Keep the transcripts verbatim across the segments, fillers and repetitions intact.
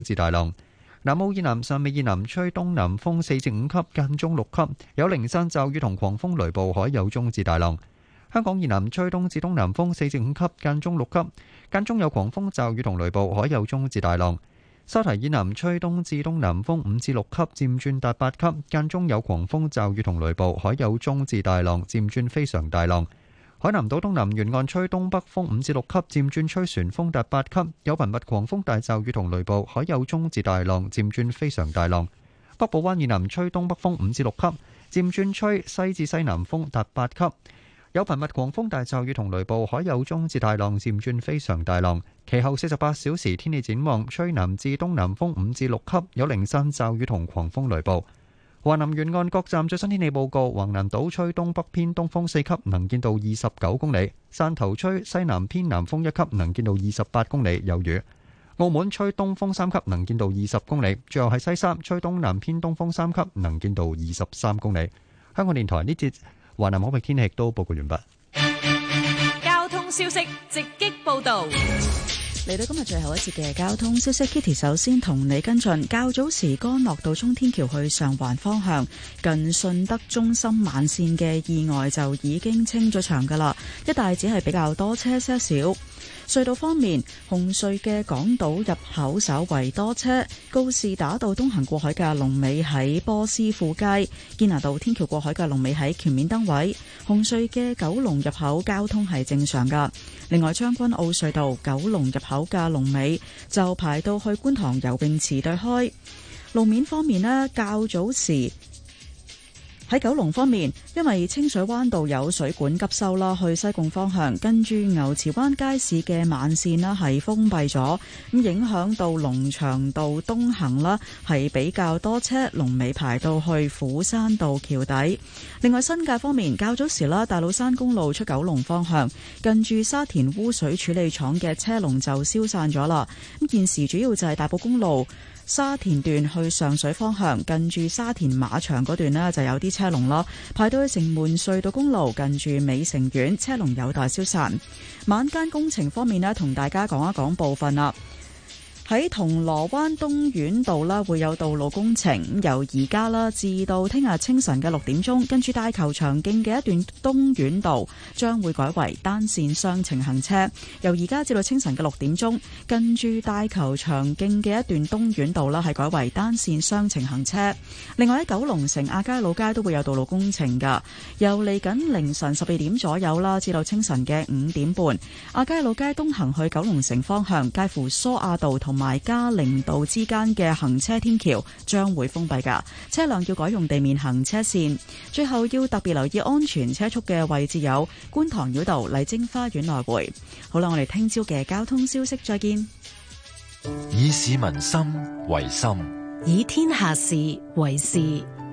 至大浪。南澳以南、汕尾以南吹東南風四至五級，間中六級，有零散驟雨同狂風雷暴，海有中至大浪。香港以南吹東至東南風四至五級，間中六級，間中有狂風驟雨同雷暴，海有中至大浪。沙堤以南吹東至東南風五至六級，漸轉達八級，間中有狂風驟雨同雷暴，海有中至大浪，漸轉非常大浪。海南島東南沿岸吹東北風五至六級，漸轉吹旋風達八級，有頻密狂風大驟雨同雷暴，海有中至大浪，漸轉非常大浪。北部灣以南吹東北風五至六級，漸轉吹西至西南風達八級，有頻密狂風大驟雨同雷暴，海有中至大浪，漸轉非常大浪。其後四十八小時天氣展望，吹南至東南風五至六級，有零散驟雨同狂風雷暴。華南沿岸各站最新天氣報告：橫瀾島吹東北偏東風四級，能見度二十九公里；汕頭吹西南偏南風一級，能見度二十八公里，有雨；澳門吹東風三級，能見度二十公里；最後係西沙吹東南偏東風三級，能見度二十三公里。香港電台呢節華南海域天氣都報告完畢。 交通消息直擊報道。 嚟到今日最後一節嘅交通消息 ，Kitty 首先同你跟進。較早時干諾道中天橋去上環方向，近順德中心慢線嘅意外就已經清咗場㗎喇，一帶只係比較多車些少。隧道方面，紅隧嘅港島入口稍為多車，告士打道東行過海嘅龍尾喺波斯富街，堅拿道天橋過海嘅龍尾喺橋面燈位。紅隧嘅九龍入口交通係正常㗎。另外，將軍澳隧道九龍入口嘅龍尾就排到去觀塘游泳池對開。路面方面呢，較早時喺九龍方面，因為清水灣道有水管急修啦，去西貢方向，跟住牛池灣街市嘅慢線啦係封閉咗，咁影響到龍翔道東行啦，係比較多車，龍尾排到去虎山道橋底。另外新界方面，較早時啦，大老山公路出九龍方向，近住沙田污水處理廠嘅車龍就消散咗啦。咁現時主要就係大埔公路沙田段去上水方向，近住沙田馬場嗰段呢就有啲車龍咯，排到去城門隧道公路近住美城苑，車龍有待消散。晚間工程方面呢，同大家講一講部分啦。喺銅鑼灣東院道啦，會有道路工程，由而家啦至到聽日清晨嘅六點鐘，跟住大球場徑嘅一段東院道將會改為單線雙程行車。由而家至到清晨嘅六點鐘，跟住大球場徑嘅一段東院道啦，係改為單線雙程行車。另外喺九龍城亞皆老街都會有道路工程噶，由嚟緊凌晨十二點左右啦，至到清晨嘅五點半，亞皆老街東行去九龍城方向，介乎蘇亞道同埋嘉陵道之間嘅行車天橋將會封閉噶，車輛要改用地面行車線。最後要特別留意安全車速嘅位置有觀塘繞道、麗晶花園來回。好啦，我哋聽朝嘅交通消息再見。 以市民心為心， 以天下事為事。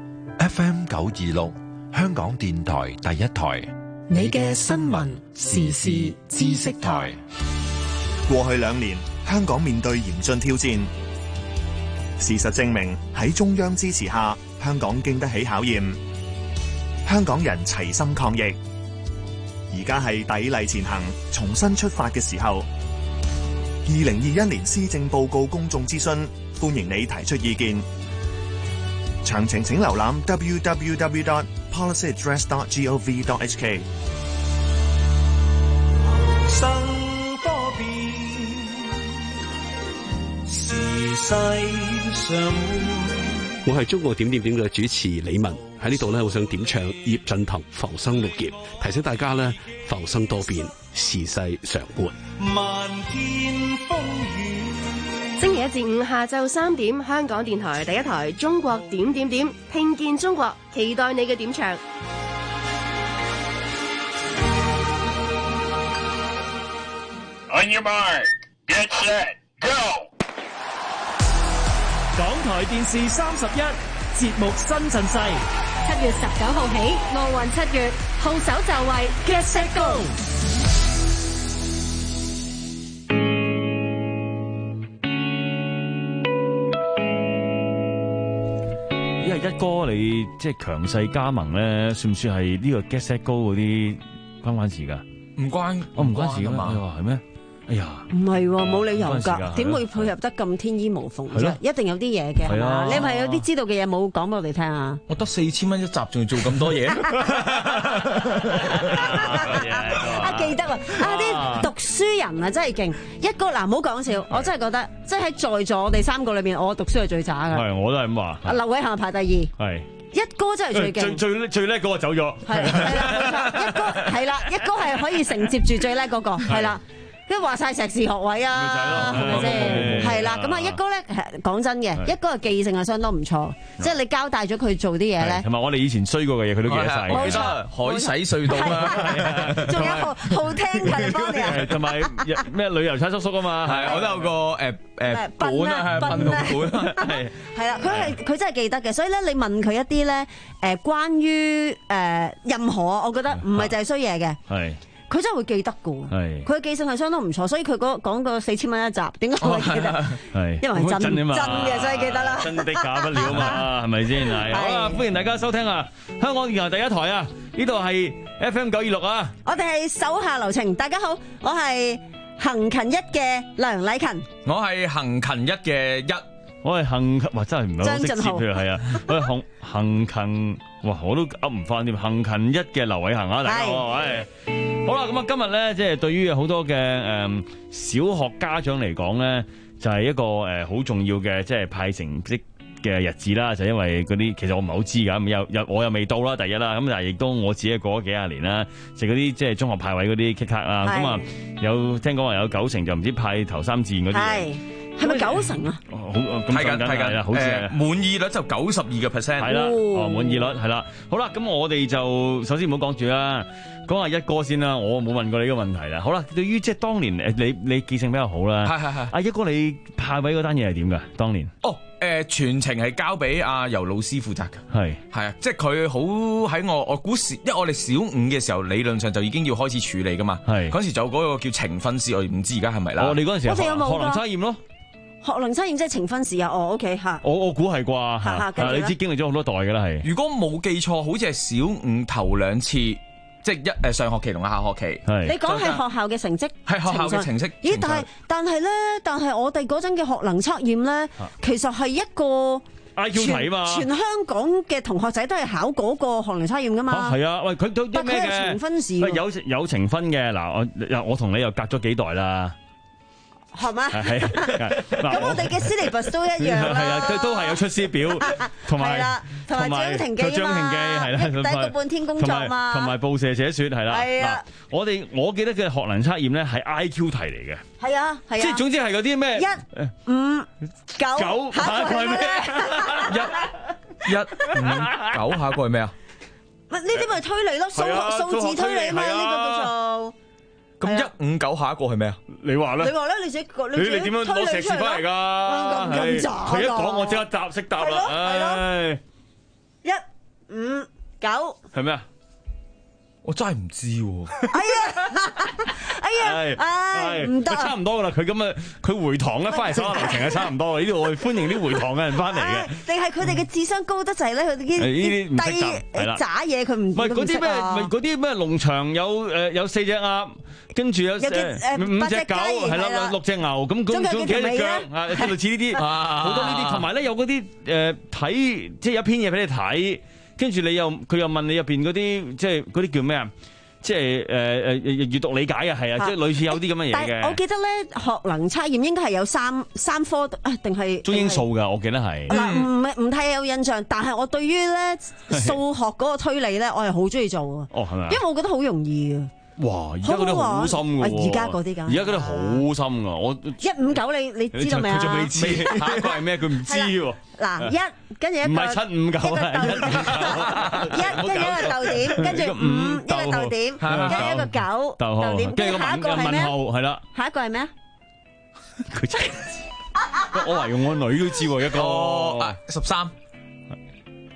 F M 九二六，香港電台第一台， 你嘅新聞時事知識台。 過去兩年，香港面對嚴峻挑戰，事實證明喺中央支持下，香港經得起考驗。香港人齊心抗疫，而家係砥礪前行、重新出發嘅時候。二零二一年施政報告公眾諮詢，歡迎你提出意見。詳情請瀏覽 w w w dot policy address dot gov dot h k。 生多變，時勢上。 我係中國點點點嘅主持李文，喺呢度呢，我想點唱葉振棠《浮生六葉》，提醒大家呢，浮生多變，時勢常換。 漫天風雨。 星期一至五下晝三點，香港電台第一台《中國點點點》，聽見中國，期待你嘅點唱。 On your mark, get set, go！ 港台電視三十一節目新陣勢， 七月十九號起，奧運七月，號手就位 ，Get Set Go！ 因為一哥你即係強勢加盟咧，算唔算係呢個 Get Set Go 嗰啲關關事噶？ 唔關， 我唔關事噶嘛？你話係咩？ 哎呀， 唔係喎，冇理由關事㗎㗎，點會配合得咁天衣無縫啫？一定有啲嘢嘅，係係啊嘛？你係咪有啲知道嘅嘢冇講俾我哋聽啊？ 我得四千蚊一集，仲要做咁多嘢？ 啊記得啊！啊啲讀書人啊真係勁，一哥嗱唔好講笑，我真係覺得即係喺在座我哋三個裏邊，我讀書係最渣㗎。 係我都係咁話。 啊劉偉恒排第二， 係一哥真係最勁， 最最最叻嗰個走咗。 係係啦冇錯，一哥係啦，一哥係可以承接住最叻嗰個，係啦。跟住話晒碩士學位啊，係咪先？係啦，咁啊一哥咧，講真嘅，一哥嘅記性係相當唔錯，即係你交代咗佢做啲嘢咧， 同埋我哋以前衰過嘅嘢，佢都記得晒。 我記得海洗隧道啦， 仲有好好聽㗎，幫你啊！ 同埋咩旅遊車叔叔啊嘛， 係我都有個誒誒本啊，係噴紅本，係係啦，佢係佢真係記得嘅，所以咧你問佢一啲咧誒關於誒任何，我覺得唔係就係衰嘢嘅。 係。 佢真係會記得㗎喎，佢嘅記性係相當唔錯，所以佢嗰講個四千蚊一集，點解我會記得？ 係因為係真真真嘅，所以記得啦。 真的假不了嘛，係咪先？係好啦，歡迎大家收聽啊！香港電台第一台啊，呢度係 F M 九二六啊。 我哋係手下留情，大家好，我係行勤一嘅梁禮勤， 我係行勤一嘅一。 我係行勤，哇真係唔係好識接佢係啊！我係行行勤，哇我都噏唔翻添，行勤一嘅劉偉恒啊，大家好，喂，好啦，咁啊今日咧，即係對於好多嘅誒小學家長嚟講咧，就係一個誒好重要嘅即係派成績嘅日子啦，就因為嗰啲其實我唔係好知㗎，咁又又我又未到啦，第一啦，咁但係亦都我自己過咗幾廿年啦，就嗰啲即係中學派位嗰啲 K 卡啦，咁啊有聽講話有九成就唔知派頭三志願嗰啲嘢。 係咪九成啊？ 好咁睇緊睇緊啦，好似係滿意率就九十二個 percent， 係啦，哦滿意率係啦。好啦，咁我哋就首先唔好講住啦，講下一哥先啦。我冇問過你呢個問題啦。好啦，對於即係當年誒你你記性比較好啦， 係係係。 阿一哥你派位嗰單嘢係點㗎？當年哦誒，全程係交俾阿尤老師負責㗎。 係係啊，即係佢好喺我我估時，因為我哋小五嘅時候理論上就已經要開始處理㗎嘛。係嗰時就有嗰個叫呈分試，我唔知而家係咪啦。 我哋嗰陣時我哋有冇學能測驗咯。 學能測驗即係呈分試啊！哦 OK 嚇， 我我估係啩嚇，你知經歷咗好多代㗎啦係。 如果冇記錯，好似係小五頭兩次，即係一誒上學期同下學期。 你講係學校嘅成績， 係學校嘅成績。 咦？但係但係咧，但係我哋嗰陣嘅學能測驗咧，其實係一個 I Q 題嘛， 全香港嘅同學仔都係考嗰個學能測驗㗎嘛。 係啊，喂，佢都啲咩嘅？ 呈分試有有呈分嘅嗱，我我同你又隔咗幾代啦。 係嘛？ 係咁我哋嘅 syllabus 都一樣啦。 係啊，都都係有出師表，同埋同埋張庭記啊嘛，第一個半天工作嘛， 同埋報社寫説係啦。 係啊， 我哋我記得嘅學能測驗咧係 I Q 題嚟嘅。 係啊係啊， 即係總之係嗰啲咩一五九九下一個係咩？一一五九下一個係咩啊？ 呢啲咪推理咯，數學數字推理嘛，呢個叫做。 咁一五九下一個係咩啊？ 你話咧？ 你話咧？你自己你你點樣攞碩士翻嚟㗎？ 咁渣！ 佢一講我即刻答識答啦。唉， 一五九係咩啊？ 我真係唔知喎。 哎呀，哎呀，唉，唔得， 差唔多噶啦。佢咁啊，佢回堂咧，翻嚟手下留情係差唔多。呢度我哋歡迎啲回堂嘅人翻嚟嘅。 定係佢哋嘅智商高得滯咧？佢哋啲低渣嘢佢唔唔係嗰啲咩？唔係嗰啲咩？農場有誒有四隻鴨，跟住有五隻狗，係啦，六隻牛，咁咁仲幾隻腳啊？類似呢啲好多呢啲，同埋咧有嗰啲誒睇，即係有篇嘢俾你睇。跟住你又佢又問你入邊嗰啲即係嗰啲叫咩啊？即係誒誒閱讀理解啊，係啊，即係類似有啲咁嘅嘢嘅。 我記得咧學能測驗應該係有三三科啊，定係中英數㗎，我記得係。 嗱唔係唔太有印象，但係我對於咧數學嗰個推理咧，我係好中意做啊。 哦，係咪？ 因為我覺得好容易啊。 哇！而家嗰啲好深㗎喎， 而家嗰啲㗎， 而家嗰啲好深㗎，我一五九你你知道未啊？ 佢仲未知下一個係咩？佢唔知喎。 嗱一跟住一個唔係七五九啊， 一跟住一個逗點，跟住五一個逗點，跟住一個九逗點，跟住下一個係咩？ 係啦， 下一個係咩啊？ 佢真係我懷疑我女都知喎一個十三。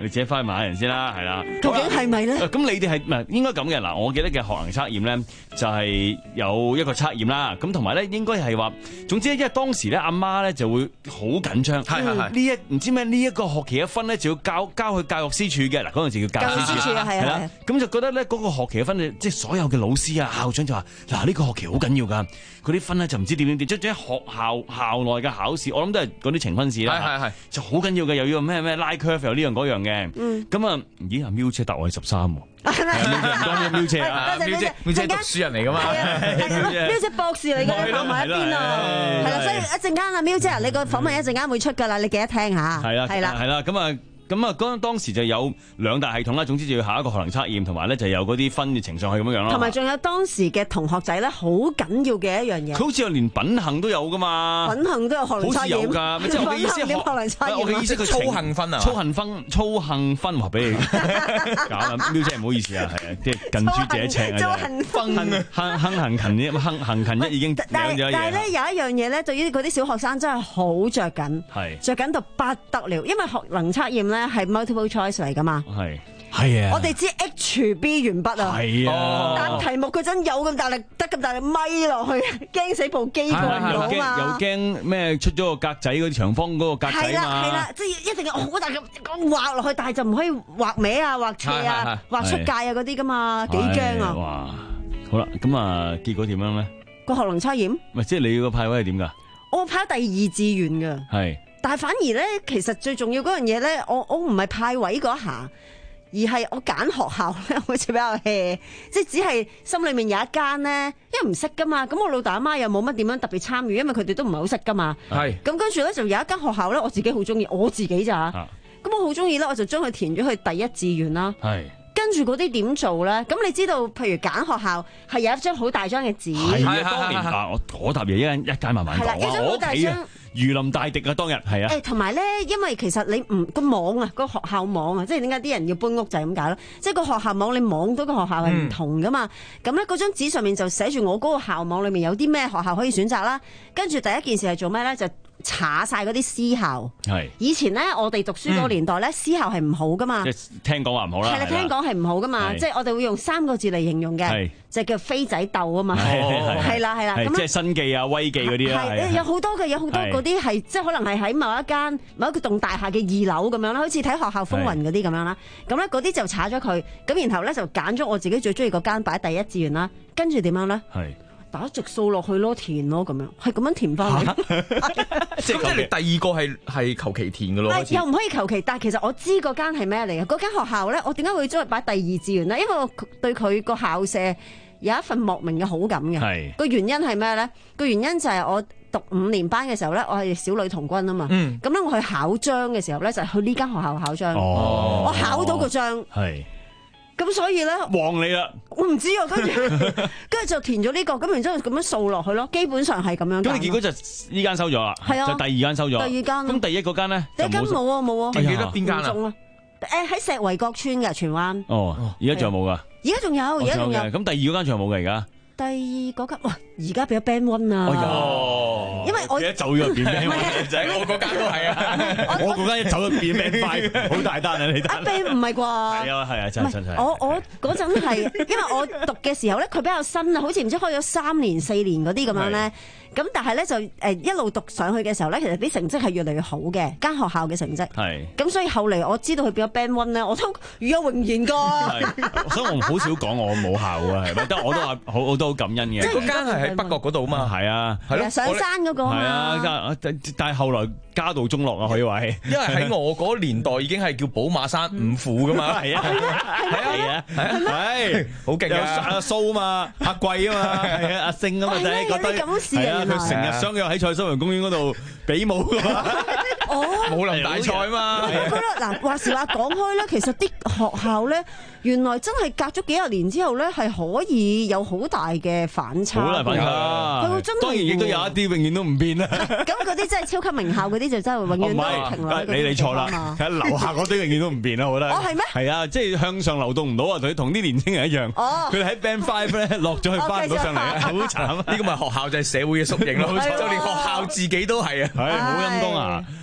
你自己翻去買人先啦，係啦。 究竟係咪咧？ 咁你哋係唔係應該咁嘅嗱？我記得嘅學能測驗咧，就係有一個測驗啦。咁同埋咧，應該係話，總之因為當時咧阿媽咧就會好緊張， 係係係呢一唔知咩呢一個學期嘅分咧就要交交去教育司署嘅嗱，嗰陣時叫教育司署啊，係啦。 咁就覺得咧嗰個學期嘅分，即係所有嘅老師啊、校長就話嗱呢個學期好緊要㗎，嗰啲分咧就唔知點點點，即係學校校內嘅考試，我諗都係嗰啲呈分試啦， 係係係就好緊要嘅，又要咩咩拉 curve 又呢樣嗰樣嘅，咁啊咦阿喵姐答我係十三喎。係咪？唔該，喵姐啊， 喵姐，喵姐讀書人嚟噶嘛？ 喵姐博士嚟嘅，你放埋一邊啊！係啦，所以一陣間啊，喵姐啊，你個訪問一陣間會出㗎啦，你記得聽下。 係啦， 係啦， 係啦，咁啊。咁啊，嗰當時就有兩大系統啦，總之就要考一個學能測驗，同埋咧就有嗰啲分呈上去咁樣樣咯。 同埋仲有當時嘅同學仔咧，好緊要嘅一樣嘢。 佢好似有連品行都有噶嘛？ 品行都有學能測驗。 好似有㗎，即係我嘅意思係學能測驗。 我嘅意思佢操行分啊， 操行分，操行分話俾你搞啦，喵姐唔好意思啊，係啊，即係近朱者赤啊。 操行分， 行行行勤一，行行勤一已經兩樣嘢。 但係咧有一樣嘢咧，對於嗰啲小學生真係好着緊， 係着緊到不得了，因為學能測驗咧係 multiple choice嚟噶嘛， 係係啊， 我哋知 H B 鉛筆啊， 係啊， 答題目嗰陣有咁大力，得咁大力咪落去，驚死部機過唔到啊嘛， 又驚咩出咗個格仔嗰啲長方嗰個格仔嘛， 係啦係啦，即係一定要好大咁畫落去，但係就唔可以畫歪啊、畫斜啊、畫出界啊嗰啲噶嘛，幾驚啊！ 哇，好啦，咁啊，結果點樣咧？ 個學能測驗， 唔係即係你個派位係點噶？ 我派第二志願噶，係。但係反而咧，其實最重要嗰樣嘢咧，我我唔係派位嗰下，而係我揀學校咧，好似比較 hea， 即係只係心裏面有一間咧，因為唔識噶嘛，咁我老豆阿媽又冇乜點樣特別參與，因為佢哋都唔係好識噶嘛。係。咁跟住咧就有一間學校咧，我自己好中意，我自己咋。咁我好中意咧，我就將佢填咗去第一志願啦。係。跟住嗰啲點做咧？咁你知道，譬如揀學校係有一張好大張嘅紙。 係啊，當年啊，我嗰沓嘢一間一間慢慢講。係啦，一張好大張。如臨大敵啊！當日係啊， 誒同埋咧，因為其實你唔個網啊，個學校網啊，即係點解啲人要搬屋就係咁解咯。即係個學校網，你網到個學校係唔同噶嘛。咁咧嗰張紙上面就寫住我嗰個校網裏面有啲咩學校可以選擇啦。跟住第一件事係做咩咧？就查晒嗰啲私校。係以前咧，我哋讀書嗰個年代咧，私校係唔好噶嘛。 即係聽講話唔好啦。 係啦，聽講係唔好噶嘛。即係我哋會用三個字嚟形容嘅，就叫飛仔鬥啊嘛。係啦係啦，咁即係新記啊、威記嗰啲啦。 係有好多嘅，有好多嗰啲係即係可能係喺某一間某一個棟大廈嘅二樓咁樣啦，好似睇學校風雲嗰啲咁樣啦。咁咧嗰啲就查咗佢，咁然後咧就揀咗我自己最中意嗰間擺第一志願啦。跟住點樣咧？係打直數落去咯，填咯，咁樣係咁樣填翻嚟。 即係你第二個係係求其填嘅咯。 又唔可以求其，但係其實我知嗰間係咩嚟嘅。嗰間學校咧，我點解會將佢擺第二志願咧？因為我對佢個校舍有一份莫名嘅好感嘅。係個原因係咩咧？個原因就係我讀五年班嘅時候咧，我係小女童軍啊嘛。嗯。咁咧，我去考章嘅時候咧，就係去呢間學校考章。哦。我考到個章。係。咁所以咧， 旺你啦！ 我唔知啊，跟住跟住就填咗呢個，咁然之後咁樣掃落去咯，基本上係咁樣。 咁你結果就呢間收咗啦，係啊，就第二間收咗。 第二間。 咁第一嗰間咧？ 第一間冇啊冇啊。 記唔記得邊間啊？ 誒喺石圍角村嘅荃灣。 哦，而家仲有冇噶？ 而家仲有，而家仲有。 咁第二嗰間仲有冇嘅而家？ 第二嗰間，哇！而家變咗 Band One 啊！ 哦， 因為我一走咗變 Band One 仔，我嗰間都係啊！我嗰間一走咗變 Band Five，好大單啊！你單 Band 唔係啩？ 係啊係啊，真係真係。 我我嗰陣係，因為我讀嘅時候咧，佢比較新啊，好似唔知開咗三年四年嗰啲咁樣咧。咁但係咧就誒一路讀上去嘅時候咧，其實啲成績係越嚟越好嘅，間學校嘅成績。係。咁所以後嚟我知道佢變咗 Band One 咧，我都與有榮焉㗎。 係。所以我好少講我母校啊，係咪？得我都話好好多好感恩嘅。 嗰間係喺北角嗰度嘛？係啊， 係咯。上山嗰個啊。 係啊，但係後來家道中落啊，可以話係。 因為喺我嗰年代已經係叫寶馬山五虎㗎嘛。係啊，係啊，係啊，係。好勁啊！ 阿蘇啊嘛，阿貴啊嘛，係啊，阿星啊嘛，就係覺得係啊。佢成日相約喺賽收人公園嗰度比武噶嘛， 哦， 武林大賽嘛。 我覺得嗱，話時話講開咧，其實啲學校咧，原來真係隔咗幾十年之後咧，係可以有好大嘅反差。 好大反差，佢真係當然亦都有一啲永遠都唔變啦。 咁嗰啲真係超級名校嗰啲就真係永遠都停落。 你你錯啦，喺樓下嗰啲永遠都唔變啦，我覺得。 哦，係咩？ 係啊，即係向上流動唔到啊，同同啲年輕人一樣。哦，佢哋喺 Band Five 咧落咗去翻唔到上嚟啊，好慘啊！ 呢個咪學校就係社會嘅縮影咯，就連學校自己都係啊， 係好陰功啊！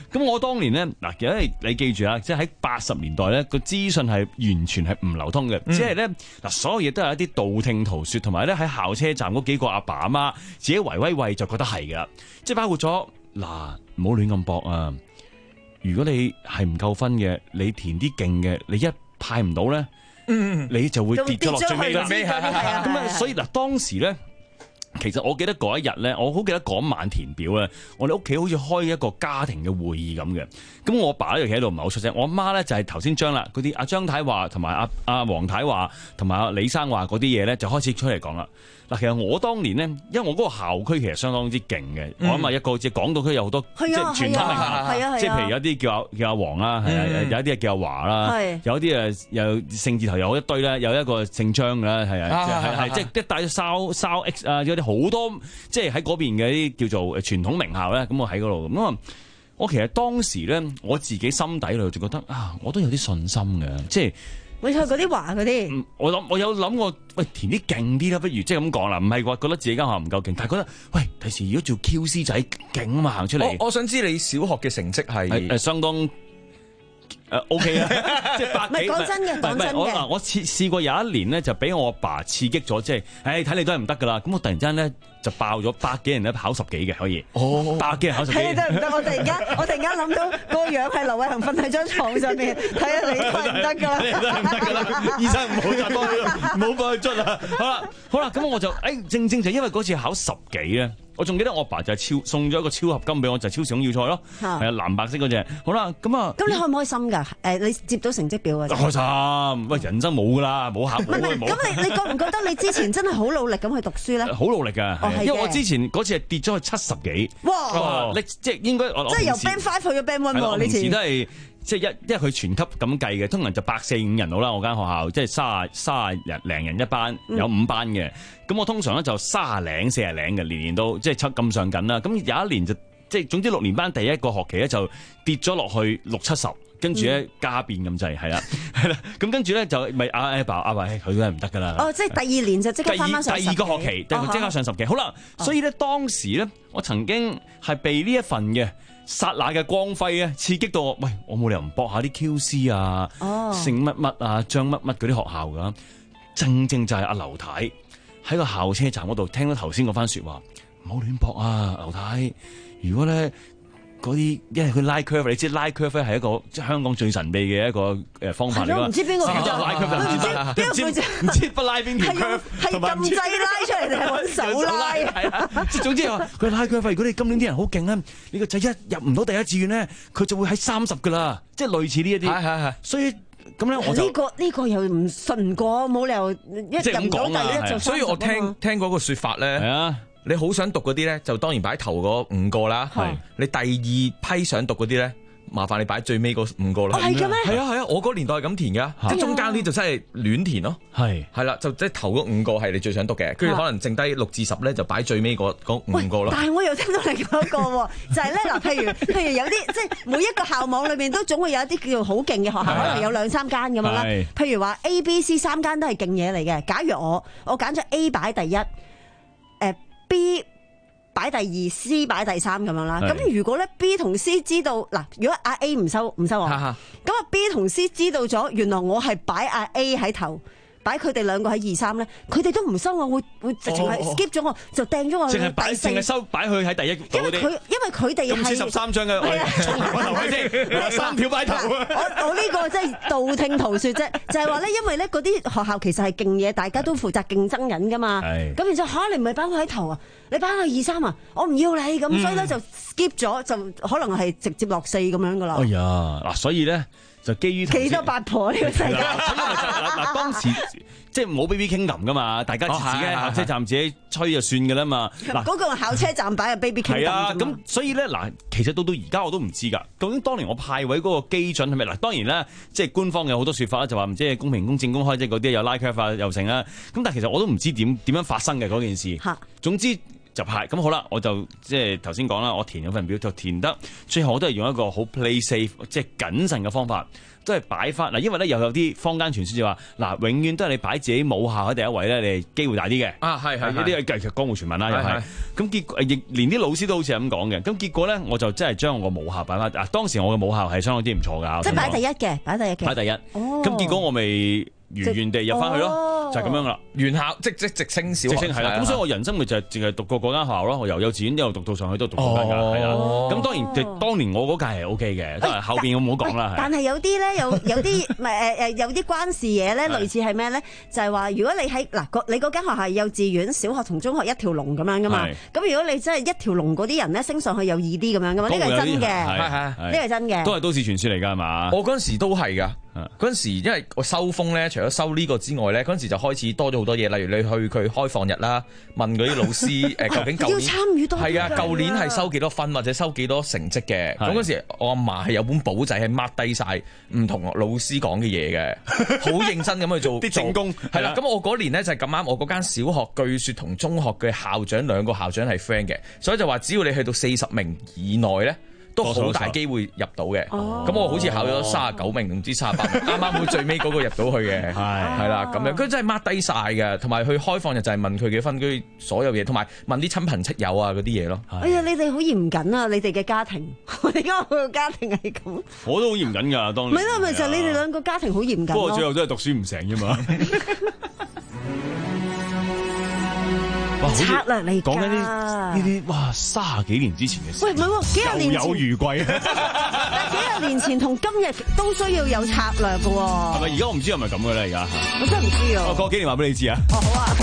咁我當年咧嗱，因為你記住啊，即係喺八十年代咧個資訊係完全係唔流通嘅，即係咧嗱所有嘢都係一啲道聽途說，同埋咧喺校車站嗰幾個阿爸阿媽自己圍威喂就覺得係噶，即係包括咗嗱唔好亂咁搏啊！如果你係唔夠分嘅，你填啲勁嘅，你一派唔到咧，嗯，你就會跌咗落最尾啦。咁啊，所以嗱當時咧。其實我記得嗰一日咧，我好記得嗰晚填表咧，我哋屋企好似開一個家庭嘅會議咁嘅。咁我爸咧就企喺度唔係好出聲，我阿媽咧就係頭先將啦嗰啲阿張太話同埋阿阿黃太話同埋阿李生話嗰啲嘢咧，就開始出嚟講啦。嗱，其實我當年咧，因為我嗰個校區其實相當之勁嘅，嗯、我諗啊一個即係港島區有好多即係傳統名校，即係譬如有啲叫阿叫阿黃啦，係啊，有一啲係叫阿華啦，有啲誒又姓字頭有一堆咧，有一個姓張嘅啦，係啊，係係即係一帶燒燒 X 啊，有啲好多即係喺嗰邊嘅啲叫做傳統名校咧，咁我喺嗰度咁啊，我其實當時咧我自己心底裏就覺得啊，我都有啲信心嘅，即係。 你睇嗰啲話嗰啲， 我諗我有諗過，喂填啲勁啲啦，不如即係咁講啦，唔係話覺得自己間學校唔夠勁，但係覺得喂第時如果做 Q C 仔勁啊嘛，行出嚟。 我我想知你小學嘅成績係誒相當誒 OK 啊，即係百幾。 唔係講真嘅，講真嘅。 我嗱我試試過有一年咧，就俾我阿爸刺激咗，即係誒睇你都係唔得噶啦，咁我突然之間咧就爆咗百幾人咧考十幾嘅可以，哦，百幾人考十幾。 係真係唔得，我突然間我突然間諗到個樣係劉偉恒瞓喺張床上面，睇下你都係唔得㗎啦， 你都係唔得㗎啦，醫生唔好再多，唔好幫佢捽啦。好啦好啦，咁我就誒正正就因為嗰次考十幾咧。我仲記得我爸就係超送咗一個超合金俾我，就係、超市要菜咯，係啊藍白色嗰隻。好啦，咁啊， 咁你開唔開心㗎？誒，你接到成績表啊？ 開心，喂，人生冇㗎啦，冇考。唔係， 咁你你覺唔覺得你之前真係好努力咁去讀書咧？ 好努力㗎，哦、因為我之前嗰次係跌咗去七十幾。哇！哦、即係應該我即係由 Band Five 去咗 Band One 喎，呢次。 都係。即係一，因為佢全級咁計嘅，通常就百四五人到啦。我間學校即係卅卅人零人一班，有五班嘅。咁、嗯、我通常咧就卅零四十零嘅，年年都即係七咁上緊啦。咁有一年就即係總之六年班第一個學期咧就跌咗落去六七十，跟住咧加變咁滯，係啦係啦。咁跟住咧就咪阿阿爸阿爸佢都係唔得噶啦。 哦，即係第二年就即刻翻翻上十幾。 第二個學期，即係即刻上十幾。好啦，所以咧當時咧我曾經係被呢一份嘅。剎那嘅光輝咧，刺激到我。喂，我冇理由唔搏下啲 Q C 啊、姓乜乜啊、張乜乜嗰啲學校噶。正正就係阿劉太喺個校車站嗰度聽到頭先嗰番説話，唔好亂搏啊，劉太。如果咧嗰啲，因為佢拉 curve，你知拉 curve 係一個即係香港最神秘嘅一個誒方法嚟㗎。 唔知邊個拉 curve，唔知邊個唔知不拉邊條 curve， 係撳掣拉出嚟定係揾手拉？ 係啊，總之話佢拉 curve。如果你今年啲人好勁咧，你個仔一入唔到第一志願咧，佢就會喺三十㗎啦，即係類似呢一啲。係係係。所以咁咧，我就呢個呢個又唔信過，冇理由一入唔到第一就三十。 所以我聽聽嗰個説法咧。係啊。你好想讀嗰啲咧，就當然擺頭嗰五個啦。係你第二批想讀嗰啲咧，麻煩你擺最尾嗰五個啦。 係嘅咩？ 係啊係啊，我嗰年代係咁填噶，即係中間啲就真係亂填咯。係係啦，就即係頭嗰五個係你最想讀嘅，跟住可能剩低六至十咧就擺最尾嗰嗰五個咯。 但係我又聽到另外一個喎，就係咧嗱，譬如譬如有啲即係每一個校網裏邊都總會有一啲叫做好勁嘅學校，可能有兩三間咁樣啦。譬如話 A、B、C 三間都係勁嘢嚟嘅。假如我我揀咗 A 擺第一，誒。B 擺第二 ，C 擺第三咁樣啦。咁如果咧 B 同 C 知道嗱，如果阿 A 唔收唔收我，咁啊 B 同 C 知道咗，原來我係擺阿 A 喺頭，擺佢哋兩個喺二三咧，佢哋都唔收我，會會直情係 skip 咗我，就掟咗我去第四。 淨係收擺佢喺第一。 因為佢因為佢哋係十三張嘅，我頭位先，三票擺頭。 我我呢個真係道聽途說啫，就係話咧，因為咧嗰啲學校其實係勁嘢，大家都負責競爭緊噶嘛。咁然之後嚇你唔係擺佢喺頭啊，你擺佢二三啊，我唔要你咁，所以咧就 skip 咗，就可能係直接落四咁樣噶啦。 哎呀，嗱，所以咧。就基於幾多八婆呢個世界？ 嗱，當時即係冇 B B Kingdom 噶嘛，大家自己喺校車站自己吹就算噶啦嘛。 嗱，嗰個校車站擺係 B B Kingdom。 係啊，咁所以咧嗱，其實到到而家我都唔知㗎。究竟當年我派位嗰個基準係咪嗱？當然啦，即係官方有好多説法啦，就話唔知係公平、公正、公開，即係嗰啲有拉 curve 又成啦。咁但係其實我都唔知點點樣發生嘅嗰件事。總之就派。咁好啦，我就即係頭先講啦，我填咗份表就填得，最後我都係用一個好 play safe 即係謹慎嘅方法。都係擺翻嗱，因為咧又有啲坊間傳説就話嗱，永遠都係你擺自己母校喺第一位咧，你係機會大啲嘅。啊，係係呢啲係江湖傳聞啦，又係。咁結果亦連啲老師都好似係咁講嘅。咁結果咧，我就真係將我個母校擺翻。啊，當時我嘅母校係相當之唔錯㗎。 即係擺第一嘅，擺第一嘅。 擺第一。哦。咁結果我咪完完地入翻去咯，就係咁樣啦。原校即即直升小學，直升係啦。咁所以我人生咪就係淨係讀過嗰間學校咯。我由幼稚園一路讀到上去都讀嗰間㗎，係啦。咁當然，當年我嗰屆係 O K 嘅，都係後邊我唔好講啦。 但係有啲咧，有有啲唔係誒誒，有啲關事嘢咧，類似係咩咧？就係話，如果你喺嗱你嗰間學校係幼稚園、小學同中學一條龍咁樣噶嘛。咁如果你真係一條龍嗰啲人咧，升上去又易啲咁樣噶嘛？呢個係真嘅，呢個係真嘅。 都係都市傳說嚟㗎係嘛？ 我嗰陣時都係㗎。嗰陣時，因為我收風咧，除咗收呢個之外咧，嗰陣時就開始多咗好多嘢，例如你去佢開放日啦，問嗰啲老師誒究竟舊年要參與多啲係啊，舊年係收幾多分或者收幾多成績嘅。咁嗰時我阿嫲係有本簿仔係 mark 低晒唔同老師講嘅嘢嘅，好認真咁去做啲正功。係啦，咁我嗰年咧就係咁啱，我嗰間小學據說同中學嘅校長兩個校長係 friend 嘅，所以就話只要你去到四十名以內咧，都好大機會入到嘅，咁、哦、我好似考咗三十九名，唔知三十八名，啱啱好最尾嗰個入到去嘅，係係啦咁樣，佢真係 mark 低晒嘅，同埋去開放日就係問佢嘅分居所有嘢，同埋問啲親朋戚友啊嗰啲嘢咯。 哎呀，你哋好嚴謹啊！你哋嘅家庭，我而家我個家庭係咁， 我都好嚴謹㗎，當年。唔係啦，咪就係你哋兩個家庭好嚴謹。不過最後都係讀書唔成啫嘛。 策略嚟講緊啲呢啲哇，卅幾年之前嘅事。 喂，唔係喎，幾廿年前有餘貴。 幾廿年前同今日都需要有策略嘅喎。 係咪而家我唔知係咪咁嘅咧？而家我真係唔知啊。 我過幾年話俾你知啊。 哦，好啊。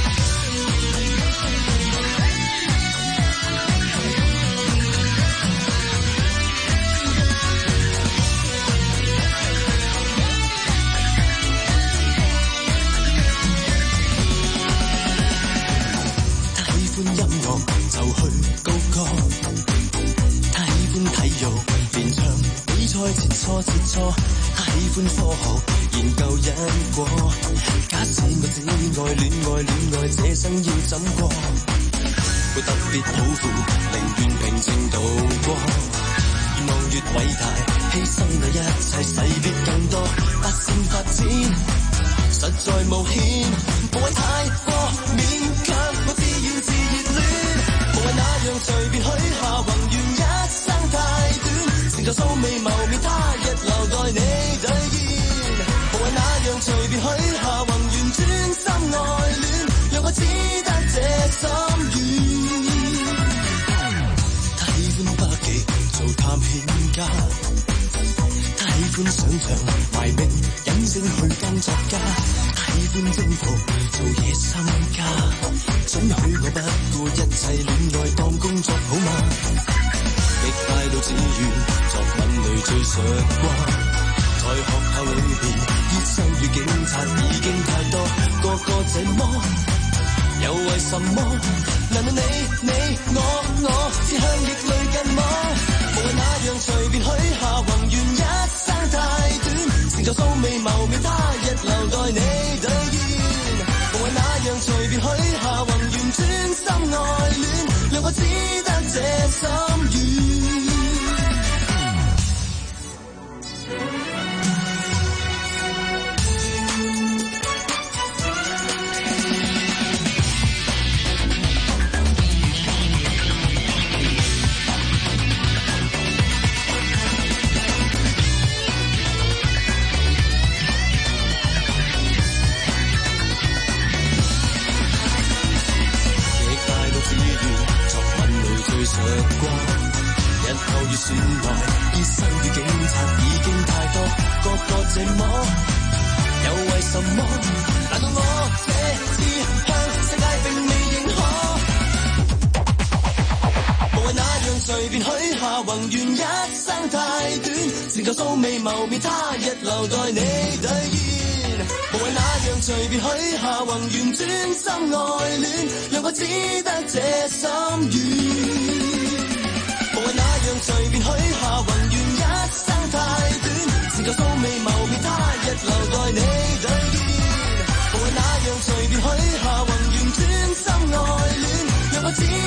喜歡音樂就去高歌，太喜歡體育連場比賽切磋切磋，太喜歡科學研究因果。假使我只愛戀愛戀愛，這生要怎過？會特別抱負，寧願平靜度過。願望越偉大，犧牲那一切勢必更多。百姓發展實在冒險，無謂太過勉強，我只要自熱戀，無謂那樣隨便許下宏願，一生太短，成就素未謀面，他日留待你兌現。無謂那樣隨便許下宏願，專心愛戀，讓我只得這心願。太喜歡百技做探險家，太喜歡想象懷銘隱性去當作家，太喜歡征服做野心家，准許我不顧一切戀愛當工作好嗎？極大到只願作品裏追溯過，在學校裏邊醫生與警察已經太多，個個這麼又為什麼？難道你你我我志向亦類近麼？無謂那樣隨便許下宏願，一生太短，成就素未謀面，他日留待你兌現。無謂那樣隨便許下宏願，專心愛戀，讓我只得這心願。着過，日後越算來，醫生與警察已經太多，個個這麼又為什麼？難道我這志向世界並未認可？無謂那樣隨便許下宏願，一生太短，成就素未謀面，他日留待你兌現。無謂那樣隨便許下宏願，專心愛戀，讓我只得這心願。無謂那樣隨便許下宏願，一生太短，成就素未謀面，他日留待你兌現。無謂那樣隨便許下宏願，專心愛戀，讓我只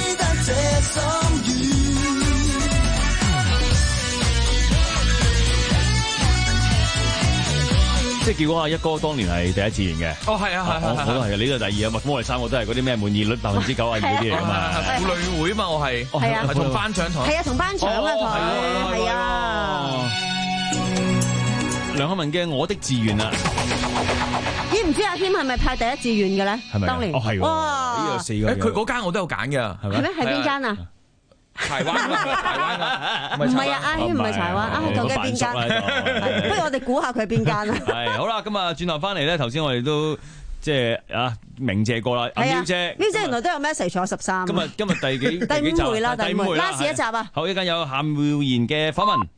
即係結果阿一哥當年係第一志願嘅。 哦，係啊，係係係， 我都係嘅，你都係第二啊嘛。咁我哋三個都係嗰啲咩滿意率百分之九啊二嗰啲嚟㗎嘛。 婦女會啊嘛，我係係啊， 同班長同係啊，同班長啊佢係啊。 梁漢文嘅《我的志願》啊， 咦？唔知阿謙係咪派第一志願嘅咧？ 係咪？ 當年哦係喎，呢有四個。 佢嗰間我都有揀嘅，係咪？ 係咩？係邊間啊？ 柴灣啊，柴灣啊， 唔係啊，阿謙唔係柴灣啊，究竟係邊間？不如我哋估下佢邊間啊？ 係好啦，咁啊轉頭翻嚟咧，頭先我哋都即係啊鳴謝過啦，阿喵姐， 喵姐原來都有 message 坐十三。 今日今日第幾第五回啦，第五回 last 一集啊！ 好，一陣有夏妙賢嘅訪問。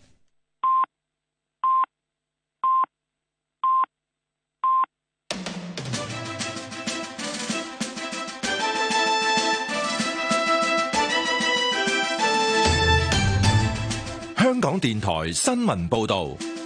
香港電台新聞報道，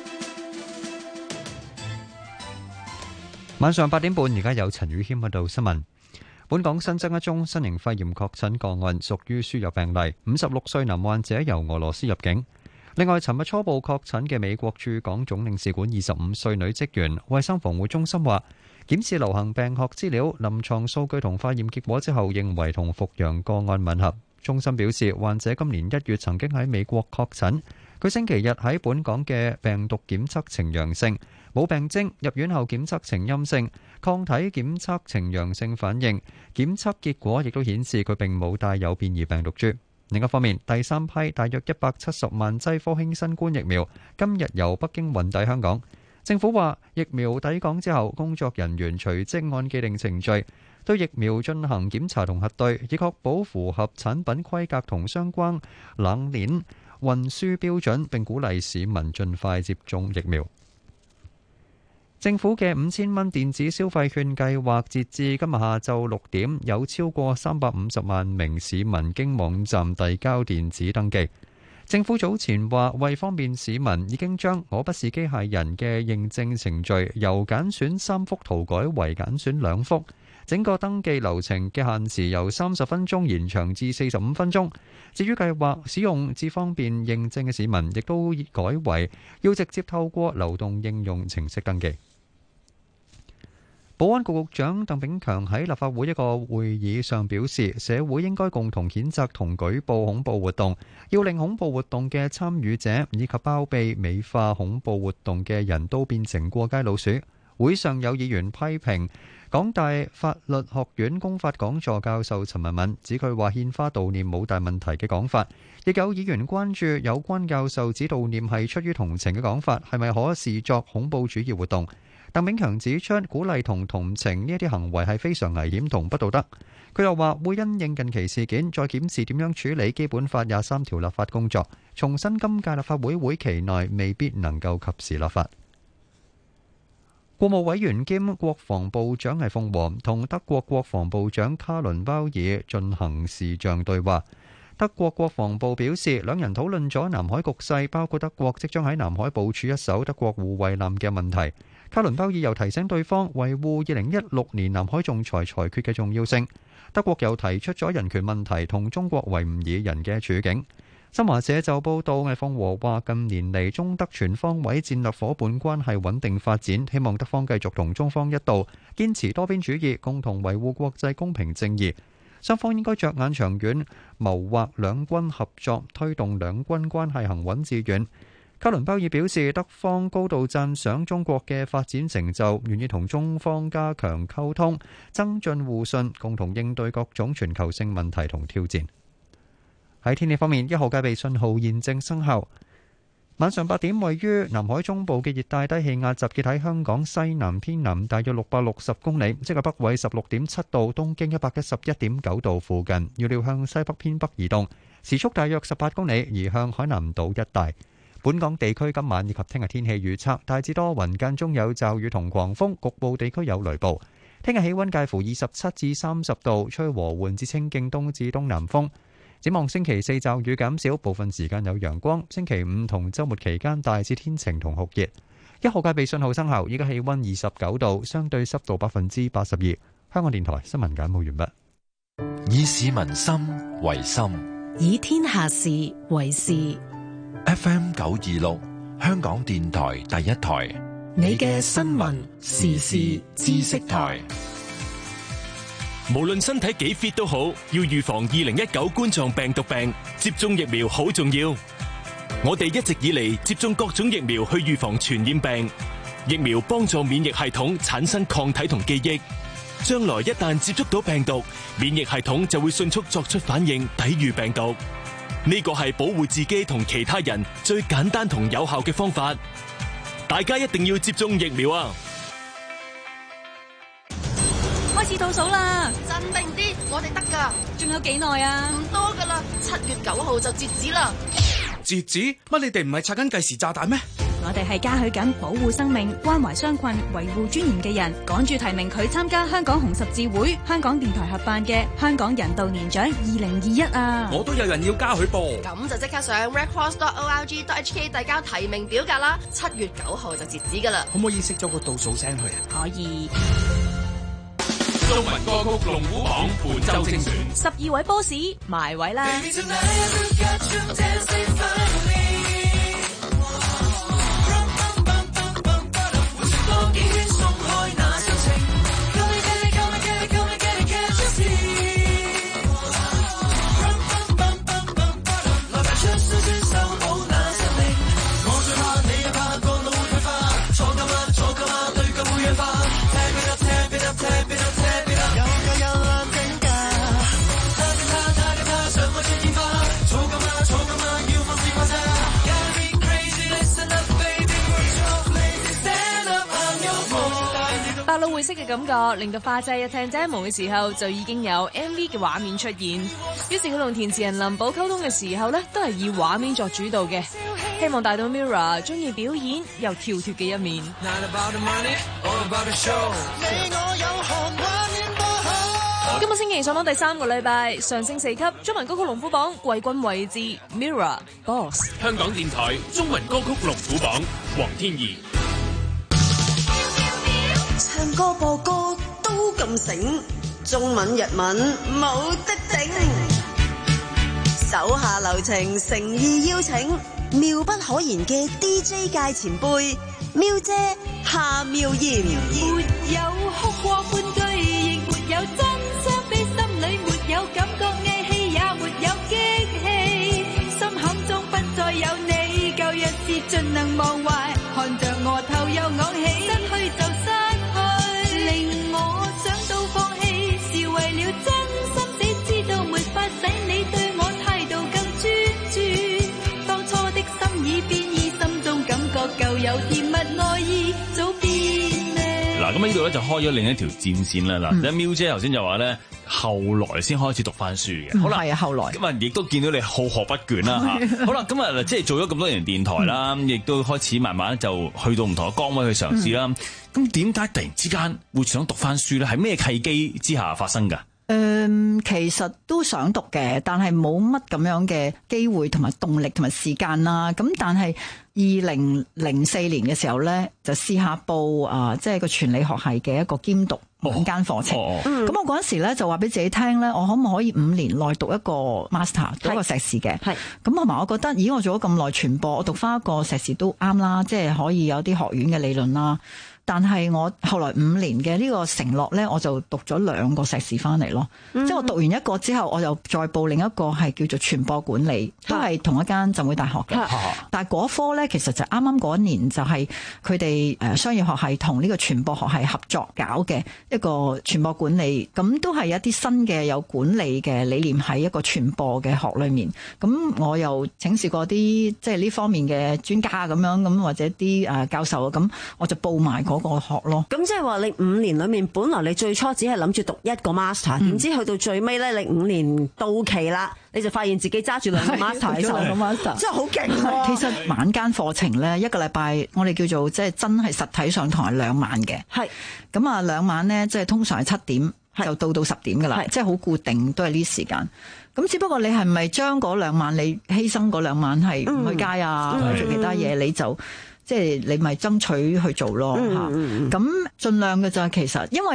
晚上八點半，而家有陳宇謙喺度新聞。本港新增一宗新型肺炎確診個案，屬於輸入病例，五十六歲男患者由俄羅斯入境。另外，尋日初步確診嘅美國駐港總領事館二十五歲女職員，衛生防護中心話，檢視流行病學資料、臨床數據同化驗結果之後，認為同復陽個案吻合。中心表示，患者今年一月曾經喺美國確診，佢星期日喺本港嘅病毒檢測呈陽性，冇病徵，入院後檢測呈陰性，抗體檢測呈陽性反應，檢測結果亦都顯示佢並冇帶有變異病毒株。另一方面，第三批大約一百七十萬劑科興新冠疫苗今日由北京運抵香港。政府話，疫苗抵港之後，工作人員隨即按既定程序對疫苗進行檢查同核對，以確保符合產品規格同相關冷鏈運輸標準，並鼓勵市民盡快接種疫苗。政府嘅五千蚊電子消費券計劃截至今日下晝六點，有超過三百五十萬名市民經網站遞交電子登記。政府早前話，為方便市民，已經將我不是機械人嘅認證程序由揀選三幅圖改為揀選兩幅。整個登記流程嘅限時由三十分鐘延長至四十五分鐘。至於計劃使用智方便認證嘅市民，亦都改為要直接透過流動應用程式登記。保安局局長鄧炳強喺立法會一個會議上表示，社會應該共同譴責同舉報恐怖活動，要令恐怖活動嘅參與者以及包庇美化恐怖活動嘅人都變成過街老鼠。會上有議員批評港大法律學院公法講座教授陳文敏，指佢話獻花悼念冇大問題嘅講法，亦有議員關注有關教授指悼念係出於同情嘅講法，係咪可視作恐怖主義活動？鄧炳強指出，鼓勵同同情呢一啲行為係非常危險同不道德。佢又話會因應近期事件，再檢視點樣處理基本法廿三條立法工作，重申今屆立法會會期內未必能夠及時立法。國務委員兼國防部長魏鳳和同德國國防部長卡倫鮑爾進行視像對話。德國國防部表示，兩人討論咗南海局勢，包括德國即將喺南海部署一艘德國護衛艦嘅問題。卡倫鮑爾又提醒對方維護二零一六年南海仲裁裁決嘅重要性。德國又提出咗人權問題同中國維吾爾人嘅處境。新華社就報道，魏鳳和話近年嚟中德全方位戰略夥伴關係穩定發展，希望德方繼續同中方一道堅持多邊主義，共同維護國際公平正義。雙方應該着眼長遠，謀劃兩軍合作，推動兩軍關係行穩致遠。卡倫鮑爾表示，德方高度讚賞中國嘅發展成就，願意同中方加強溝通，增進互信，共同應對各種全球性問題同挑戰。喺天氣方面，一號戒備信號現正生效。晚上八點，位於南海中部嘅熱帶低氣壓集結喺香港西南偏南大約六百六十公里，即係北緯十六點七度、東經一百一十一點九度附近，預料向西北偏北移動，時速大約十八公里，移向海南島一帶。本港地區今晚以及聽日天氣預測，大致多雲，間中有驟雨同狂風，局部地區有雷暴。聽日氣溫介乎二十七至三十度，吹和緩至清勁東至東南風。展望星期四驟雨減少，部分時間有陽光。星期五同週末期間大致天晴同酷熱。一號戒備信號生效，依家氣溫二十九度，相對濕度百分之八十二。香港電台新聞簡報完畢。 以市民心為心， 以天下事為事。 F M 九二六，香港電台第一台， 你嘅新聞時事知識台。 無論身體幾 fit 都好，要預防二零一九冠狀病毒病，接種疫苗好重要。我哋一直以嚟接種各種疫苗去預防傳染病，疫苗幫助免疫系統產生抗體同記憶，將來一旦接觸到病毒，免疫系統就會迅速作出反應，抵禦病毒。呢個係保護自己同其他人最簡單同有效嘅方法，大家一定要接種疫苗啊！ 開始倒數啦， 鎮定啲，我哋得噶， 仲有幾耐啊？ 唔多噶啦，七月九號就截止啦。 截止？乜你哋唔係拆緊計時炸彈咩？ 我哋係嘉許緊保護生命、關懷傷困、維護尊嚴嘅人，趕住提名佢參加香港紅十字會、香港電台合辦嘅香港人道年獎二零二一啊！ 我都有人要嘉許噃， 咁就即刻上 red cross dot org dot h k 遞交提名表格啦，七月九號就截止噶啦。 可唔可以熄咗個倒數聲去啊？ 可以。 中文歌曲龍虎榜本周精選， 十二位 boss 埋位啦！百老匯式嘅感覺，令到花姐一聽 demo 嘅時候就已經有 M V 嘅畫面出現。於是佢同填詞人林寶溝通嘅時候呢，都係以畫面作主導嘅，希望帶到 Mirror 中意表演又跳脫嘅一面。今個星期上榜第三個禮拜，上升四級，中文歌曲龍虎榜季軍位置 Mirror Boss。 香港電台中文歌曲龍虎榜，黃天怡。 唱歌播歌都咁醒，中文日文冇得頂。手下留情，誠意邀請，妙不可言嘅 D J 界前輩，妙姐夏妙妍。 沒有哭過半句，亦沒有真相比心裏沒有感覺，翳氣也沒有激氣，心坎中不再有你，舊日是盡能忘懷，看着我頭又昂起，失去就失去，令我想到放棄，是為了真心死，知道沒法使你對我態度更專注，當初的心已變異，心中感覺舊有甜蜜愛意早變呢。 嗱，咁呢度咧就開咗另一條戰線啦。嗱、嗯，阿喵姐頭先就話咧，後來先開始讀翻書嘅。好啦， 係啊，後來咁啊，亦都見到你好學不倦啦嚇。好啦，咁啊，即係做咗咁多年電台啦，亦、嗯、都開始慢慢就去到唔同嘅崗位去嘗試啦。咁點解突然之間會想讀翻書咧？係咩契機之下發生㗎？ 嗯，其實都想讀嘅，但係冇乜咁樣嘅機會同埋動力同埋時間啦。咁但係二零零四年嘅時候咧，就試下報啊，即係個傳理學系嘅一個兼讀兩間課程。咁、哦嗯、我嗰陣時咧就話俾自己聽咧，我可唔可以五年內讀一個 master， 讀一個碩士嘅？係。咁同埋我覺得，咦，我做咗咁耐傳播，我讀翻一個碩士都啱啦，即係可以有啲學院嘅理論啦。但係我後來五年嘅呢個承諾咧，我就讀咗兩個碩士翻嚟咯。嗯、即係我讀完一個之後，我又再報另一個係叫做傳播管理，都係同一間浸會大學嘅。但係嗰科咧，其實就啱啱嗰一年就係佢哋誒商業學系同呢個傳播學系合作搞嘅一個傳播管理，咁都係一啲新嘅有管理嘅理念喺一個傳播嘅學裏面。咁我又請示過啲即係呢方面嘅專家咁樣，咁或者啲誒教授，咁我就報埋嗰個學咯。 咁即係話你五年裏面，本來你最初只係諗住讀一個 master， 點、嗯、知去到最尾咧，你五年到期啦，你就發現自己揸住兩個 master 喺手，真係好勁。 其實晚間課程咧，一個禮拜我哋叫做即係真係實體上堂係兩晚嘅。係咁啊，兩晚咧即係通常係七點就到到十點噶啦，即係好固定，都係呢時間。咁只不過你係咪將嗰兩晚你犧牲嗰兩晚係唔去街啊，嗯、做其他嘢、嗯，你就即係、就是、你咪爭取去做咯嚇。咁、嗯、盡量嘅就係其實因為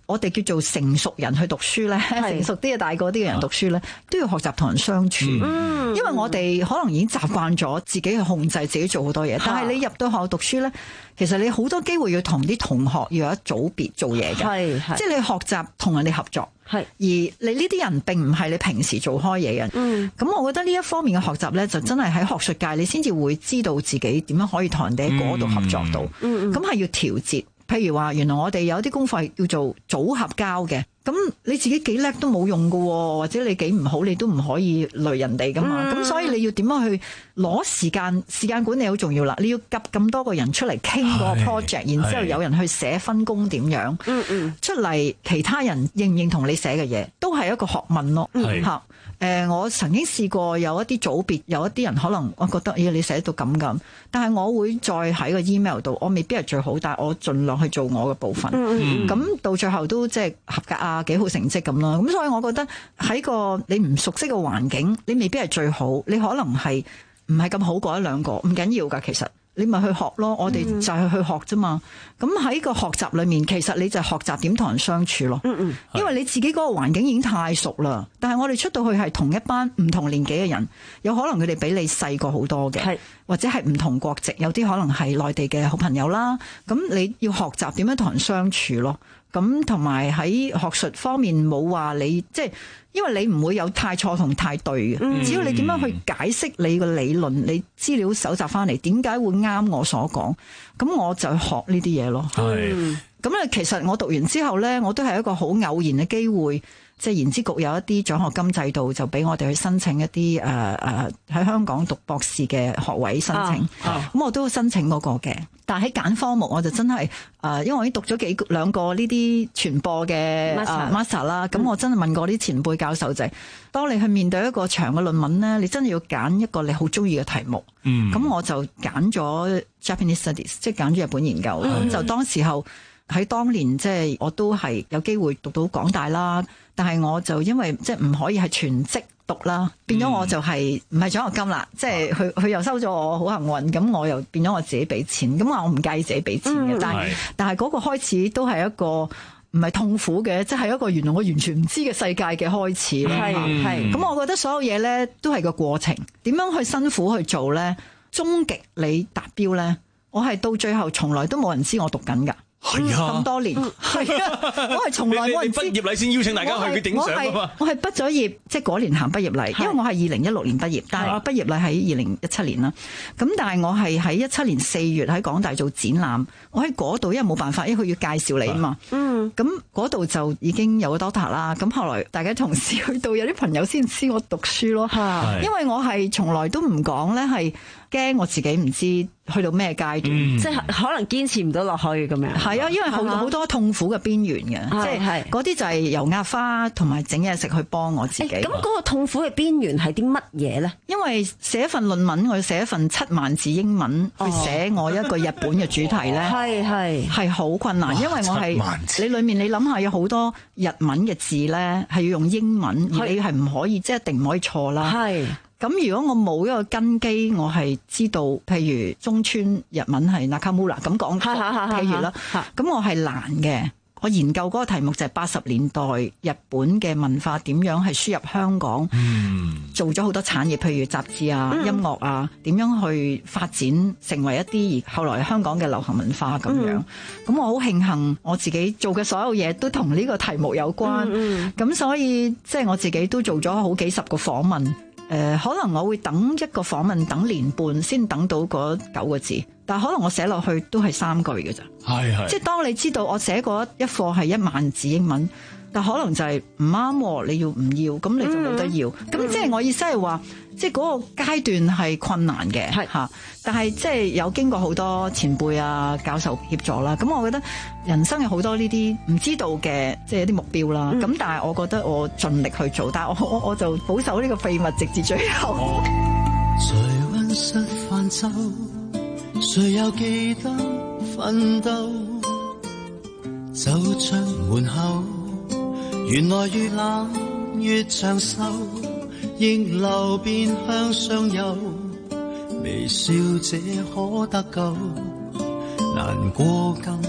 我哋叫做成熟人去讀書咧，成熟啲嘅大個啲嘅人讀書咧，都要學習同人相處。嗯，因為我哋可能已經習慣咗自己去控制自己做好多嘢，但係你入到學校讀書咧，其實你好多機會要同啲同學要有一組別做嘢嘅，係即係你學習同人哋合作。係，而你呢啲人並唔係你平時做開嘢嘅。嗯，咁我覺得呢一方面嘅學習咧，就真係喺學術界你先至會知道自己點樣可以同人哋喺嗰度合作到。嗯，咁係要調節。譬如話，原來我哋有啲功課叫做組合交嘅，咁你自己幾叻都冇用㗎喎，或者你幾唔好，你都唔可以累人哋㗎嘛。咁、嗯、所以你要點樣去攞時間？時間管理好重要啦。你要夾咁多個人出嚟傾個 project，然之後有人去寫分工點樣，嗯嗯，出嚟其他人認唔認同你寫嘅嘢，都係一個學問咯。嚇。誒、呃，我曾經試過有一啲組別，有一啲人可能我覺得，咦，你寫到咁咁，但係我會再喺個 email 度，我未必係最好，但係我盡量去做我嘅部分。咁、嗯嗯、到最後都即係合格啊，幾好成績咁咯。咁所以我覺得喺個你唔熟悉嘅環境，你未必係最好，你可能係唔係咁好過一兩個，唔緊要㗎，其實。你咪去學咯，我哋就係去學啫嘛。咁喺個學習裏面，其實你就係學習點同人相處咯。嗯嗯，因為你自己嗰個環境已經太熟啦。但係我哋出到去係同一班唔同年紀嘅人，有可能佢哋比你細個好多嘅，或者係唔同國籍，有啲可能係內地嘅好朋友啦。咁你要學習點樣同人相處咯。咁同埋喺學術方面冇話你即係，因為你唔會有太錯同太對嘅、嗯。只要你點樣去解釋你個理論，你資料搜集翻嚟，點解會啱我所講，咁我就學呢啲嘢咯。係咁咧，其實我讀完之後咧，我都係一個好偶然嘅機會。即係研資局有一啲獎學金制度，就俾我哋去申請一啲誒誒喺香港讀博士嘅學位申請。咁、啊啊、我都申請嗰個嘅，但係喺揀科目我就真係誒、呃，因為我已經讀咗幾兩個呢啲傳播嘅 master, master 啦。咁、嗯、我真係問過啲前輩教授就係，當你去面對一個長嘅論文咧，你真係要揀一個你好中意嘅題目。咁、嗯、我就揀咗 Japanese Studies， 即係揀咗日本研究。咁、嗯、就當時候喺當年即係我都係有機會讀到港大啦。但係我就因為即係唔可以係全職讀啦，變咗我就係唔係獎學金啦，即係佢佢又收咗我，好幸運，咁我又變咗我自己俾錢，咁我唔介意自己俾錢嘅、嗯，但係但係嗰個開始都係一個唔係痛苦嘅，即係一個原來我完全唔知嘅世界嘅開始。係係，咁我覺得所有嘢咧都係個過程，點樣去辛苦去做咧，終極你達標咧，我係到最後從來都冇人知我讀緊㗎。係啊，咁多年，係啊，我係從來冇人知。你畢業禮先邀請大家去佢影相啊嘛。我係畢咗業，即係嗰年行畢業禮，因為我係二零一六年畢業，但係我畢業禮喺二零一七年啦。咁但係我係喺一七年四月喺港大做展覽，我喺嗰度因為冇辦法，因為佢要介紹你啊嘛。嗯。咁嗰度就已經有個 doctor 啦。咁後來大家同事去到，有啲朋友先知我讀書咯。係。因為我係從來都唔講咧，係驚我自己唔知去到咩階段，嗯、即係可能堅持唔到落去咁樣。係啊，因為好好多痛苦嘅邊緣嘅，即係嗰啲就係油壓花同埋整嘢食去幫我自己。咁、欸、嗰個痛苦嘅邊緣係啲乜嘢咧？因為寫一份論文，我要寫一份七萬字英文去寫我一個日本嘅主題咧，係係係好困難，因為我係你裏面你諗下有好多日文嘅字咧，係要用英文，而你係唔可以即係一定唔可以錯啦。係。咁如果我冇一個根基，我係知道，譬如中村日文係 Nakamura 咁講，譬如啦，咁我係難嘅。我研究嗰個題目就係八十年代日本嘅文化點樣係輸入香港，嗯、做咗好多產業，譬如雜誌啊、嗯、音樂啊，點樣去發展成為一啲後來香港嘅流行文化咁樣。咁、嗯、我好慶幸我自己做嘅所有嘢都同呢個題目有關。咁、嗯嗯、所以即係、就是、我自己都做咗好幾十個訪問。誒、呃，可能我會等一個訪問等年半先等到嗰九個字，但係可能我寫落去都係三句嘅咋。係係，即係當你知道我寫過一課係一萬字英文，但可能就係唔啱，你要唔要？咁你就冇得要。咁、嗯、即係我意思係話，即係嗰個階段係困難嘅，係吓。但係即係有經過好多前輩啊、教授協助啦。咁我覺得人生有好多呢啲唔知道嘅，即係一啲目標啦。咁、嗯、但係我覺得我盡力去做，但係我我我就保守呢個秘密直至最後。 在溫室泛舟，誰又記得奮鬥？走出門口，原來越冷越長壽，逆流便向上游，微笑這可得救，難過更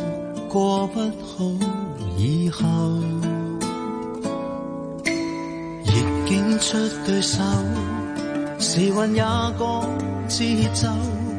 過不好以後，逆境出對手，時運也講節奏，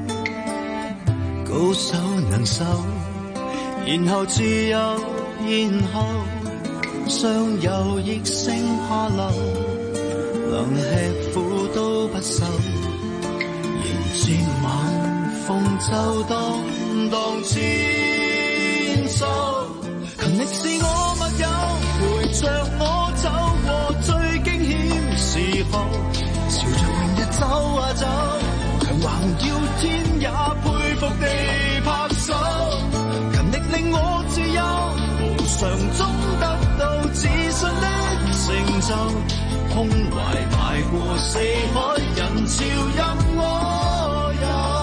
高手能手，然後自由，然後上游亦升下流，能吃苦都不愁，迎接晚風就當當千秋。勤力是我密友，陪着我走過最驚險時候，朝着明日走啊走，強橫要天也佩服地拍手。勤力令我自由，無常中得到自信的成就，胸懷排過四海，人潮任我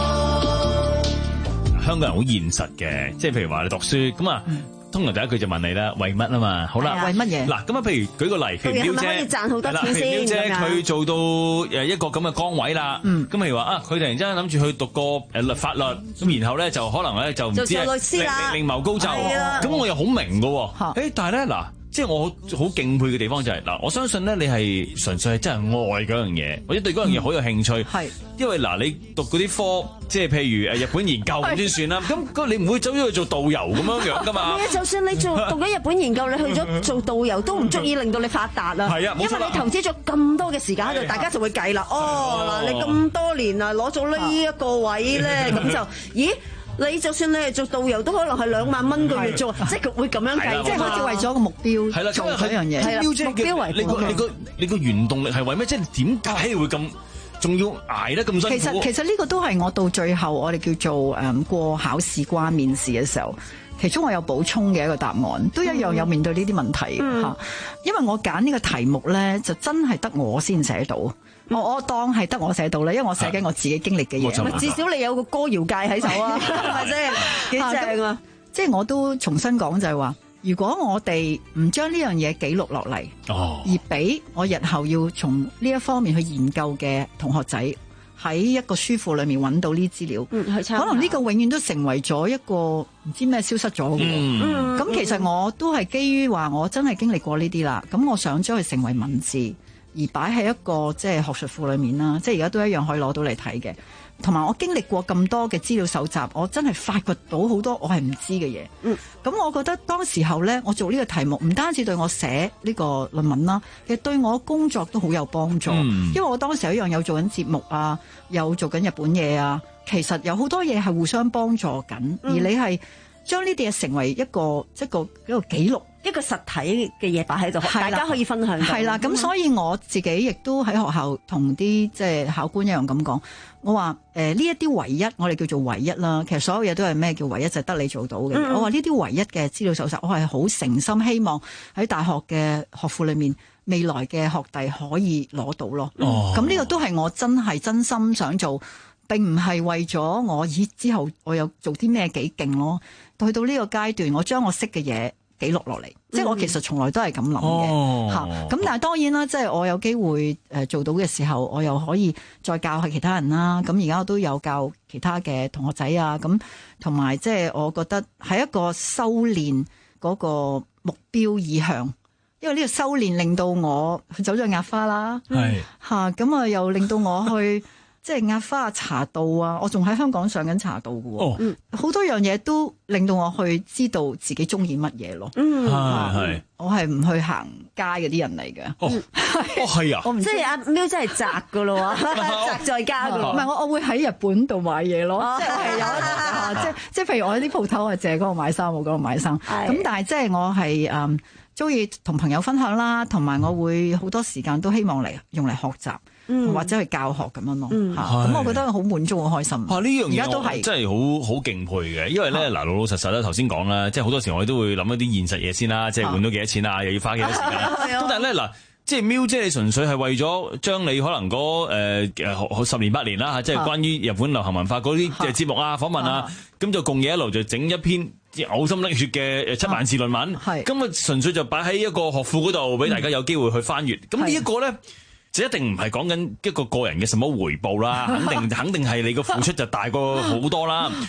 遊。 香港人好現實嘅，即係譬如話你讀書咁啊。嗯通常第一句就問你啦，為乜啊嘛？好啦， 為乜嘢？ 嗱，咁啊，譬如舉個例，譬如苗姐， 可以賺好多錢先。 苗姐佢做到誒一個咁嘅崗位啦，咁譬如話啊，佢突然之間諗住去讀個誒律法律，咁然後咧就可能咧就唔知係律師啦， 另謀高就，咁我又好明㗎喎，誒，但係咧嗱。即係我好敬佩嘅地方就係、是、嗱，我相信咧你係純粹係真係愛嗰樣嘢，或者對嗰樣嘢好有興趣。係、嗯，因為嗱你讀嗰啲科，即係譬如誒日本研究咁先算啦。咁咁你唔會走咗去做導遊咁樣樣噶嘛？ 就算你做讀緊日本研究，你去咗做導遊都唔足以令到你發達啦。係啊，因為你投資咗咁多嘅時間喺度，大家就會計啦。哦，嗱你咁多年啊攞咗呢一個位咧，咁就咦？你就算你係做導遊，都可能係兩萬蚊個月做，即係佢會咁樣計，即係好似為咗個目標係啦， 做嗰樣嘢。係啦，目標為你個你個你個原動力係為咩？即係點解會咁，仲要捱得咁辛苦？ 其實其實呢個都係我到最後我哋叫做誒過考試關面試嘅時候，其中我有補充嘅一個答案，都一樣有面對呢啲問題嚇、嗯。因為我揀呢個題目咧，就真係得我先寫到。我我當係得我寫到啦，因為我寫緊我自己經歷嘅嘢。 至少你有個歌謠界喺手啊，係咪先？幾正啊！ 即係我都重新講就係話，如果我哋唔將呢樣嘢記錄落嚟，哦、而俾我日後要從呢一方面去研究嘅同學仔喺一個書庫裏面揾到呢啲資料，嗯、可能呢個永遠都成為咗一個唔知咩消失咗嘅。咁、嗯嗯、其實我都係基於話我真係經歷過呢啲啦，咁我想將佢成為文字。而擺喺一個即係學術庫裏面啦，即係而家都一樣可以攞到嚟睇嘅。同埋我經歷過咁多嘅資料搜集，我真係發掘到好多我係唔知嘅嘢。嗯，咁我覺得當時候咧，我做呢個題目唔單止對我寫呢個論文啦，其實對我工作都好有幫助。嗯，因為我當時一樣有做緊節目啊，有做緊日本嘢啊，其實有好多嘢係互相幫助緊。嗯，而你係將呢啲嘢成為一個一個一個記錄。 一個實體嘅嘢擺喺度，大家可以分享。 係啦，咁所以我自己亦都喺學校同啲即係考官一樣咁講，我話誒呢一啲唯一，我哋叫做唯一啦。其實所有嘢都係咩叫唯一，就係得你做到嘅。嗯、我話呢啲唯一嘅資料搜集，我係好誠心希望喺大學嘅學庫裏面，未來嘅學弟可以攞到咯。哦，咁呢個都係我真係真心想做，並唔係為咗我以之後我有做啲咩幾勁咯。去到呢個階段，我將我識嘅嘢記錄落嚟，即係我其實從來都係咁諗嘅嚇。咁、哦、但係當然啦，即係我有機會誒做到嘅時候，我又可以再教下其他人啦。咁而家我都有教其他嘅同學仔啊。咁同埋即係我覺得係一個修練嗰個目標意向，因為呢個修練令到我走咗壓花啦，係嚇咁啊，又令到我去。即係壓花啊、茶道啊，我仲喺香港上緊茶道嘅喎，嗯，好多樣嘢都令到我去知道自己中意乜嘢咯。嗯，係，我係唔去行街嗰啲人嚟嘅。哦， 哦係啊， 即係阿喵真係宅㗎咯喎，宅在家㗎咯。 唔係我，我會喺日本度買嘢咯。即係我係有，即係即係譬如我啲鋪頭係借嗰度買衫，我嗰度買衫。咁但係即係我係誒中意同朋友分享啦，同埋我會好多時間都希望嚟用嚟學習。嗯、或者去教學咁樣咯，咁、嗯啊、我覺得好滿足、好開心。啊，呢樣嘢都係真係好好敬佩嘅，因為咧嗱老老實實咧頭先講啦，即係好多時我哋都會諗一啲現實嘢先啦，即係換到幾多錢啊，又要花幾多時間。咁但係咧嗱，即係喵姐你純粹係為咗將你可能嗰誒誒十年八年啦嚇，即係關於日本流行文化嗰啲嘅節目啊、訪問啊，咁就共嘢一路就整一篇嘔心瀝血嘅七萬字論文，咁啊純粹就擺喺一個學庫嗰度俾大家有機會去翻閱。咁呢一個咧。就一定唔係講緊一個個人嘅什麼回報啦，肯定肯定係你個付出就大過好多啦。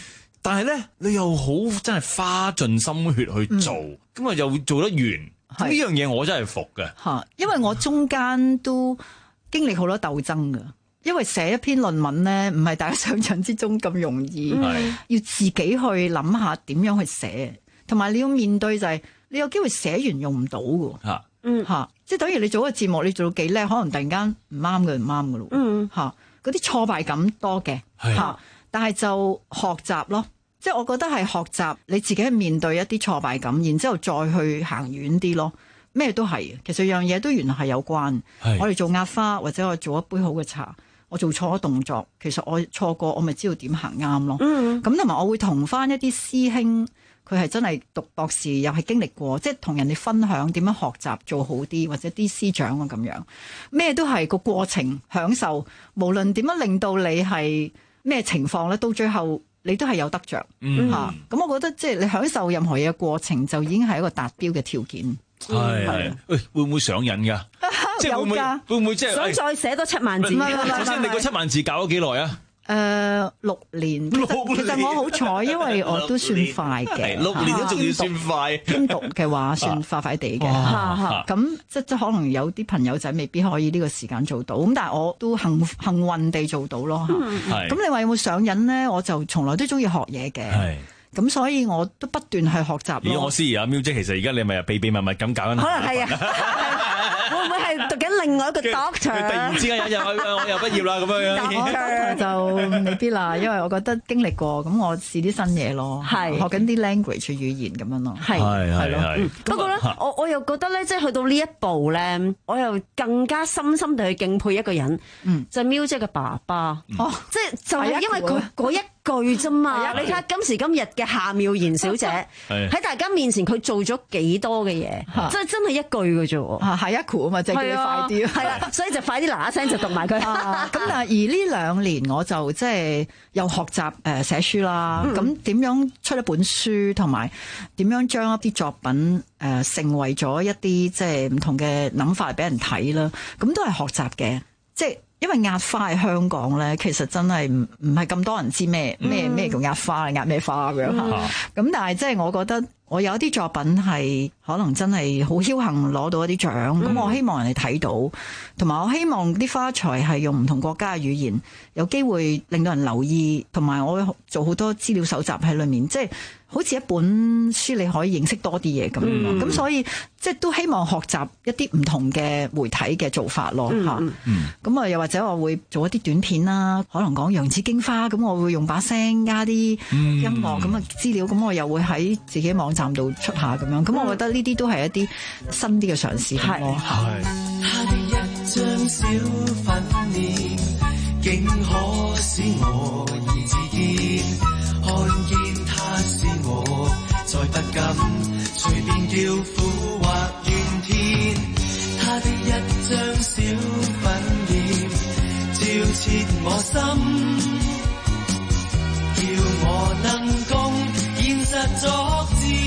但係咧你又好真係花盡心血去做，咁啊、嗯、又做得完，呢樣嘢我真係服嘅嚇，因為我中間都經歷好多鬥爭㗎。因為寫一篇論文咧，唔係大家想象之中咁容易，嗯、要自己去諗下點樣去寫，同埋你要面對就係、是、你有機會寫完用唔到嘅，吓，嗯吓，即係等於你做個節目，你做到幾叻，可能突然間唔啱嘅唔啱嘅咯，嗯吓，嗰啲挫敗感多嘅，吓，但係就學習咯，即係我覺得係學習你自己去面對一啲挫敗感，然之後再去行遠啲咯。咩都係，其實樣嘢都原來係有關。我哋做壓花或者我做一杯好嘅茶。我做錯咗動作，其實我錯過，我咪知道點行啱咯。咁同埋我會同翻一啲師兄，佢係真係讀博士，又係經歷過，即係同人哋分享點樣學習做好啲，或者啲師長啊咁樣，咩都係個過程享受。無論點樣令到你係咩情況咧，到最後你都係有得着嚇。咁、嗯啊、我覺得即係你享受任何嘢嘅過程，就已經係一個達標嘅條件。 係係，喂，會唔會上癮㗎？即係會唔會會唔會即係想再寫多七萬字？ 首先，你嗰七萬字搞咗幾耐啊？ 誒，六年。其實我好彩，因為我都算快嘅。 六年都仲要算快。 編讀嘅話，算快快地嘅。咁即即可能有啲朋友仔未必可以呢個時間做到，咁但係我都幸幸運地做到咯。咁你話有冇上癮咧？我就從來都中意學嘢嘅。咁所以我都不斷去學習咯。 我思怡阿 Miu 姐，其實而家你咪秘秘密密咁搞緊？ 可能係啊，會唔會係讀緊另外一個 doctor？ 突然之間有一日我我又畢業啦咁樣樣。就未必啦，因為我覺得經歷過，咁我試啲新嘢咯，係學緊啲 language 語言咁樣咯。 係係咯。不過咧，我我又覺得咧，即係去到呢一步咧，我又更加深深地去敬佩一個人，嗯，就係 Miu 姐嘅爸爸。哦，即係就係因為佢嗰一句啫嘛。你睇下今時今日嘅夏妙賢小姐喺大家面前，佢做咗幾多嘅嘢，即係真係一句嘅啫。下一句啊嘛，就叫你快啲。係啦，所以就快啲嗱嗱聲就讀埋佢。咁但係而呢兩年我就即係又學習誒寫書啦。咁點樣出一本書，同埋點樣將一啲作品誒成為咗一啲即係唔同嘅諗法俾人睇啦。咁都係學習嘅，即係。因為壓花喺香港咧，其實真係唔唔係咁多人知咩咩咩叫壓花，壓咩花咁樣嚇。咁、嗯、但係即係我覺得我有一啲作品係可能真係好僥倖攞到一啲獎，咁、嗯、我希望人哋睇到，同埋我希望啲花材係用唔同國家嘅語言，有機會令到人留意，同埋我會做好多資料搜集喺裏面，即係好似一本書你可以認識多啲嘢咁。咁、嗯、所以即係都希望學習一啲唔同嘅媒體嘅做法咯嚇。咁、嗯、啊又或者我會做一啲短片啦，可能講洋紫荊花，咁我會用把聲加啲音樂咁嘅資料，咁我又會喺自己網站度出下咁樣。咁我覺得呢啲都係一啲新啲嘅嘗試咯。係。他的一張小粉臉，竟可使我意志堅，看見他是我，再不敢隨便叫苦或怨天。他的一張小粉臉，照切我心，叫我能共現實作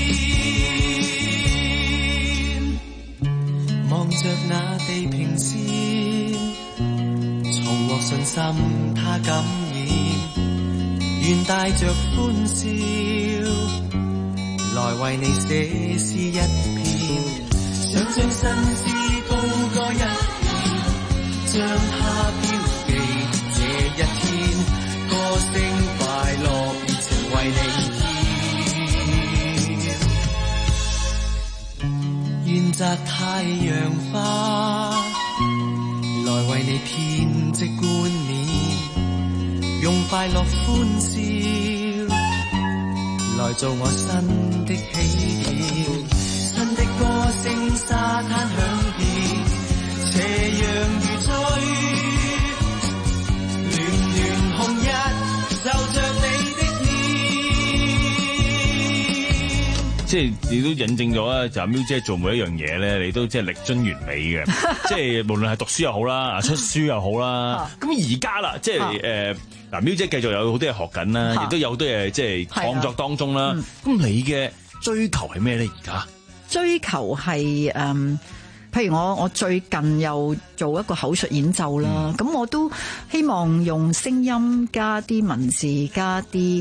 戰。望着那地平線，重獲信心他感染，願帶着歡笑來為你寫詩一篇，想將新詩高歌一遍，將它標記這一天，歌聲快樂熱情為你獻，願摘太陽花來為你編織冠冕，用快樂歡笑來做我新的起點，新的歌聲沙灘響遍，斜陽如醉，暖暖紅日就着你的臉。 即係你都引證咗啊！就阿 Miu 姐做每一樣嘢咧，你都即係力臻完美嘅。即係無論係讀書又好啦，出書又好啦。咁而家啦，即係誒嗱，Miu 姐繼續有好多嘢學緊啦，亦、啊、都有好多嘢即係創作當中啦。咁、嗯、你嘅追求係咩咧？而家追求係誒、嗯，譬如我我最近又做一個口述演奏啦，咁、嗯、我都希望用聲音加啲文字加啲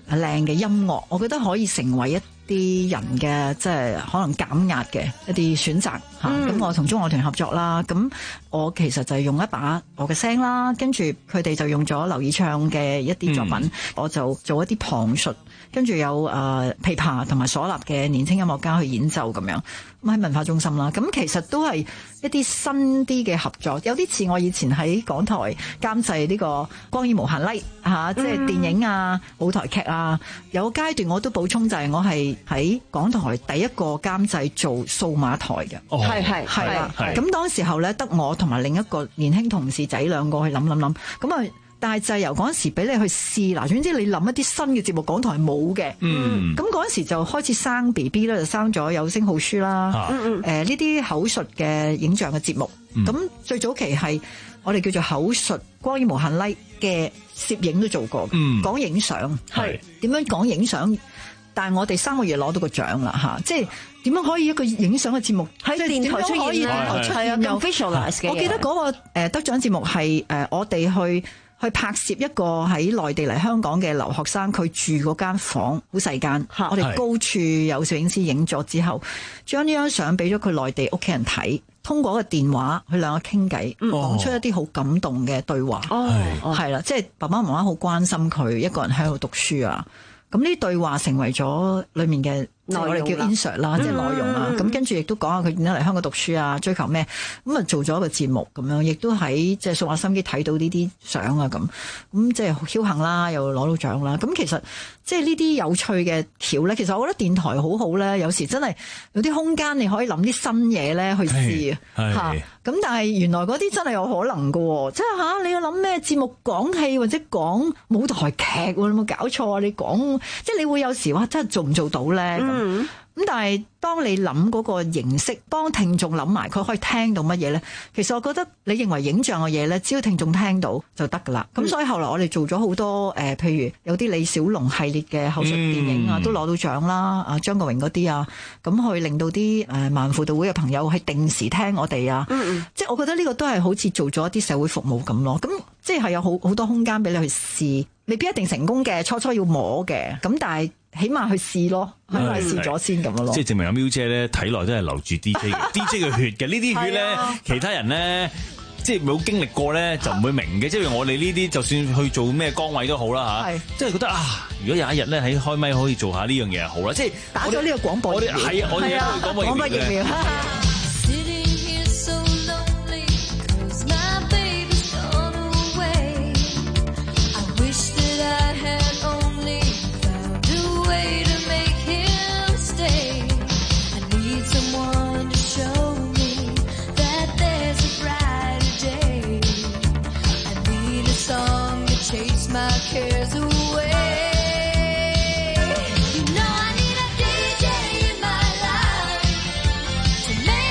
靚嘅音樂，我覺得可以成為一啲人嘅即係可能減壓嘅一啲選擇嚇。咁、嗯、我同中樂團合作啦，咁我其實就係用一把我嘅聲啦，跟住佢哋就用咗劉以鬯嘅一啲作品，嗯、我就做一啲旁述，跟住有誒、呃、琵琶同埋嗩吶嘅年輕音樂家去演奏咁樣。咁喺文化中心啦，咁其實都係一啲新啲嘅合作，有啲似我以前喺港台監製呢個《光影無限 Like》嚇，即係電影啊、舞台劇啊。有個階段我都補充就係我係喺港台第一個監製做數碼台嘅，係係係啦。咁當時候咧，得我同埋另一個年輕同事仔兩個去諗諗諗，咁啊。但係就係由嗰陣時俾你去試，嗱，總之你諗一啲新嘅節目，港台冇嘅。嗯，咁嗰陣時就開始生 B B 咧，就生咗有聲好書啦。嗯嗯，誒呢啲口述嘅影像嘅節目，咁、嗯、最早期係我哋叫做口述光影無限 Like 嘅攝影都做過，嗯、講影相係點樣講影相，但係我哋三個月攞到個獎啦嚇，即係點樣可以一個影相嘅節目喺電台出現咧？係啊，咁 visualize 嘅。我記得嗰個誒得獎節目係誒我哋去。去拍攝一個喺內地嚟香港嘅留學生，佢住嗰間房好細間，我哋高處有攝影師影咗之後，將呢張相俾咗佢內地屋企人睇，通過個電話，佢兩個傾偈，講出一啲好感動嘅對話，係啦，即係爸爸媽媽好關心佢一個人喺度讀書啊，咁呢啲對話成為咗裡面嘅。我哋叫 insert 啦，即係內容啦。咁跟住亦都講下佢點解嚟香港讀書啊，追求咩？咁啊做咗一個節目咁樣，亦都喺即係數碼收音機睇到呢啲相啊咁。咁即係僥倖啦，又攞到獎啦。咁其實即係呢啲有趣嘅橋咧，其實我覺得電台好好咧。有時真係有啲空間，你可以諗啲新嘢咧去試啊。嚇！咁但係原來嗰啲真係有可能㗎喎。即係嚇，你要諗咩節目講戲或者講舞台劇喎？你有冇搞錯啊？你講即係你會有時話真係做唔做到咧？咁、嗯咁但係當你諗嗰個形式，幫聽眾諗埋佢可以聽到乜嘢咧？其實我覺得你認為影像嘅嘢咧，只要聽眾聽到就得噶啦。咁、嗯、所以後來我哋做咗好多誒、呃，譬如有啲李小龍系列嘅口述電影啊，嗯、都攞到獎啦。啊，張國榮嗰啲啊，咁去令到啲誒盲人輔導會嘅朋友係定時聽我哋啊。嗯、即係我覺得呢個都係好似做咗一啲社會服務咁咯。咁即係有好好多空間俾你去試，未必一定成功嘅，初初要摸嘅。咁但係起碼去試咯，起碼試咗先咁樣咯。 即係證明阿 Miu 姐咧體內都係流住 D J 嘅，D J 嘅血嘅。呢啲血咧，其他人咧即係冇經歷過咧就唔會明嘅。即係我哋呢啲就算去做咩崗位都好啦嚇，即係覺得啊，如果有一日咧喺開咪可以做下呢樣嘢好啦。即係打咗呢個廣播疫苗， 係啊，我哋廣播疫苗。 To make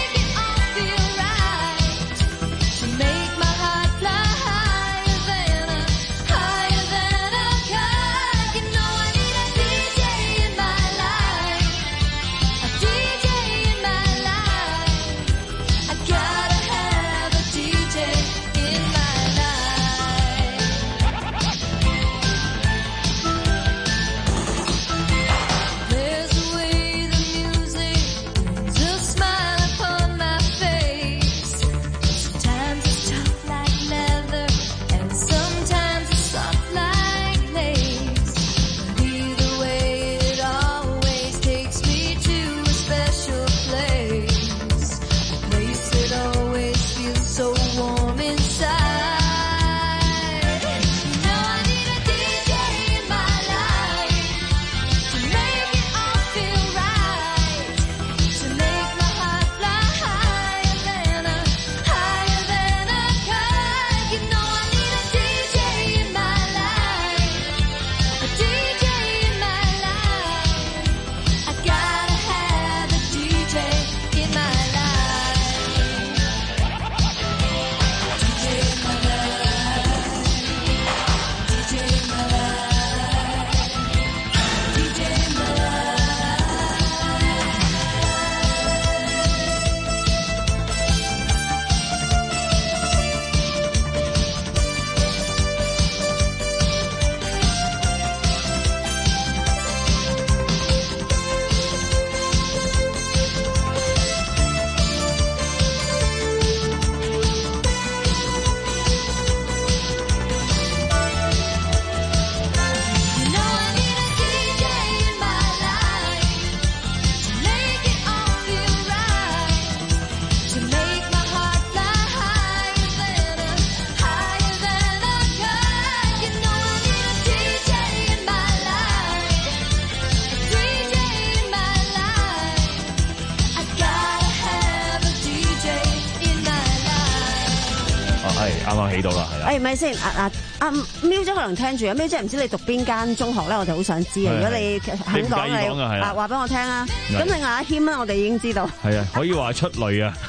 啱起到啦，係啦。 誒，唔係先，阿阿阿喵姐可能聽住啊，喵姐唔知你讀邊間中學咧，我就好想知啊。如果你肯講你，啊話俾我聽啊。咁另外阿謙咧，我哋已經知道。係啊，可以話出類啊。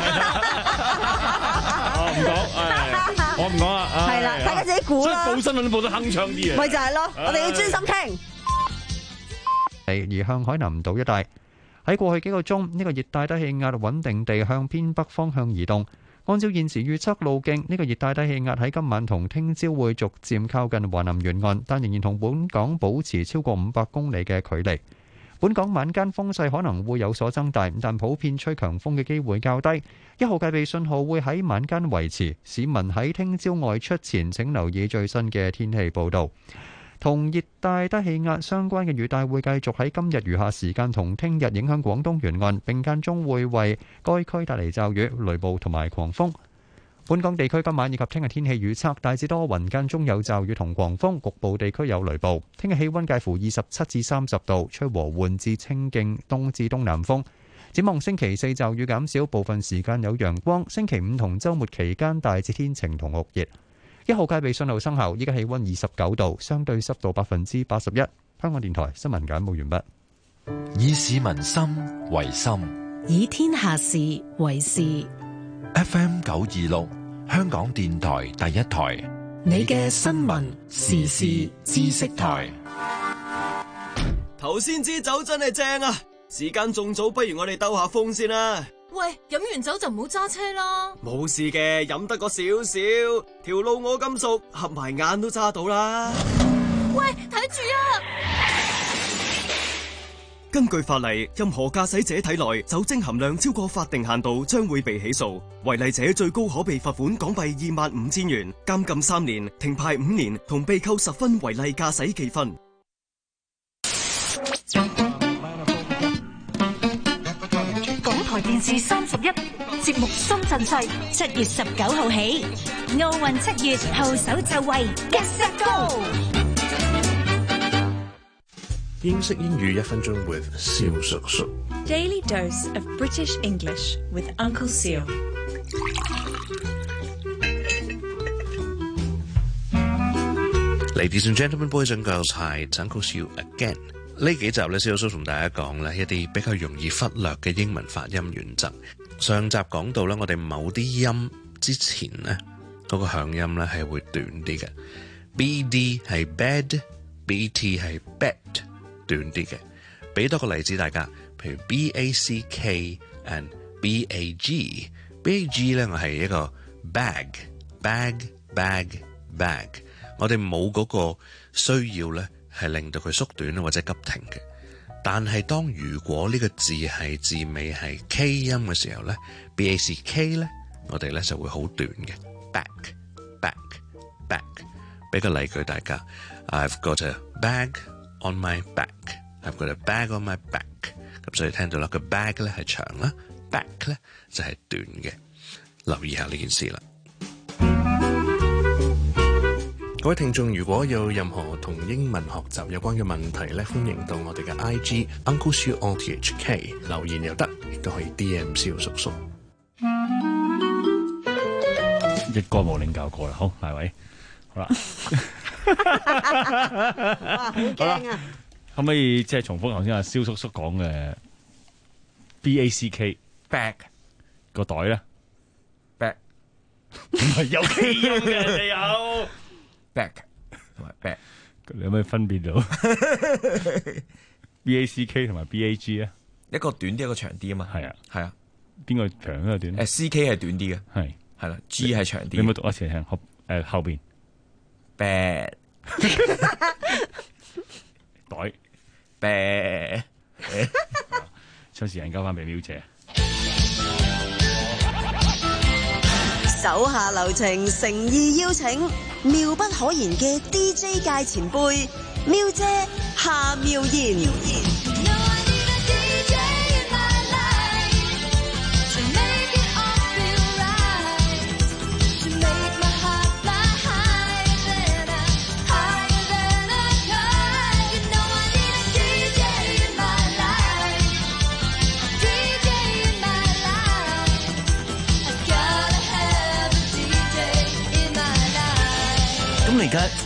我唔講，我唔講啊。 係啦，大家自己估啦。 報新聞都報得鏗鏘啲啊。 咪就係咯，我哋要專心聽。 而向海南島一帶，喺過去幾個鐘，呢個熱帶低氣壓穩定地向偏北方向移動。按照現時預測路徑，呢個熱帶低氣壓喺今晚同聽朝會逐漸靠近華南沿岸，但仍然同本港保持超過五百公里嘅距離。本港晚間風勢可能會有所增大，但普遍吹強風嘅機會較低。一號戒備信號會喺晚間維持，市民喺聽朝外出前請留意最新嘅天氣報導。同熱帶低氣壓相關嘅雨帶會繼續喺今日餘下時間同聽日影響廣東沿岸，並間中會為該區帶嚟驟雨、雷暴同埋狂風。本港地區今晚以及聽日天氣預測大致多雲，間中有驟雨同狂風，局部地區有雷暴。聽日氣溫介乎二十七至三十度，吹和緩至清勁東至東南風。展望星期四驟雨減少，部分時間有陽光。星期五同週末期間大致天晴同酷熱。一號戒備信號生效，依家氣溫二十九度，相對濕度百分之八十一。香港電台新聞簡報完畢。 以市民心為心， 以天下事為事。 F M 九二六，香港電台第一台， 你嘅新聞時事知識台。 頭先支酒真係正啊！時間仲早，不如我哋兜下風先啦。 喂，飲完酒就唔好揸車啦。 冇事嘅，飲得個少少，條路我咁熟，合埋眼都揸到啦。 喂，睇住啊！ 根據法例，任何駕駛者體內酒精含量超過法定限度，將會被起訴。違例者最高可被罰款港幣二萬五千元、監禁三年、停牌五年，同被扣十分違例駕駛記分。 港台電視三十一節目深圳世，七月十九號起，奧運七月後手就位 ，Get Set Go！ 英式英語一分鐘 with 蕭叔叔。 Daily dose of British English with Uncle Seal。 Ladies and gentlemen, boys and girls, hi, it's Uncle Seal again。呢幾集咧，蕭叔同大家講咧一啲比較容易忽略嘅英文發音原則。上集講到咧，我哋某啲音之前咧嗰個響音咧係會短啲嘅 ，B D 係 bed，B T 係 bet， 短啲嘅。俾多個例子大家，譬如 B A C K and B A G，B A G 咧我係一個 bag，bag，bag，bag， 我哋冇嗰個需要咧。係令到佢縮短或者急停嘅，但係當如果呢個字係字尾係 K 音嘅時候咧 ，B A C K 咧，我哋咧就會好短嘅 back back back。俾個例句大家 ，I've got a bag on my back，I've got a bag on my back。咁所以聽到啦，個 bag 咧係長啦 ，back 咧就係短嘅。留意下呢件事啦。各位聽眾，如果有任何同英文學習有關嘅問題咧，歡迎到我哋嘅 I G Uncle Siu O T H K 留言又得，亦都可以 D M 蕭叔叔。 一歌冇領教過啦，好，大位，好啦， 哇，好驚啊！ 可唔可以即係重複頭先阿蕭叔叔講嘅 B A C K bag 個袋咧 bag 唔係有 K 音嘅，你有。 back 同埋 back， 你有咩分別到？B A C K 同埋 B A G 咧， 一個短啲，一個長啲啊嘛。係啊，係啊， 邊個長邊個短？ 誒 C K 係短啲嘅，係係啦 ，G 係長啲。 你有冇讀一次聽？後誒後邊 bad 袋 bad， 將時間交翻俾表姐。 手下留情，誠意邀請妙不可言嘅 D J 界前輩妙姐夏妙妍。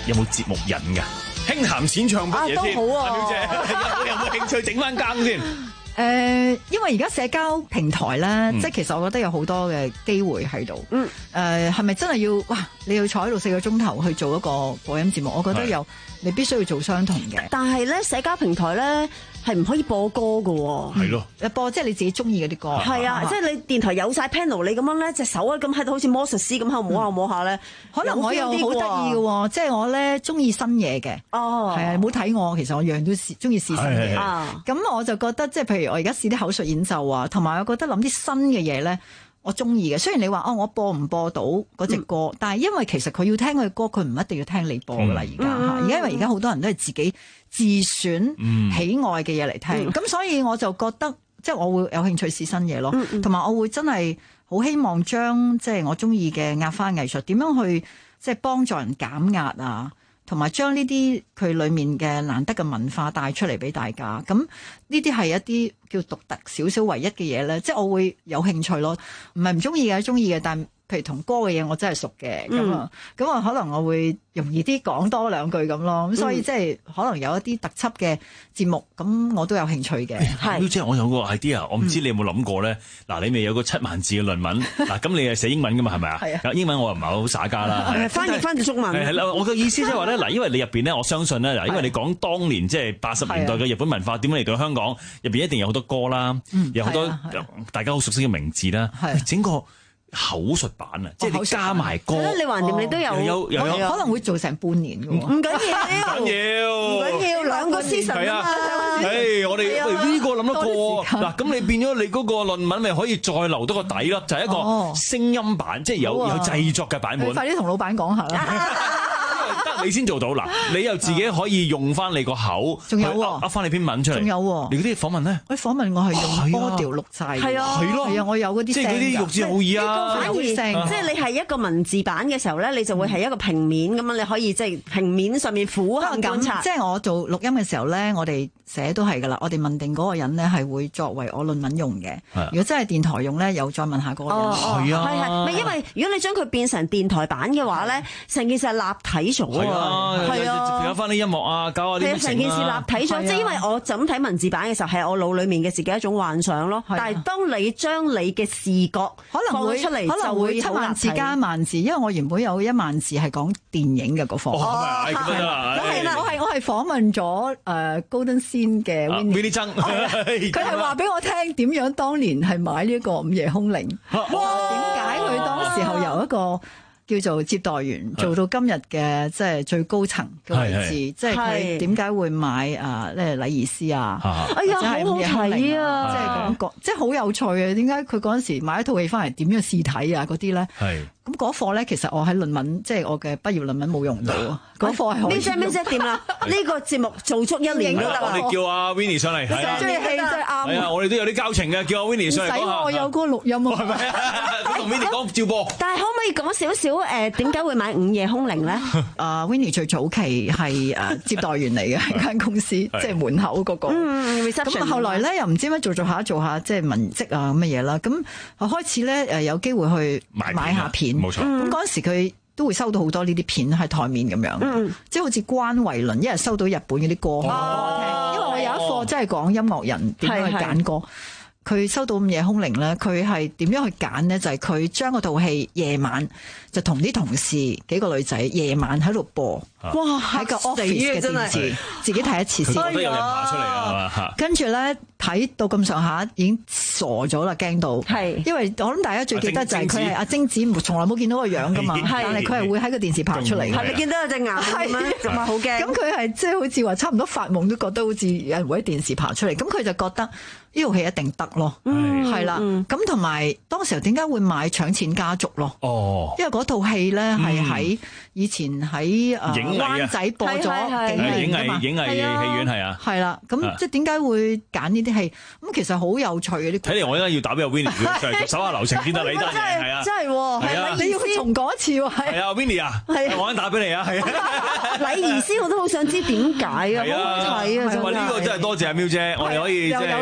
有冇節目癮㗎？輕談淺唱乜嘢先？ 都好啊， 表姐有冇有冇興趣整翻更先？ 誒、呃，因為而家社交平台咧， 嗯、 即係其實我覺得有好多嘅機會喺度。 嗯。 誒、呃，係咪真係要哇？你要坐喺度四個鐘頭去做一個播音節目？我覺得有，你必須要做相同嘅。 但係咧，社交平台咧係唔可以播歌㗎喎。 係咯。 誒，播即係你自己中意嗰啲歌。 係啊，即係你電台有晒 panel，你咁樣咧隻手啊咁喺度好似魔術師咁喺度摸下摸下咧， 可能我又好得意嘅喎，即係我咧中意新嘢嘅。哦。係啊，唔好睇我，其實我樣樣都試中意試新嘢。咁我就覺得即係譬如我而家試啲口述演奏啊，同埋我覺得諗啲新嘅嘢咧，我中意嘅。雖然你話哦，我播唔播到嗰隻歌，嗯、但係因為其實佢要聽佢嘅歌，佢唔一定要聽你播噶啦。而家嚇，而家因為而家好多人都係自己自選喜愛嘅嘢嚟聽，咁、嗯、所以我就覺得即係我會有興趣試新嘢咯。同埋、嗯嗯、我會真係好希望將即係我中意嘅壓花藝術點樣去即係幫助人減壓啊！同埋將呢啲佢裡面嘅難得嘅文化帶出嚟俾大家，咁呢啲係一啲叫獨特少少唯一嘅嘢咧，即係我會有興趣咯，唔係唔中意嘅，中意嘅，但譬如同歌嘅嘢我真係熟嘅，咁啊、嗯，咁啊可能我會容易啲講多兩句咁咯，咁所以即係可能有一啲特輯嘅節目，咁我都有興趣嘅。 係，即係我有個 idea，我唔知你有冇諗過咧？嗱、嗯，你咪有個七萬字嘅論文，嗱，咁你係寫英文噶嘛？係咪啊？係啊。英文我又唔係好耍家啦。係翻譯翻譯中文。 係啦，我嘅意思即係話咧，嗱，因為你入邊咧，我相信咧，嗱，因為你講當年即係八十年代嘅日本文化點樣嚟到香港，入邊一定有好多歌啦，嗯、有好多大家好熟悉嘅名字啦，整個口述版啊，即係你加埋歌， 你橫掂你都有， 有有有可能會做成半年嘅喎， 唔緊要， 唔緊要， 唔緊要，兩個 season 啊嘛， 誒，我哋呢個諗得過嗱，咁你變咗你嗰個論文咪可以再留多個底咯，就係一個聲音版，即係有有製作嘅版本。 快啲同老闆講下啦。 得你先做到嗱，你又自己可以用翻你個口， 仲有噏翻你篇文出嚟， 仲有你嗰啲訪問咧？ 喂，訪問我係用波調錄曬，係啊，係咯，係啊，我有嗰啲， 即係嗰啲錄字好易啊， 反而即係你係一個文字版嘅時候咧，你就會係一個平面咁樣，你可以即係平面上面俯瞰檢查。即係我做錄音嘅時候咧，我哋寫都係噶啦，我哋問定嗰個人咧係會作為我論文用嘅。如果真係電台用咧，又再問下嗰個人。 係啊， 係係，咪因為如果你將佢變成電台版嘅話咧，成件事係立體咗。 係啊，有翻啲音樂啊，搞下啲成件事立體咗，即係因為我就咁睇文字版嘅時候，係我腦裡面嘅自己一種幻想咯。但係當你將你嘅視覺可能會出嚟， 可能會七萬字加萬字，因為我原本有一萬字係講電影嘅嗰科。 哦，係啦， 我係我係訪問咗誒 Golden Scene 嘅 Winnie 曾， 佢係話俾我聽點樣當年係買呢一個午夜凶鈴，點解佢當時候由一個叫做接待員做到今日嘅即係最高層嘅位置，即係佢點解會買啊咧禮儀師啊？ 哎呀，好好睇啊！ 即係咁講，即係好有趣啊！點解佢嗰陣時買一套戲翻嚟點樣試睇啊？嗰啲咧，咁嗰課咧，其實我喺論文即係我嘅畢業論文冇用到啊！嗰課係可以。咩啫咩啫點啦？呢個節目做足一年都得啦。 我哋叫阿 Winnie 上嚟， 係啊，中意戲真係啱。 係啊，我哋都有啲交情嘅，叫阿 Winnie 上嚟講下。 唔使我有個錄音啊，係咪啊？同 Winnie 講照播。 但係可唔可以講少少誒？點解會買午夜凶鈴咧？ 啊 Winnie 最早期係誒接待員嚟嘅，喺間公司即係門口嗰個。 嗯， 咁後來咧又唔知乜做做下做下即係文職啊咁嘅嘢啦。咁開始咧誒有機會去買下片。 冇錯。 咁嗰陣時佢都會收到好多呢啲片喺台面咁樣，嗯、即係好似關維倫一日收到日本嗰啲歌，哦、因為我有一課真係講音樂人點樣去揀歌。佢收到午夜凶鈴咧，佢係點樣去揀呢？就係佢將嗰套戲夜晚就同啲同事幾個女仔夜晚喺度播，哇！喺個 office 嘅電視自己睇一次先。 佢覺得有人爬出嚟啊嘛！ 跟住咧睇到咁上下已經傻咗啦，驚到。係，因為我諗大家最記得就係佢係阿貞子，從來冇見到個樣噶嘛，但係佢係會喺個電視爬出嚟。 係，你見到有隻眼咁樣，咁啊好驚。 咁佢係即係好似話差唔多發夢都覺得好似有人會喺電視爬出嚟，咁佢就覺得呢套戲一定得咯，係啦。咁同埋當時候點解會買搶錢家族咯？哦，因為嗰套戲咧係喺以前喺誒灣仔播咗幾年㗎嘛， 影藝戲院係啊， 係啦。咁即係點解會揀呢啲戲？咁其實好有趣嘅啲。 睇嚟我應該要打俾阿 Winnie 上嚟手下留情先得，你真係係啊， 真係係啊，你要去重講一次喎。 係啊 Winnie 啊，我啱打俾你啊，係啊。 禮儀師我都好想知點解啊，好好睇啊，真係。 呢個真係多謝阿 Miu 姐，我哋可以即係有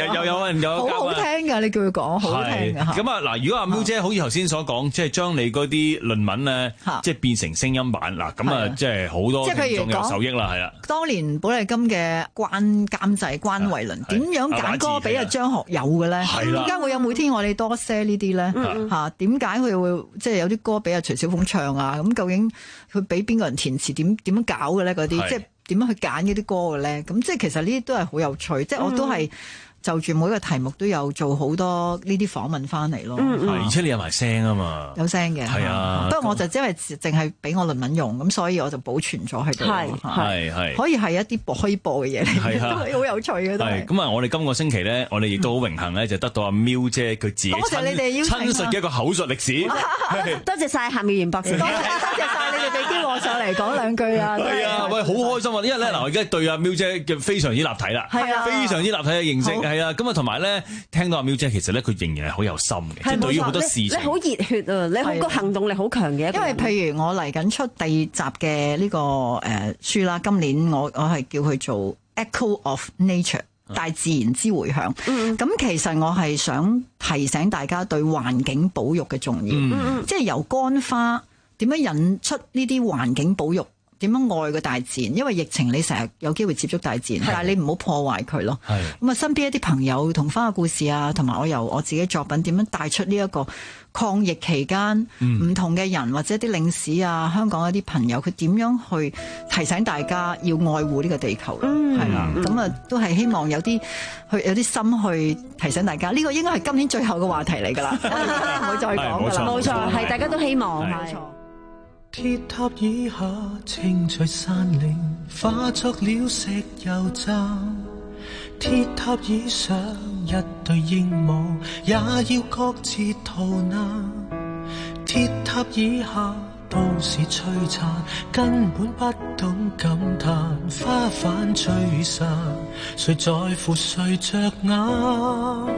係又有人又有好好聽㗎，你叫佢講好聽㗎。 咁啊嗱，如果阿喵姐好似頭先所講，即係將你嗰啲論文咧，即係變成聲音版嗱，咁啊即係好多聽眾有受益啦，係啦。 當年寶麗金嘅關監製關維倫點樣揀歌俾阿張學友嘅咧？點解會有每天我哋多些呢啲咧？嚇點解佢會即係有啲歌俾阿徐小鳳唱啊？咁究竟佢俾邊個人填詞？點點樣搞嘅咧？嗰啲即係點樣去揀嗰啲歌嘅咧？咁即係其實呢啲都係好有趣，即係我都係。就住每個題目都有做好多呢啲訪問翻嚟咯， 而且你有埋聲啊嘛， 有聲嘅， 係啊。 不過我就因為淨係俾我論文用，咁所以我就保存咗喺度， 係係係， 可以係一啲可以播嘅嘢嚟，都係好有趣嘅。係咁啊！我哋今個星期咧，我哋亦都好榮幸咧，就得到阿喵姐佢自己多謝你哋邀請親述嘅一個口述歷史。 多謝晒夏妙賢博士，多謝晒你哋俾機會上嚟講兩句啊！ 係啊，喂，好開心啊！因為咧嗱，我而家對阿喵姐嘅非常之立體啦， 係啊， 非常之立體嘅認識係啊，咁啊同埋咧。聽到阿喵姐其實咧，佢仍然係好有心嘅，即係對於好多事情， 你好熱血啊！你好個行動力好強嘅。 因為譬如我嚟緊出第二集嘅呢個誒書啦，今年我我係叫佢做 Echo of Nature 大自然之迴響。咁、嗯、其實我係想提醒大家對環境保育嘅重要，嗯、即係由乾花點樣引出呢啲環境保育。點樣愛個大自然？因為疫情你成日有機會接觸大自然，但係你唔好破壞佢咯。咁啊，身邊一啲朋友同花嘅故事啊，同埋我由我自己作品點樣帶出呢一個抗疫期間唔、嗯、同嘅人或者啲領事啊，香港一啲朋友，佢點樣去提醒大家要愛護呢個地球？係啦、嗯，咁啊都係希望有啲去有啲心去提醒大家。呢、這個應該係今年最後嘅話題嚟㗎啦，唔會再講㗎啦。 冇錯，係大家都希望。冇錯。 鐵塔以下，清脆山嶺化作了石油站。鐵塔以上，一對鸚鵡也要各自逃難。鐵塔以下，都市璀璨，根本不懂感嘆。花瓣吹散，誰在乎誰着眼？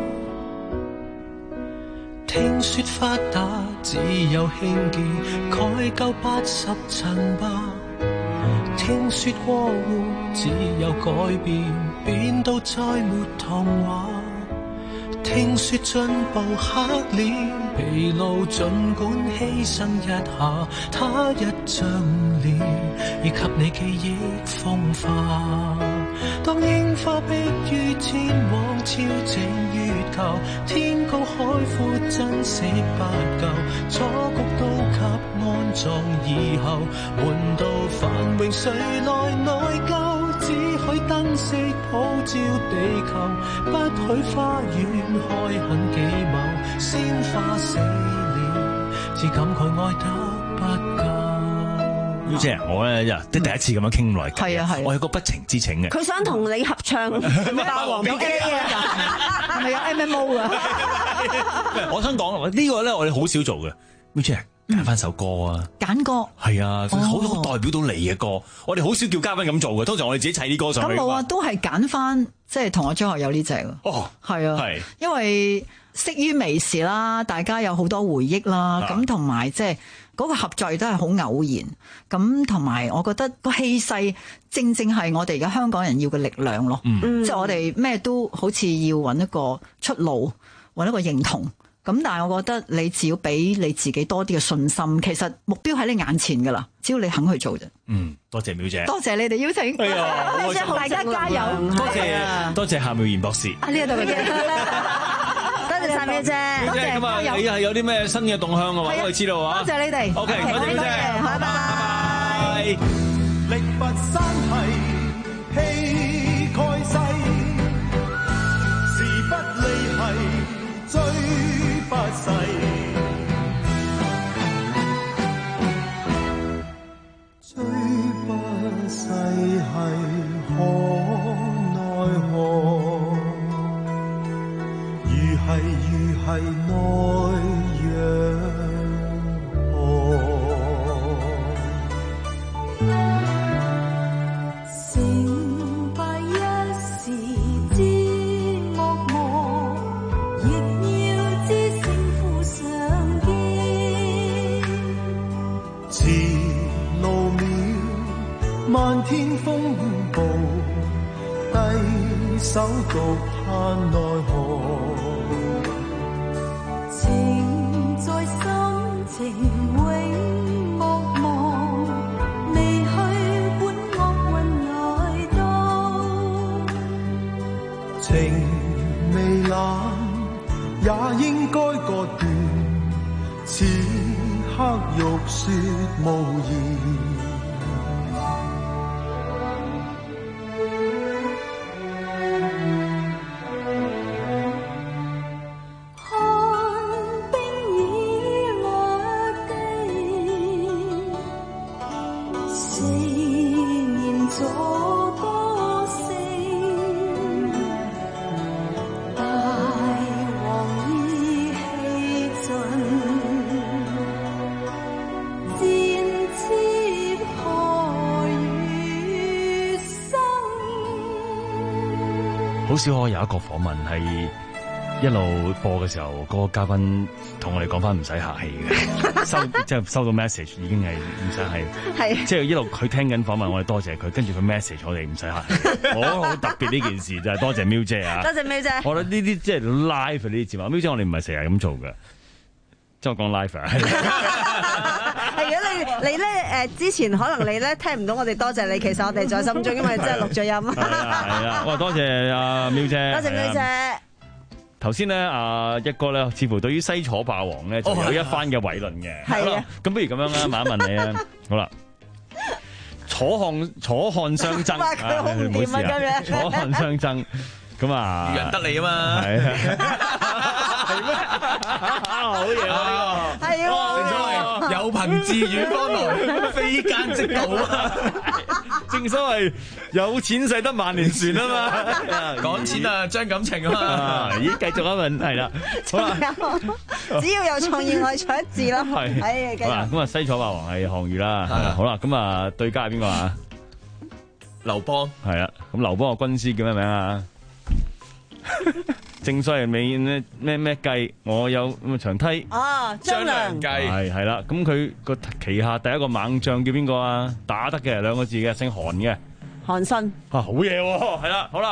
聽說發達只有輕機蓋夠八十層吧。聽說過戶只有改變，變到再沒童話。聽說進步黑臉疲勞，儘管犧牲一下，他一張臉已給你記憶風化。當櫻花碧於天往超整月球，天高海闊珍惜不夠，楚局都給安葬以後，換到繁榮誰來內疚？只許燈飾普照地球，不許花園開墾幾畝，鮮花死了，只感慨愛得不夠。 喵姐，我咧即係第一次咁樣傾來， 係啊係， 我有個不情之請嘅。 佢想同你合唱《霸王別姬》啊，係咪有 M M O 啊？ 我想講呢個咧，我哋好少做嘅。喵姐揀翻首歌啊， 揀歌係啊，好好代表到你嘅歌。我哋好少叫嘉賓咁做嘅，通常我哋自己砌啲歌上去。 咁我啊都係揀翻即係同我張學友呢隻哦，係啊，係因為識於微時啦，大家有好多回憶啦，咁同埋即係。嗰個合作亦都係好偶然，咁同埋我覺得個氣勢正正係我哋而家香港人要嘅力量咯，嗯、即係我哋咩都好似要揾一個出路，揾一個認同。咁但係我覺得你只要俾你自己多啲嘅信心，其實目標喺你眼前㗎啦，只要你肯去做啫。 嗯，多謝喵姐， 多謝你哋邀請， 哎呀， 多謝大家加油， 多謝多謝夏妙賢博士。 啊，呢度嘅嘢。 多謝晒喵姐，多謝。 咁啊，你係有啲咩新嘅動向嘅話，我哋知道啊。 多謝你哋。 OK，多謝喵姐， 好，拜拜。 力拔山兮氣蓋世，時不利兮追不逝。追不逝兮可奈何？如係如係內陽河， 成敗一時之惡磨，亦要知勝負上見。 前路渺，漫天風暴，低手獨盼奈何。 情在心，情永莫忘，未去管惡運來到。 情未冷，也應該割斷，此刻欲說無言。 好少可有一個訪問係一路播嘅時候，嗰、那個嘉賓同我哋講翻唔使客氣嘅，收即係收到 message 已經係唔使係， 係即係一路佢聽緊訪問，我哋多謝佢，跟住佢 message 我哋唔使客氣，我好特別呢件事就係多謝 Miu 姐啊， 多謝 Miu 姐， 我覺得呢啲即係 live 呢啲節目，Miu 姐我哋唔係成日咁做嘅，即係我講 live 啊。 係如果你你咧誒之前可能你咧聽唔到我哋多謝你，其實我哋在心中，因為真係錄咗音。係啊係啊，我多謝阿 Miu 姐， 多謝 Miu 姐。 頭先咧，阿一哥咧，似乎對於西楚霸王咧，就有一番嘅偉論嘅。 係啊， 咁不如咁樣啦，問一問你啊。好啦，楚漢楚漢相爭，唔好意思啊，楚漢相爭，咁啊， 漁人得利啊嘛。 係係咩？好嘢啊！呢個係啊， 正所謂有朋自遠方來，非奸即盜啊！ 正所謂有錢使得萬年船啊嘛， 講錢啊，傷感情啊嘛。 咦，繼續一問係啦，好啦， 只要有創意，我係錯一字咯。係，係繼續。 好啦，咁啊，西楚霸王係項羽啦。好啦，咁啊，對家係邊個啊？ 劉邦係啊，咁劉邦個軍師叫咩名啊？正所謂美咩咩咩計，我有咁啊長梯哦，張良計係係啦，咁佢個旗下第一個猛將叫邊個啊？打得嘅兩個字嘅，姓韓嘅， 韓信啊，好嘢喎，係啦，好啦，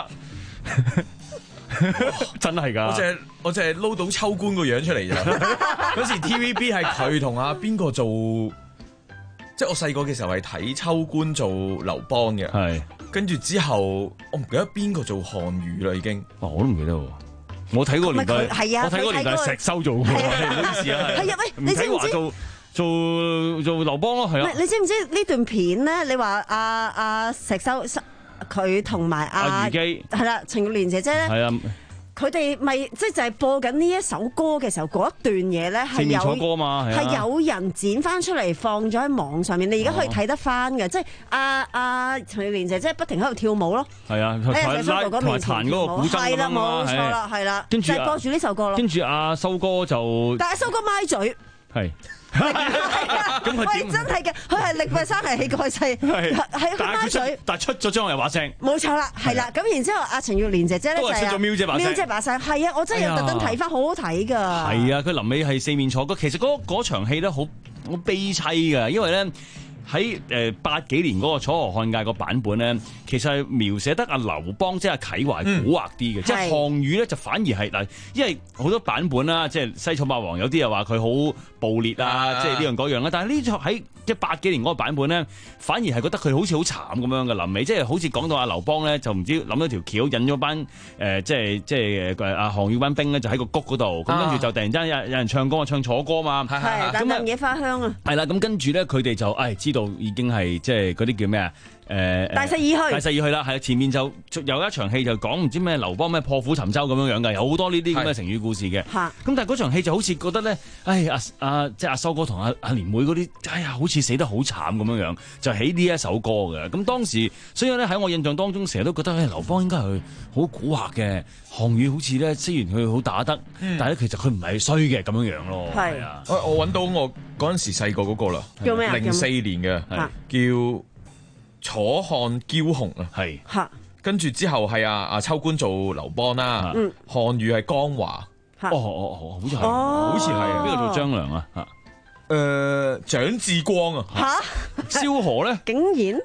真係噶， 我淨係我淨係撈到秋官個樣出嚟咋，嗰時 T V B 係佢同阿邊個做，即係我細個嘅時候係睇秋官做劉邦嘅， 係， 跟住之後我唔記得邊個做項羽啦已經， 哦，我都唔記得喎。我睇嗰個年代，我睇嗰個年代係石修做嘅，唔好意思啊。 係啊，喂，你知唔知做做做劉邦咯？係啊。 你知唔知呢段片咧？你話阿阿石修佢同埋阿虞姬係啦，陳玉蓮姐姐咧。 係啊。 佢哋咪即係就係播緊呢一首歌嘅時候，嗰一段嘢咧係有歌嘛， 係有人剪翻出嚟放咗喺網上面，你而家可以睇得翻嘅，即係阿阿陳玉蓮姐姐不停喺度跳舞咯。係啊， 同埋彈嗰個古箏係啦，冇錯啦，係啦，就係播住呢首歌咯。 跟住阿修哥就， 但係修哥咪嘴係。 咁佢點？真係嘅，佢係力拔山係氣蓋世，係係佢孖嘴。 但係出咗張又把聲， 冇錯啦，係啦。咁然之後，阿陳玉蓮姐姐咧就係出咗 Miu姐把聲， Miu姐把聲係啊！我真係有特登睇翻，好好睇㗎。係啊，佢臨尾係四面楚歌。其實嗰嗰場戲咧好好悲凄㗎，因為咧。喺誒八幾年嗰個楚河漢界個版本咧，其實係描寫得阿劉邦即係啟懷古惑啲嘅，即係項羽咧就反而係嗱，因為好多版本啦，即係西楚霸王有啲又話佢好暴烈啊，即係呢樣嗰樣啦。但係呢場喺即係八幾年嗰個版本咧，反而係覺得佢好似好慘咁樣嘅臨尾，即係好似講到阿劉邦咧就唔知諗咗條橋引咗班誒即係即係誒阿項羽班兵咧就喺個谷嗰度，咁跟住就突然之間有有人唱歌啊唱楚歌嘛， 係等等野花香啊， 係啦，咁跟住咧佢哋就誒知道。已經係即係嗰啲叫咩啊？誒大勢已去， 大勢已去啦。係啊，前面就有一場戲就講唔知咩劉邦咩破釜沉舟咁樣樣嘅，有好多呢啲咁嘅成語故事嘅。咁但係嗰場戲就好似覺得咧，唉阿阿即係阿修哥同阿阿蓮妹嗰啲，哎呀好似死得好慘咁樣樣，就起呢一首歌嘅。咁當時所以咧喺我印象當中，成日都覺得誒劉邦應該係好蠱惑嘅，項羽好似咧雖然佢好打得，嗯、但係咧其實佢唔係衰嘅咁樣樣咯。係啊， 我我揾到我嗰陣時細個嗰個啦， 叫咩啊？ 零四年嘅叫。楚漢驕雄啊， 係， 跟住之後係阿阿秋官做劉邦啦，項羽係江華， 哦哦哦，好似係， 好似係， 邊個做張良啊？ 誒，蔣志光啊， 吓， 蕭何咧， 竟然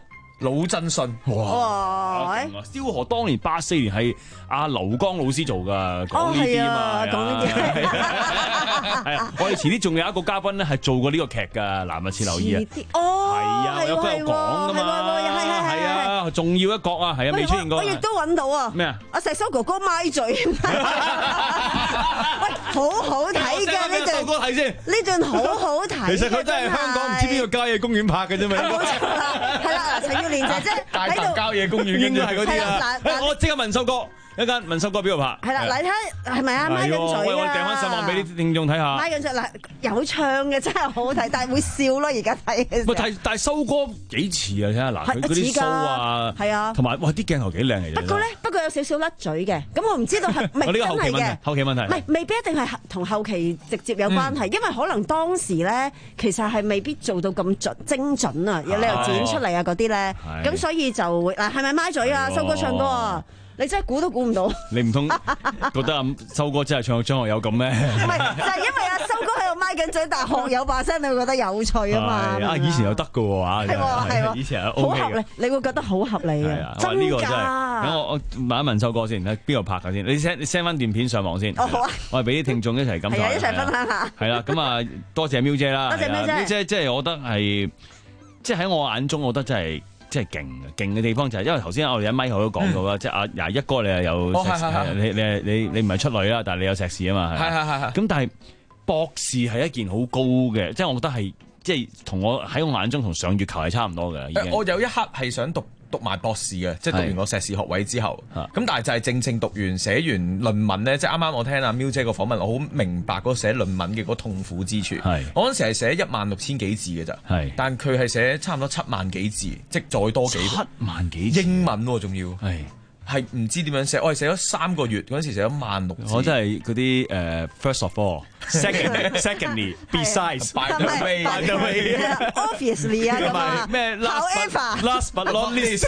魯振順， 哇！ 蕭何當年八四年係阿劉江老師做㗎，講呢啲啊嘛， 講呢啲係啊！我哋遲啲仲有一個嘉賓咧係做過呢個劇㗎，嗱密切留意啊！ 哦， 係啊，我有跟我講㗎嘛， 係係係啊，重要一角啊，係啊，未出現過。 我亦都揾到啊！ 咩啊？ 阿石修哥哥咪嘴，喂，好好睇㗎呢段， 哥睇先， 呢段好好睇。 其實佢真係香港唔知邊個郊野公園拍嘅啫嘛。 冇錯啦，係啦，嗱，陳耀蓮姐姐大潭郊野公園應該係嗰啲啊。 我即刻問秀哥。一間文秀哥邊度拍？ 係啦，嚟睇係咪啊？咪緊嘴啊！ 喂，我掟翻上網俾啲聽眾睇下。 咪緊嘴嗱，有唱嘅真係好睇，但係會笑咯。而家睇嘅時候。 但但係修哥幾似啊？睇下嗱，佢嗰啲鬚啊， 係啊， 同埋哇啲鏡頭幾靚嚟嘅。 不過咧，不過有少少甩嘴嘅。咁我唔知道係唔係真係嘅。 後期問題， 唔係未必一定係同後期直接有關係，因為可能當時咧其實係未必做到咁準精準啊，有你又剪出嚟啊嗰啲咧，咁所以就會嗱係咪咪嘴啊？修哥唱歌啊！你真係估都估唔到， 你唔通覺得阿修哥真係唱到張學友咁咩？ 唔係，就係因為阿修哥喺度咪緊嘴，但係學友把聲，你會覺得有趣啊嘛。 啊，以前又得㗎喎， 係喎係喎， 以前係 O K 嘅，好合理，你會覺得好合理啊。真㗎， 等我我問一問修哥先，喺邊度拍㗎先？你 send 你 send 翻段片上網先。 哦好啊， 我係俾啲聽眾一齊感受。 係啊，一齊分享下。 係啦，咁啊，多謝喵姐啦。 多謝喵姐。 喵姐即係我覺得係，即係喺我眼中，我覺得真係。即係勁嘅，勁嘅地方就係因為頭先我哋一咪後都講到啦，即係阿廿一哥你又有碩士，你你你你唔係出女啦，但係你有碩士啊嘛， 係係係係。 咁但係博士係一件好高嘅，即係我覺得係即係同我喺我眼中同上月球係差唔多嘅。已經我有一刻係想讀讀埋博士嘅，即係讀完個碩士學位之後，咁但係就係正正讀完寫完論文咧，即係啱啱我聽阿喵姐個訪問，我好明白嗰個寫論文嘅嗰痛苦之處。我嗰陣時係寫一萬六千幾字嘅咋，但佢係寫差唔多七萬幾字，即係再多幾七萬幾字英文喎，仲要係係唔知點樣寫，我係寫咗三個月嗰陣時寫咗萬六字。 我真係嗰啲誒 first of all，second secondly besides by the way，by the way，obviously 啊咁啊， 咩 last last but not least，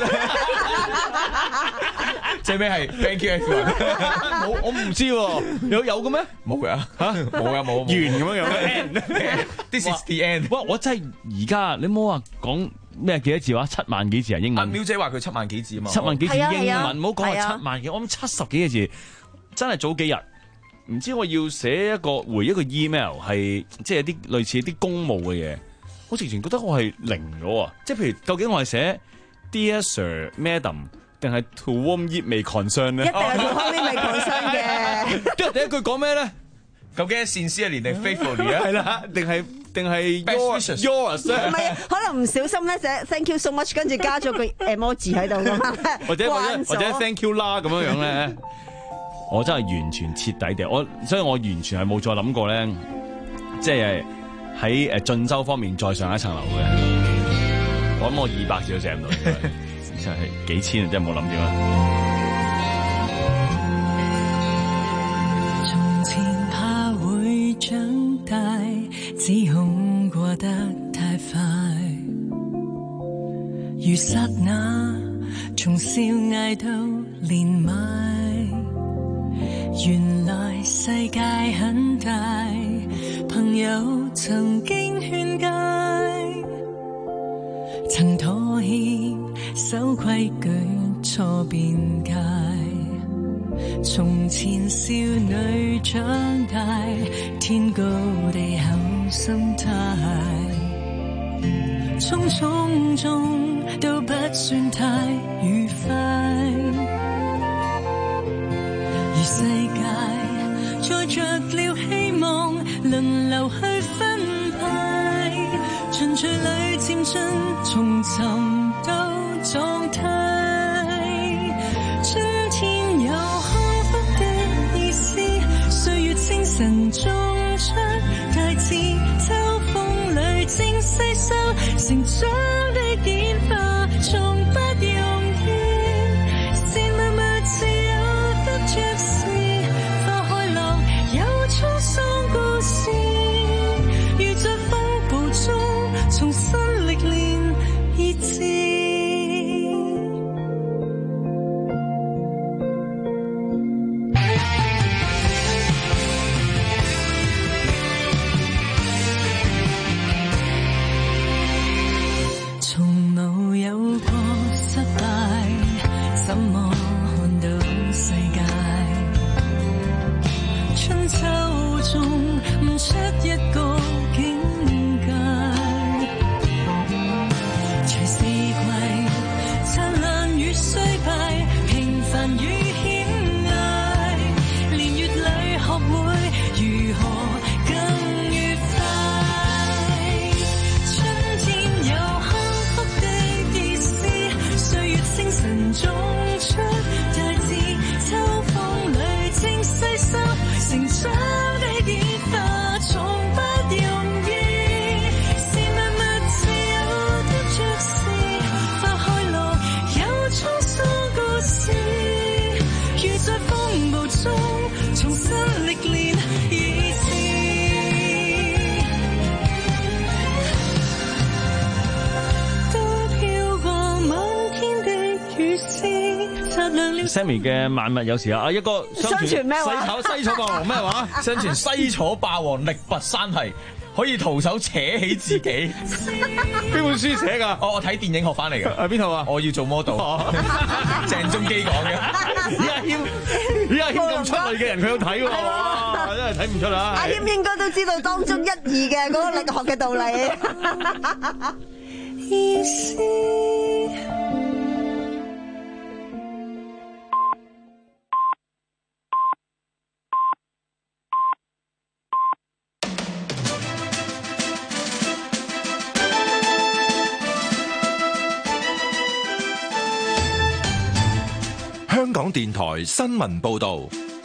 最尾係 thank you everyone。 冇我唔知喎，有有嘅咩？ 冇㗎嚇，冇㗎冇。 完咁樣樣嘅 ，this is the end。 哇！我真係而家你唔好話講。咩幾多字話？七萬幾字啊英文。 喵姐話佢七萬幾字啊嘛。 七萬幾字英文，唔好講話七萬幾，我諗七十幾個字，真係早幾日，唔知我要寫一個回一個 email， 係即係啲類似啲公務嘅嘢，我直情覺得我係零咗啊！即係譬如究竟我係寫 Dear Sir Madam 定係 To whom it may concern 咧？ 一定係 To whom it may concern 嘅。 即係第一句講咩咧？ 究竟係善思一年定 faithfully 啊？ 係啦，定係定係 yours yours 唔係，可能唔小心咧寫 thank you so much， 跟住加咗個 emoji 喺度咁啊， 或者或者或者 thank you 啦咁樣樣咧，我真係完全徹底地，我所以我完全係冇再諗過咧，即係喺誒進修方面再上一層樓嘅。我諗我二百字都寫唔到，真係幾千啊，真係冇諗住啦。 長大，指控過得太快，如剎那從少嗌到年邁，原來世界很大，朋友曾經勸誡，曾妥協守規矩錯辯解，從前少女長大，天高地厚心態，匆匆中都不算太愉快，而世界載着了希望，輪流去分派，循序裏漸進，重尋到狀態。春天有幸福的意思，歲月清晨種出大志，秋風裏正細收成長的演化，從不容易，是默默自有得着時，花開落有滄桑故事，如在風暴中重新歷練意志。 暴中重新歷練意思。都飄過滿天的雨絲，擦亮了。 Sammy 嘅萬物有時啊，一個相傳咩話？ 西楚西楚霸王咩話？相傳西楚霸王力拔山兮，可以徒手扯起自己。 邊本書寫㗎？ 我我睇電影學翻嚟嘅。 係邊套啊？ 我要做 model。鄭中基講嘅。 咦阿謙，咦阿謙咁出類嘅人，佢有睇喎。哇，真係睇唔出啦。 阿謙應該都知道當中一二嘅嗰個力學嘅道理。意思。 香港電台新聞報道，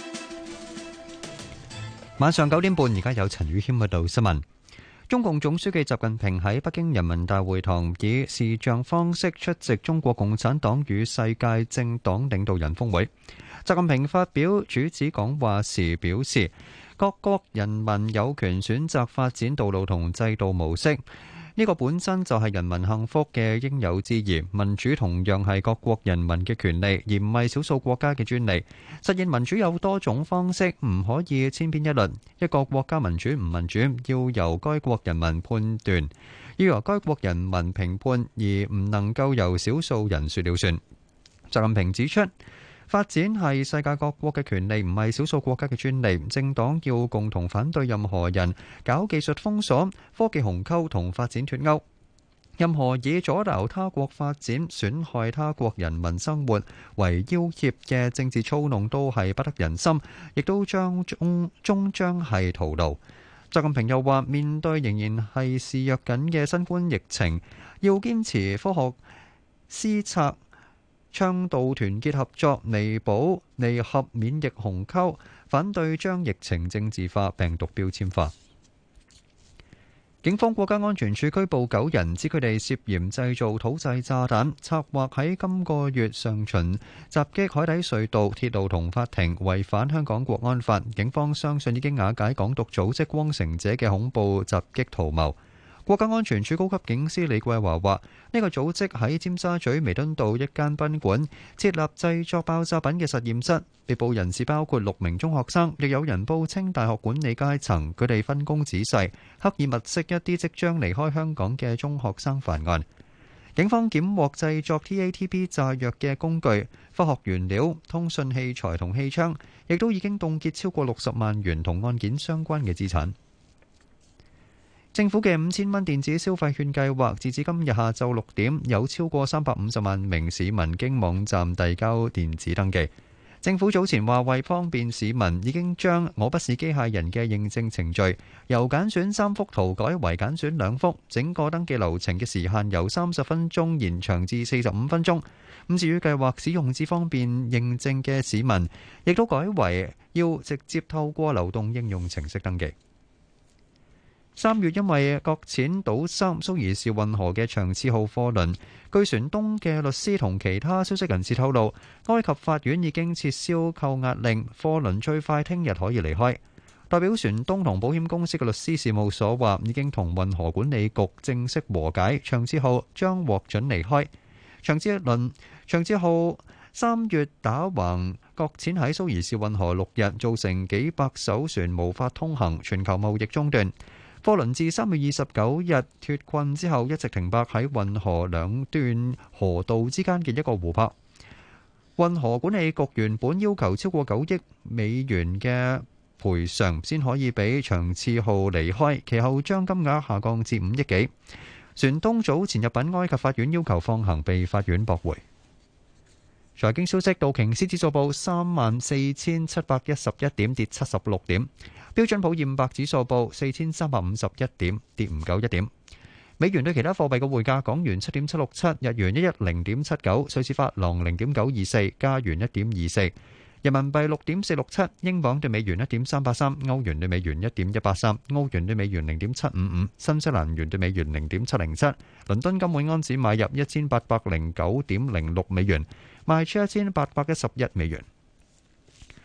晚上九點半，而家有陳宇謙報道新聞。中共總書記習近平喺北京人民大會堂以視像方式出席中國共產黨與世界政黨領導人峰會。習近平發表主旨講話時表示，各國人民有權選擇發展道路同制度模式。呢個本身就係人民幸福嘅應有之義，民主同樣係各國人民嘅權利，而唔係少數國家嘅專利。實現民主有多種方式，唔可以千篇一律。一個國家民主唔民主，要由該國人民判斷，要由該國人民評判，而唔能夠由少數人說了算。習近平指出，發展係世界各國嘅權利，唔係少數國家嘅專利。政黨要共同反對任何人搞技術封鎖、科技鴻溝同發展脫鈎。任何以阻撓他國發展、損害他國人民生活為要挾嘅政治操弄，都係不得人心，亦都將終終將係徒勞。習近平又話：面對仍然係肆虐緊嘅新冠疫情，要堅持科學施策。倡導團結合作，彌補彌合免疫鴻溝，反對將疫情政治化、病毒標籤化。警方國家安全處拘捕九人，指佢哋涉嫌製造土製炸彈，策劃喺今個月上旬襲擊海底隧道、鐵路同法庭，違反香港國安法。警方相信已經瓦解港獨組織光城者嘅恐怖襲擊圖謀。國家安全處高級警司李桂華話：呢個組織喺尖沙咀彌敦道一間賓館設立製作爆炸品嘅實驗室，被捕人士包括六名中學生，亦有人報稱大學管理階層。佢哋分工仔細，刻意物色一啲即將離開香港嘅中學生犯案。警方檢獲製作 T A T B 炸藥嘅工具、化學原料、通訊器材同氣槍，亦都已經凍結超過六十萬元同案件相關嘅資產。政府嘅五千蚊電子消費券計劃，截至今日下晝六點，有超過三百五十萬名市民經網站遞交電子登記。政府早前話，為方便市民，已經將我不是機械人嘅認證程序由揀選三幅圖改為揀選兩幅，整個登記流程嘅時限由三十分鐘延長至四十五分鐘。咁至於計劃使用至方便認證嘅市民，亦都改為要直接透過流動應用程式登記。三月因為擱淺堵塞蘇伊士運河嘅長賜號貨輪，據船東嘅律師同其他消息人士透露，埃及法院已經撤銷扣押令，貨輪最快聽日可以離開。代表船東同保險公司嘅律師事務所話，已經同運河管理局正式和解，長賜號將獲准離開。長賜輪長賜號三月打橫擱淺喺蘇伊士運河六日，造成幾百艘船無法通行，全球貿易中斷。貨輪自三月二十九日脫困之後，一直停泊喺運河兩段河道之間嘅一個湖泊。運河管理局原本要求超過九億美元嘅賠償先可以俾長賜號離開，其後將金額下降至五億幾。船東早前入稟埃及法院要求放行，被法院駁回。財經消息，道瓊斯指數報三萬四千七百一十一點，跌七十六點。標準普爾五百指數報四千三百五十一點，跌唔夠一點。美元對其他貨幣嘅匯價：港元七點七六七，日元一一零點七九，瑞士法郎零點九二四，加元一點二四，人民幣六點四六七，英鎊對美元一點三八三，歐元對美元一點一八三，澳元對美元零點七五五，新西蘭元對美元零點七零七。倫敦金每安士買入一千八百零九點零六美元，賣出一千八百一十一美元。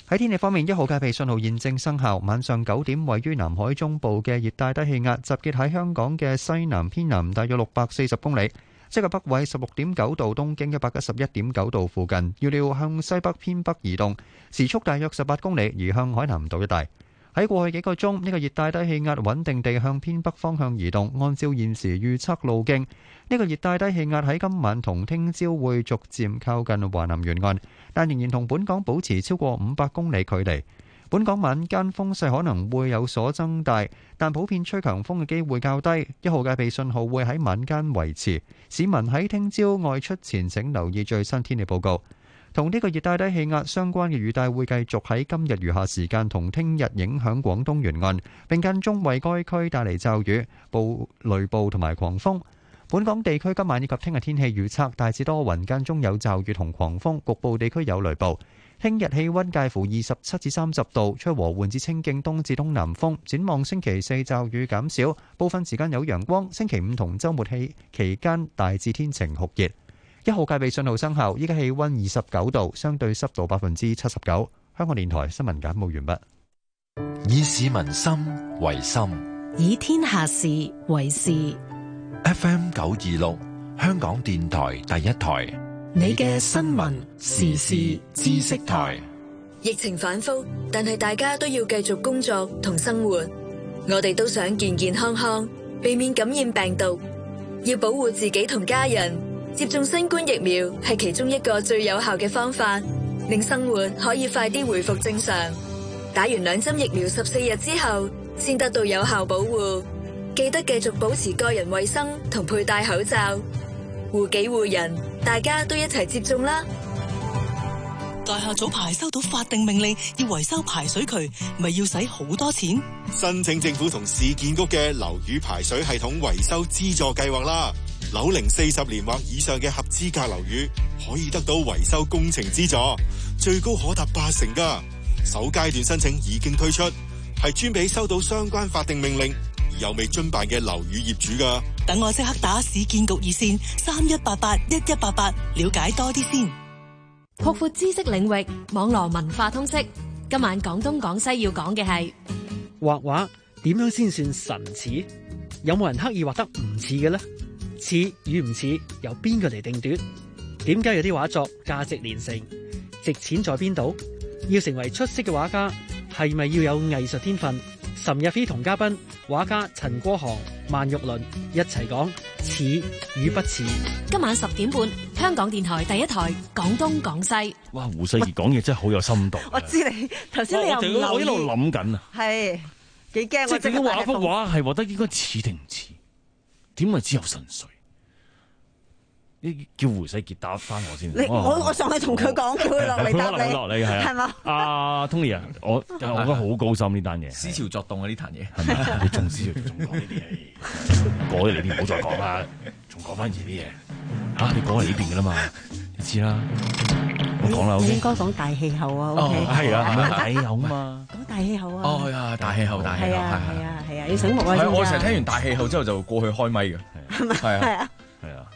喺天氣方面，一號戒備信號現正生效。晚上九點，位於南海中部嘅熱帶低氣壓集結喺香港嘅西南偏南，大約六百四十公里，即係北緯十六點九度、東經一百一十一點九度附近。預料向西北偏北移動，時速大約十八公里，移向海南島一帶。喺過去幾個鐘，呢個熱帶低氣壓穩定地向偏北方向移動。按照現時預測路徑，呢個熱帶低氣壓喺今晚同聽朝會逐漸靠近華南沿岸，但仍然同本港保持超過五百公里距離。本港晚間風勢可能會有所增大，但普遍吹強風嘅機會較低。一號戒備信號會喺晚間維持。市民喺聽朝外出前請留意最新天氣報告。同呢個熱帶低氣壓相關嘅雨帶會繼續喺今日餘下時間同聽日影響廣東沿岸，並間中為該區帶嚟驟雨、暴雷暴同埋狂風。本港地區今晚以及聽日天氣預測大致多雲，間中有驟雨同狂風，局部地區有雷暴。聽日氣溫介乎二十七至三十度，吹和緩至清勁東至東南風。展望星期四驟雨減少，部分時間有陽光。星期五同週末期期間大致天晴酷熱。一號戒備信號生效，依家氣溫二十九度，相對濕度百分之七十九。香港電台新聞簡報完畢。 以市民心為心， 以天下事為事。 F M 九二六，香港電台第一台， 你嘅新聞時事知識台。 疫情反覆，但係大家都要繼續工作同生活。我哋都想健健康康，避免感染病毒，要保護自己同家人。接種新冠疫苗係其中一個最有效嘅方法，令生活可以快啲回復正常。打完兩針疫苗十四日之後，先得到有效保護。記得繼續保持個人衛生同佩戴口罩，護己護人，大家都一齊接種啦。 大廈早排收到法定命令要維修排水渠，咪要使好多錢？ 申請政府同市建局嘅樓宇排水系統維修資助計劃啦。樓齡四十年或以上嘅合資格樓宇可以得到維修工程資助，最高可達八成噶。首階段申請已經推出，係專俾收到相關法定命令而又未遵辦嘅樓宇業主噶。 等我即刻打市建局熱線三一八八一一八八，了解多啲先。 擴闊知識領域，網絡文化通識。今晚廣東廣西要講嘅係畫畫點樣先算神似？有冇人刻意畫得唔似嘅呢？似與唔似由邊個嚟定奪？點解有啲畫作價值連城？值錢在邊度？要成為出色嘅畫家，係咪要有藝術天分？岑日飛同嘉賓畫家陳國航、萬玉麟一齊講似與不似。 今晚十點半，香港電台第一台廣東廣西。 哇，胡世傑講嘢真係好有深度。 我知你頭先你又唔留意， 我一路諗緊啊， 係幾驚。 即係點解畫幅畫係畫得應該似定唔似？點為之有神髓？呢叫胡世傑答翻我先。 你我我上去同佢講，叫佢落嚟答你。 落嚟係啊，係嘛？阿 Tony 啊，我我覺得好高深呢單嘢， 思潮作動啊！呢壇嘢係咪？你仲思潮仲講呢啲嘢？過咗嚟啲唔好再講啦，仲講翻以前啲嘢嚇。你講嚟呢邊噶啦嘛？你知啦，我講啦。 你應該講大氣候啊。 哦，係啊，大氣候啊嘛。 講大氣候啊。 哦，係啊，大氣候，大氣候，係啊，係啊，係啊，要醒目啊！ 我成日聽完大氣候之後就過去開咪嘅， 係咪？係啊， 係啊。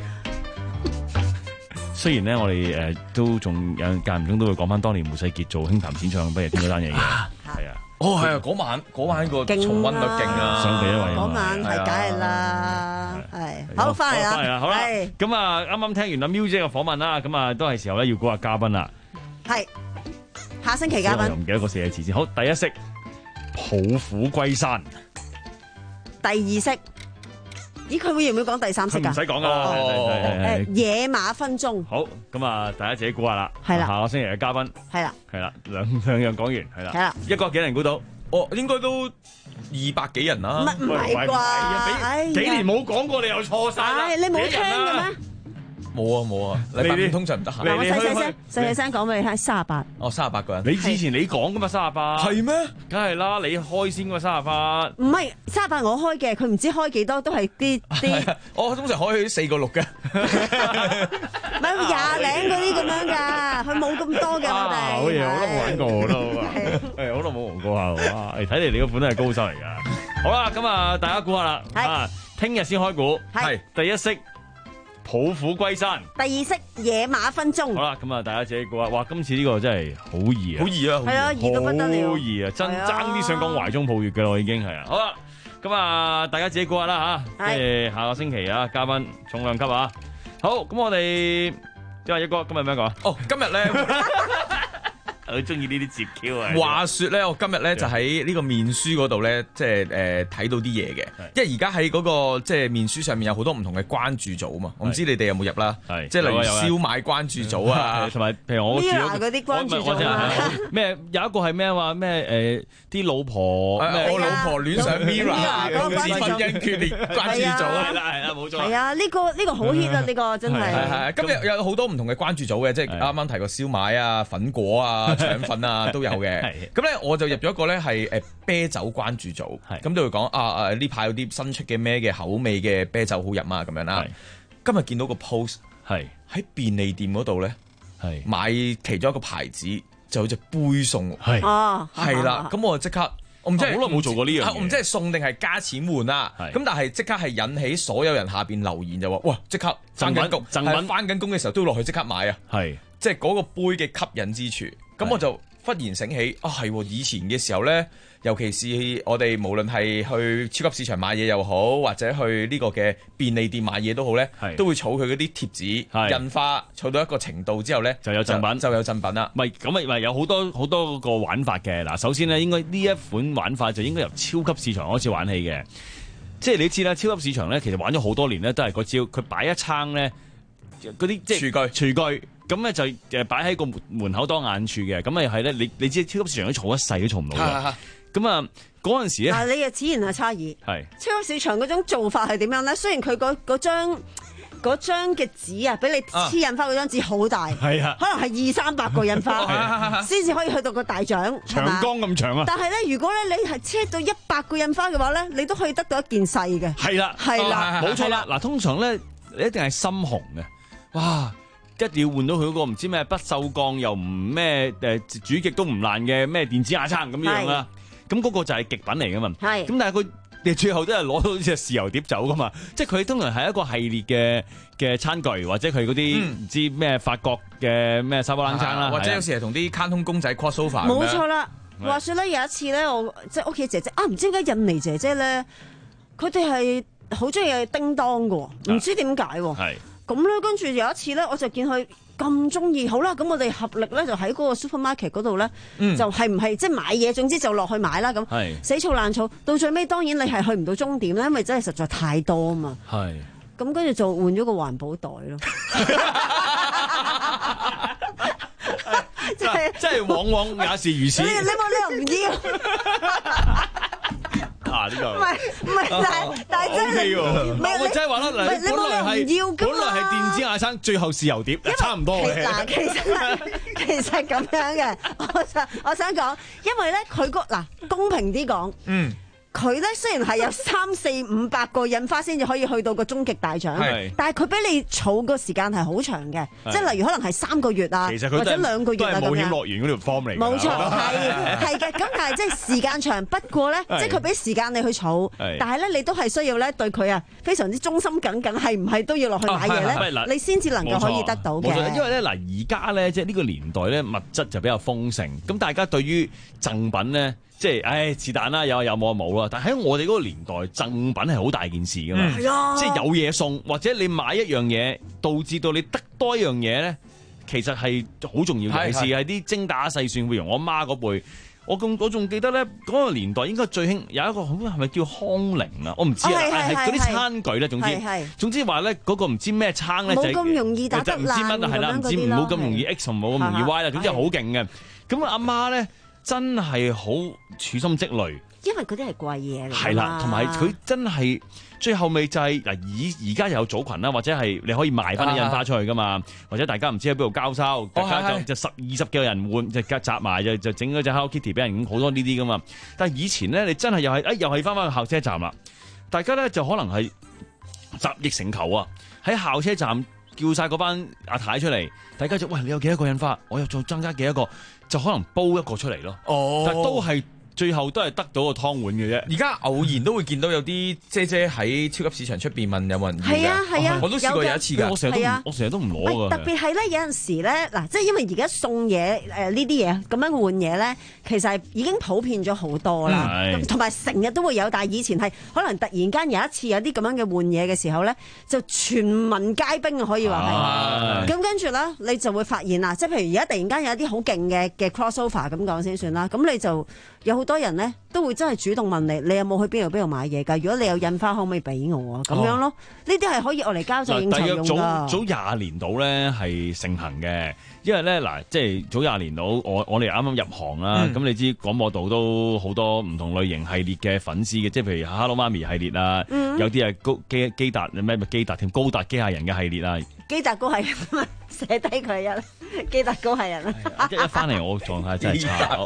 雖然咧，我哋誒都仲有間唔中都會講翻當年胡世傑做輕談淺唱不如聽嗰單嘢嘅，係啊。 哦，係啊，嗰晚嗰晚個重溫都勁啊！ 想俾一位嗰晚係梗係啦，係好翻嚟啦， 翻嚟啦，好啦。咁啊，啱啱聽完阿 Miu 姐嘅訪問啦，咁啊都係時候咧要估下嘉賓啦。 係下星期嘉賓， 我又唔記得個四個字先。好，第一式抱虎歸山， 第二式。咦，佢會唔會講第三式㗎？ 唔使講噶啦。 誒，野馬分鬃。 好，咁啊，大家自己估下啦。 係啦， 下個星期嘅嘉賓。 係啦， 係啦，兩兩樣講完，係啦。 係啦， 一個幾人估到？ 哦，應該都二百幾人啦。 唔係啩？ 幾年冇講過，你又錯晒啦。 你冇聽嘅咩？ 冇啊冇啊，禮拜五通常唔得閒。 嗱，我細細聲細細聲講俾你聽，三十八。 哦，三十八個人。 你之前你講噶嘛，三十八。 係咩？梗係啦，你開先噶三十八。 唔係三十八，我開嘅，佢唔知開幾多，都係啲啲。 我通常開去四個六嘅。 唔係廿零嗰啲咁樣㗎，佢冇咁多嘅我哋。 好嘢，我都冇玩過，我都誒，我都冇玩過下。哇，睇嚟你個款都係高手嚟㗎。好啦，咁啊，大家估下啦。啊，聽日先開估。係第一式。 抱虎歸山。 第二式野馬分鬃。 好啦，咁啊，大家自己估啊！哇，今次呢個真係好易啊， 好易啊， 係啊，易到不得了， 好易啊，真爭啲想講懷中抱月嘅咯，已經係啊。好啦，咁啊，大家自己估下啦吓，即係下個星期啊，嘉賓重量級啊。好，咁我哋即係一哥今日咩講？ 哦，今日咧。 我好中意呢啲接 Q 啊！ 話說咧，我今日咧就喺呢個面書嗰度咧，即係誒睇到啲嘢嘅。因為而家喺嗰個即係面書上面有好多唔同嘅關注組啊嘛，我唔知你哋有冇入啦。係，即係例如燒賣關注組啊， 同埋譬如我住嗰啲關注組啊。 咩有一個係咩話咩誒啲老婆咩我老婆戀上 Mirror 導致婚姻決裂關注組啊，係啦係啦冇錯。 係啊，呢個呢個好 hit 啊，呢個真係。 係係，今日有好多唔同嘅關注組嘅，即係啱啱提過燒賣啊、粉果啊。腸粉啊都有嘅，咁咧我就入咗一個咧係誒啤酒關注組，咁就會講啊啊呢排有啲新出嘅咩嘅口味嘅啤酒好飲啊咁樣啦。今日見到個 post 係喺便利店嗰度咧，係買其中一個牌子就有隻杯送，係哦係啦，咁我就即刻我唔知好耐冇做過呢樣嘢， 我唔知係送定係加錢換啦，咁但係即刻係引起所有人下邊留言就話哇即刻翻緊工，係翻緊工嘅時候都要落去即刻買啊，係即係嗰個杯嘅吸引之處。咁我就忽然醒起，啊係以前嘅時候咧，尤其是我哋無論係去超級市場買嘢又好，或者去呢個嘅便利店買嘢都好咧，都會儲佢嗰啲貼紙印花，儲到一個程度之後咧，就有贈品，就有贈品啦。 唔係咁啊，咪有好多好多個玩法嘅。嗱，首先咧，應該呢一款玩法就應該由超級市場開始玩起嘅。即係你知啦，超級市場咧其實玩咗好多年咧，都係嗰招，佢擺一撐咧嗰啲即係廚具，廚具。咁咧就誒擺喺個門口當眼處嘅，咁咪係咧，你你知超級市場都儲一世都儲唔到嘅。咁啊嗰陣時咧， 但係你嘅此言係差異。 係超級市場嗰種做法係點樣咧？雖然佢嗰嗰張嗰張嘅紙啊，俾你黐印花嗰張紙好大，係啊，可能係二三百個印花，先至可以去到個大獎， 長江咁長啊！ 但係咧，如果咧你係黐到一百個印花嘅話咧，你都可以得到一件細嘅。係啦，係啦， 冇錯啦。嗱，通常咧你一定係深紅嘅，哇！一定要換到佢嗰個唔知咩不鏽鋼又唔咩誒煮極都唔爛嘅咩電子瓦撐咁樣啦，咁嗰個就係極品嚟噶嘛。係咁，但係佢哋最後都係攞到隻豉油碟走噶嘛。即係佢通常係一個系列嘅嘅餐具，或者佢嗰啲唔知咩法國嘅咩沙煲冷餐啦， 或者有時係同啲卡通公仔 crossover。 冇錯啦，話説咧有一次咧，我即係屋企姐姐啊，唔知點解印尼姐姐咧，佢哋係好中意叮當噶，唔知點解喎。係。咁咧，跟住有一次咧，我就見佢咁中意，好啦，咁我哋合力咧就喺嗰個 supermarket 嗰度咧，嗯、就係唔係即係買嘢，總之就落去買啦咁。係死嘈爛嘈，到最尾當然你係去唔到終點咧，因為真係實在太多啊嘛。係咁跟住就換咗個環保袋咯。 即係即係往往也是如此。你你冇理由唔要。 啊！呢個唔係唔係，但係但係真係， 唔係我真係話啦，嗱，你本來係本來係電子瓦撐，最後豉油碟，差唔多嘅。 嗱，其實其實咁樣嘅，我想我想講，因為咧佢個嗱公平啲講，嗯。佢咧雖然係有三四五百個印花先至可以去到個終極大獎，但係佢俾你儲個時間係好長嘅，即係例如可能係三個月啊，或者兩個月啊咁樣。都係冒險樂園嗰條 form 嚟。冇錯，係係嘅。咁但係即係時間長，不過咧，即係佢俾時間你去儲，但係咧你都係需要咧對佢啊非常之忠心耿耿，係唔係都要落去買嘢咧？你先至能夠可以得到嘅。 因為咧嗱，而家咧即係呢個年代咧物質就比較豐盛，咁大家對於贈品咧。即係，唉，是但啦，有有冇就冇啦。但喺我哋嗰個年代，贈品係好大件事噶嘛。係啊、嗯，即係有嘢送，或者你買一樣嘢，導致到你得多一樣嘢咧，其實係好重要嘅。尤其是係啲精打細算，譬如我媽嗰輩，我咁我仲記得咧，嗰、嗰個年代應該最興有一個好係咪叫康寧啊？我唔知啊，係嗰啲餐具咧，總之總之話咧嗰個唔知咩餐咧，就冇咁容易打得爛，唔知乜係啦，唔知唔好咁容易 X 唔好咁容易 Y 啦，總之係好勁嘅。咁阿媽咧。真係好處心積慮， 因為嗰啲係貴嘢嚟。 係啦，同埋佢真係最後尾就係嗱，而而家又有組群啦，或者係你可以賣翻啲印花出去噶嘛，或者大家唔知喺邊度交收，大家就就十二十幾個人換就夾雜埋就就整嗰隻 Hello Kitty 俾人，好多呢啲噶嘛。但係以前咧，你真係又係誒，又係翻翻去校車站啦，大家咧就可能係集腋成裘啊，喺校車站叫晒嗰班阿太出嚟，大家就喂，你有幾多個印花，我又再增加幾多個。就可能煲一個出嚟咯，哦、但係都係最後都係得到個湯碗嘅啫。 而家偶然都會見到有啲姐姐喺超級市場出邊問有冇人要嘅。 係啊係啊， 我都試過有一次㗎。 我成日都唔我成日都唔攞㗎。 特別係咧，有陣時咧，嗱，即係因為而家送嘢誒呢啲嘢咁樣換嘢咧，其實係已經普遍咗好多啦。同埋成日都會有，但係以前係可能突然間有一次有啲咁樣嘅換嘢嘅時候咧，就全民皆兵啊，可以話係。咁跟住咧，你就會發現啦，即係譬如而家突然間有一啲好勁嘅嘅 crossover 咁講先算啦。咁你就有好多人咧都會真係主動問你，你有冇去邊度邊度買嘢㗎？如果你有印花，可唔可以俾我啊？咁樣咯，呢啲係可以愛嚟交際應酬用㗎。 早早廿年度咧係盛行嘅，因為咧嗱，即係早廿年度，我我哋啱啱入行啦，咁、嗯、你知廣播道都好多唔同類型系列嘅粉絲嘅，即係譬如 Hello 媽咪系列啊，嗯、有啲係高基基達咩咪基達添高達機械人嘅系列啊， 基達高係寫低佢一基達高係人啊， 一一翻嚟我狀態真係差。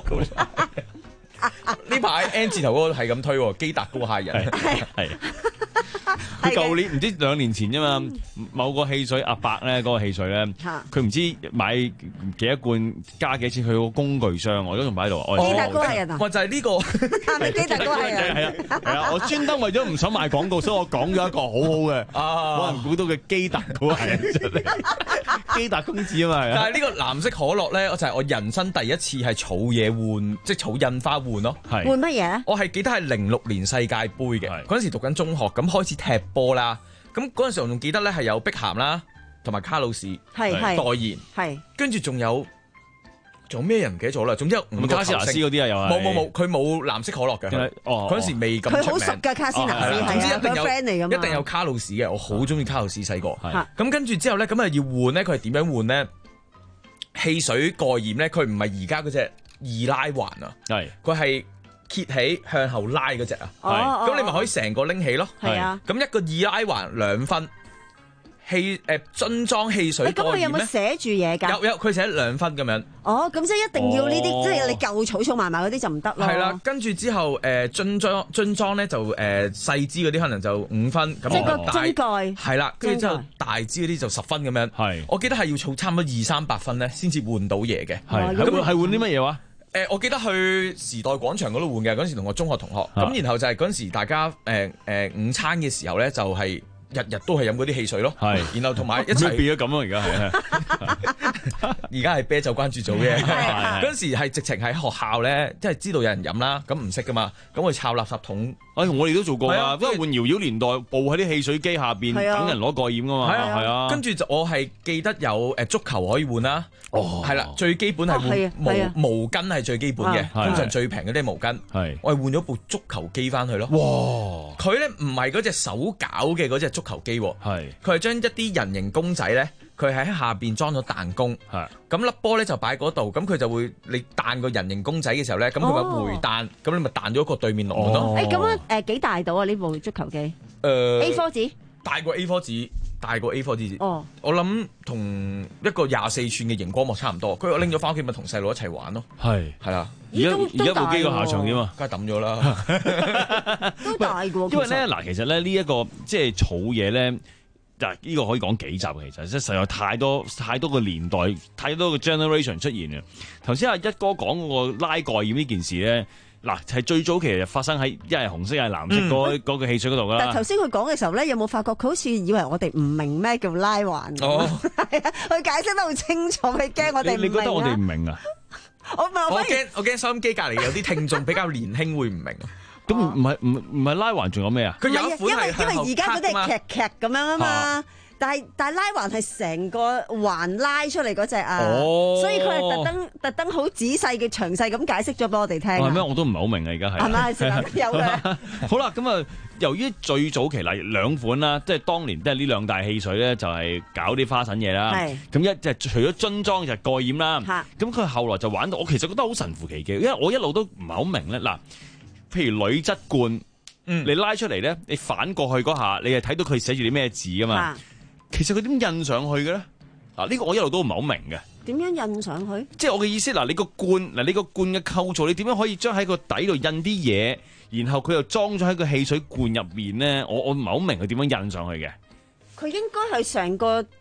呢排 N 字頭嗰個係咁推喎，基達高蟹人係。佢舊年唔知兩年前啫嘛，某個汽水阿伯咧，嗰個汽水咧，佢唔知買幾多罐加幾錢，佢個工具箱我都仲擺喺度。 基達高蟹人啊！ 我就係呢個係咪基達高蟹人？ 係啊係啊！我專登為咗唔想賣廣告，所以我講咗一個好好嘅，冇人估到嘅基達高蟹人出嚟。基達公子啊嘛， 但係呢個藍色可樂咧，我就係我人生第一次係儲嘢換，即係儲印花換咯。 換乜嘢咧？ 我係記得係零六年世界盃嘅，嗰陣時讀緊中學，咁開始踢波啦。咁嗰陣時我仲記得咧係有碧咸啦，同埋卡路士代言， 係跟住仲有仲有咩人唔記得咗啦。總之有五個卡斯拿斯嗰啲啊，又係冇冇冇，佢冇藍色可樂嘅。嗰陣時未咁出名。 佢好熟嘅卡斯拿斯， 總之一定有 friend 嚟㗎嘛， 一定有卡路士嘅。我好中意卡路士細個。咁跟住之後咧，咁啊要換咧，佢係點樣換咧？汽水蓋掩咧，佢唔係而家嗰隻易拉環啊，係佢係揭起向後拉嗰隻啊，咁你咪可以成個拎起咯。係啊，咁一個易拉環兩分，汽誒樽裝汽水蓋掩咧，咁佢有冇寫住嘢㗎？ 有有，佢寫兩分咁樣。 哦，咁即係一定要呢啲，即係你舊草草埋埋嗰啲就唔得咯。 係啦，跟住之後誒樽裝樽裝咧就誒細支嗰啲可能就五分，咁即係個樽蓋係啦，跟住之後大支嗰啲就十分咁樣。係，我記得係要儲差唔多二三百分咧，先至換到嘢嘅。 係，咁係換啲乜嘢話？ 誒、呃，我記得去時代廣場嗰度換嘅，嗰陣時同我中學同學，咁、啊、然後就係嗰陣時大家誒誒、呃呃、午餐嘅時候咧，就係、是、日日都係飲嗰啲汽水咯，係，然後同埋一齊變咗咁咯，而家係， 而家係啤酒關注組嘅，嗰陣時係直情喺學校咧，即係知道有人飲啦，咁唔識噶嘛，咁我抄垃圾桶。 哎，我哋都做過啊，因為換搖搖年代，步喺啲汽水機下邊等人攞蓋掩噶嘛，係啊。跟住就我係記得有誒足球可以換啦，哦，係啦，最基本係換毛毛巾係最基本嘅，通常最平嗰啲毛巾。係，我係換咗部足球機翻去咯。哇！佢咧唔係嗰隻手攪嘅嗰隻足球機，係，佢係將一啲人形公仔咧。佢喺下邊裝咗彈弓，咁粒波咧就擺嗰度，咁佢就會你彈個人形公仔嘅時候咧，咁佢咪回彈，咁你咪彈咗個對面龍咯。 誒咁樣誒幾大到啊？呢部足球機？誒 A 四 紙大過 A 四 紙，大過 A 四 紙。哦，我諗同一個廿四寸嘅熒光幕差唔多。佢我拎咗翻屋企咪同細佬一齊玩咯。係係啦。 而家而家部機個下場點啊？ 梗係抌咗啦。 都大過。 因為咧嗱，其實咧呢一個即係儲嘢咧。嗱，呢個可以講幾集，其實即係實在太多太多個年代，太多個 generation 出現啊！頭先阿一哥講嗰個拉蓋掩呢件事咧，嗱係最早期發生喺一係紅色一係藍色嗰嗰個汽水嗰度噶啦。 但係頭先佢講嘅時候咧，有冇發覺佢好似以為我哋唔明咩叫拉環？哦，係啊，佢解釋得好清楚，佢驚我哋唔明。 你覺得我哋唔明啊？ 我唔係我驚我驚收音機隔離有啲聽眾比較年輕會唔明啊！ 咁唔係唔唔係拉環仲有咩啊？ 佢有一款係因為因為而家嗰啲係劇劇咁樣啊嘛。但係但係拉環係成個環拉出嚟嗰隻啊，哦、所以佢係特登特登好仔細嘅詳細咁解釋咗俾我哋聽。係咩？我都唔係好明啊！而家係係咪？有嘅。 好啦，咁啊，由於最早期嚟兩款啦，即係當年即係呢兩大汽水咧，就係搞啲花神嘢啦。係。咁一就除咗樽裝就係蓋掩啦。嚇。咁佢後來就玩到，我其實覺得好神乎其技，因為我一路都唔係好明咧。嗱，譬如鋁質罐，嗯，你拉出嚟咧，你反過去嗰下，你係睇到佢寫住啲咩字噶嘛？其實佢點印上去嘅咧？嗱，呢個我一路都唔係好明嘅。 點樣印上去？ 即係我嘅意思，嗱，你個罐，嗱，你個罐嘅構造，你點樣可以將喺個底度印啲嘢，然後佢又裝咗喺個汽水罐入面咧？我我唔係好明佢點樣印上去嘅。 佢應該係成個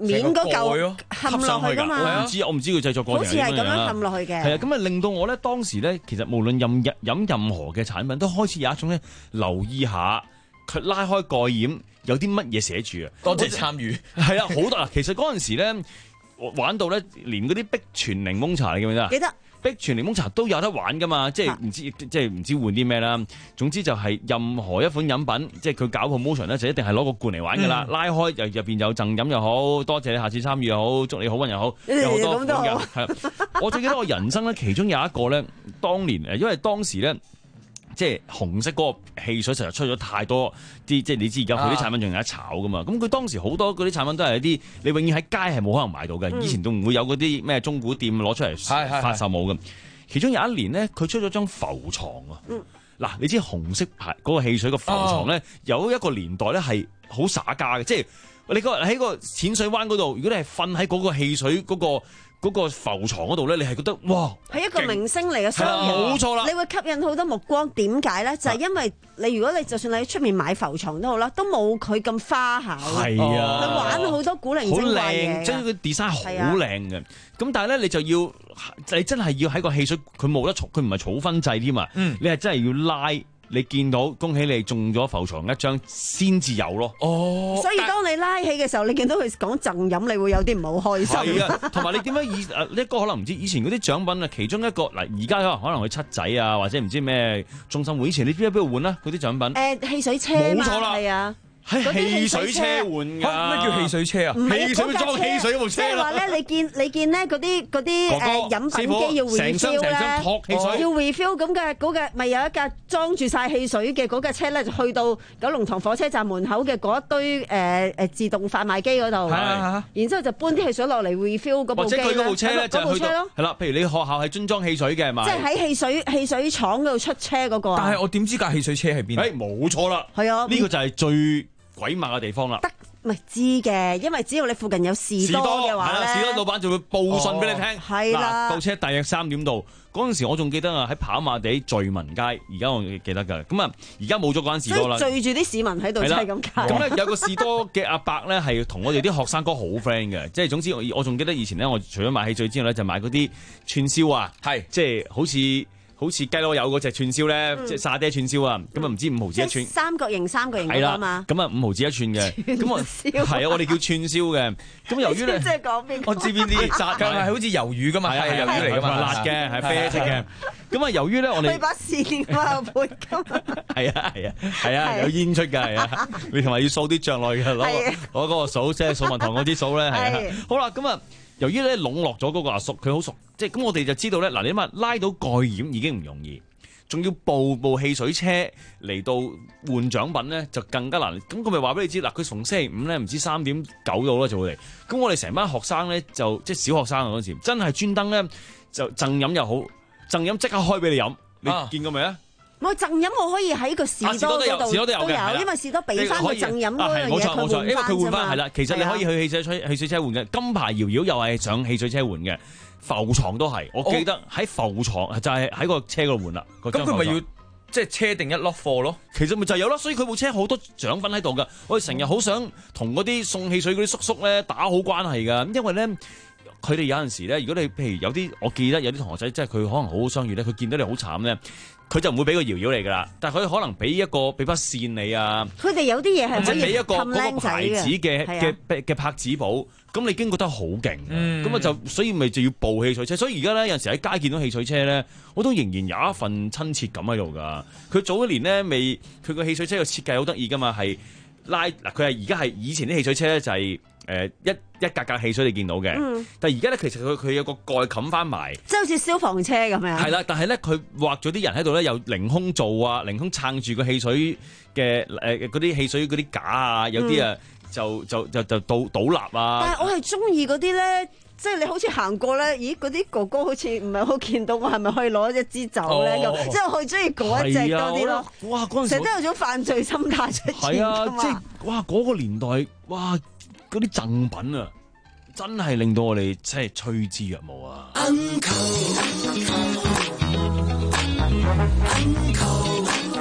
面嗰嚿冚落去噶嘛。 我唔知，我唔知佢製作過程好似係咁樣冚落去嘅。 係啊，咁啊令到我咧當時咧，其實無論任飲任何嘅產品，都開始有一種咧留意下佢拉開蓋掩有啲乜嘢寫住啊。 多謝參與。 係啊，好多啊。其實嗰陣時咧玩到咧，連嗰啲碧泉檸檬茶你記唔記得啊？ 記得。 碧泉檸檬茶都有得玩噶嘛，即係唔知即係唔知換啲咩啦。總之就係任何一款飲品，即係佢搞 promotion 咧，就一定係攞個罐嚟玩噶啦。嗯、拉開又入邊有贈飲又好，多謝你下次參與又好，祝你好運又好，有好多款嘅。係，我最記得我人生咧，其中有一個咧，當年誒，因為當時咧。即係紅色嗰個汽水實在出咗太多啲，即係你知而家佢啲產品仲有得炒噶嘛？咁佢、啊、當時好多嗰啲產品都係一啲你永遠喺街係冇可能買到嘅，嗯、以前都唔會有嗰啲咩中古店攞出嚟發售冇嘅。其中有一年咧，佢出咗張浮床啊！嗱、嗯，你知紅色牌嗰個汽水個浮床咧，啊、有一個年代咧係好耍家嘅，即係你個喺個淺水灣嗰度，如果你係瞓喺嗰個汽水嗰、嗰個。嗰個浮床嗰度咧，你係覺得哇， 係一個明星嚟嘅，所以冇錯啦， 你會吸引好多目光。點解咧？就係、是、因為你如果你就算你喺出面買浮床都好啦，都冇佢咁花巧。 係啊， 佢玩好多古靈精怪嘢， 即係個 design 好靚嘅。咁、啊、但係咧，你就要你真係要喺個汽水，佢冇得儲，佢唔係儲分制添啊。嗯、你係真係要拉。你見到恭喜你中咗浮床一張先至有咯。哦， 所以當你拉起嘅時候，你見到佢講贈飲，你會有啲唔好開心。 係啊，同埋你點解以誒呢個可能唔知以前嗰啲獎品啊，其中一個嗱，而家可能可能去七仔啊，或者唔知咩中心會，以前你知喺邊度換啊？嗰啲獎品誒、 呃、汽水車冇錯啦， 係啊。 係汽水車換㗎，咩叫汽水車啊？ 汽水裝汽水嗰部車啦。 即係話咧，你見你見咧嗰啲嗰啲誒飲品機要 refill 咧，要 refill 咁嘅嗰個咪有一架裝住晒汽水嘅嗰架車咧，就去到九龍塘火車站門口嘅嗰一堆誒誒自動販賣機嗰度，然之後就搬啲汽水落嚟 refill 嗰部機咧。 或者佢嗰部車咧就係去到係啦，譬如你學校係樽裝汽水嘅嘛， 即係喺汽水汽水廠嗰度出車嗰個。 但係我點知架汽水車喺邊？ 誒冇錯啦， 係啊， 呢個就係最鬼馬嘅地方啦， 得咪知嘅，因為只要你附近有士多嘅話咧， 士多老闆就會報信俾你聽。 係啦， 到車大約三點到嗰陣時，我仲記得啊，喺跑馬地聚民街，而家我記得㗎。咁啊，而家冇咗嗰間士多啦， 聚住啲市民喺度真係咁解。 咁咧有個士多嘅阿伯咧，係同我哋啲學生哥好 friend 嘅，即係總之我仲記得以前咧，我除咗買汽水之外咧，就買嗰啲串燒啊，係即係好似。好似雞佬有嗰隻串燒咧，即係沙爹串燒啊！咁啊唔知五毫子一串， 三角形三角形嗰個嘛。 咁啊五毫子一串嘅，咁啊係啊，我哋叫串燒嘅。咁由於咧， 即係講邊個？ 我知邊啲炸嘅係好似魷魚噶嘛，係魷魚嚟噶嘛，辣嘅係啡色嘅。咁啊由於咧我哋， 佢把線啊配金。 係啊係啊係啊，有煙出㗎係啊！你同埋要掃啲醬落去嘅，攞攞嗰個掃即係掃蜜糖嗰啲掃咧係啊。好啦，咁啊。由於咧籠絡咗嗰個阿叔，佢好熟，即係咁我哋就知道咧。嗱，你諗下拉到蓋掩已經唔容易，仲要部部汽水車嚟到換獎品咧，就更加難。咁佢咪話俾你知嗱，佢逢星期五咧唔知三點九到啦就會嚟。咁我哋成班學生咧就即係小學生啊嗰陣時，真係專登咧就贈飲又好，贈飲即刻開俾你飲。你見過未啊？ 我贈飲我可以喺個士多嗰度都有，因為士多俾翻個贈飲嗰樣嘢佢換翻， 因為佢換翻係啦。其實你可以去汽水車汽水車換嘅，金牌搖搖又係上汽水車換嘅，浮床都係。我記得喺浮床就係喺個車嗰度換啦。 咁佢咪要即係車定一粒貨咯？ 其實咪就係有咯，所以佢部車好多獎品喺度㗎。我哋成日好想同嗰啲送汽水嗰啲叔叔咧打好關係㗎，因為咧。佢哋有陣時咧，如果你譬如有啲，我記得有啲同學仔，即係佢可能好好相遇咧，佢見到你好慘咧，佢就唔會俾個搖搖你噶啦，但係佢可能俾一個俾把線你啊。 佢哋有啲嘢係可以俾一個嗰個牌子嘅嘅嘅拍紙簿，咁你已經覺得好勁，咁啊、嗯、就所以咪就要報汽水車。所以而家咧有陣時喺街見到汽水車咧，我都仍然有一份親切感喺度噶。佢早一年咧未，佢個汽水車嘅設計好得意噶嘛，係拉嗱佢係而家係以前啲汽水車咧就係、是。誒、呃、一一格格汽水你見到嘅，嗯、但係而家咧其實佢佢有個蓋冚翻埋， 即係好似消防車咁樣。 係啦，但係咧佢畫咗啲人喺度咧，有凌空做啊，凌空撐住個汽水嘅誒嗰啲汽水嗰啲架啊，有啲啊就就就就倒倒立啊。 但係我係中意嗰啲咧，即係你好似行過咧，咦嗰啲哥哥好似唔係好見到我，係咪可以攞一支酒咧？咁、哦、即係我係中意嗰一隻多啲咯。 哇！嗰陣時成日都有種犯罪心態出現。 係啊，即係哇嗰、嗰個年代哇！嗰啲贈品啊，真係令到我哋真係趨之若鶩啊！呢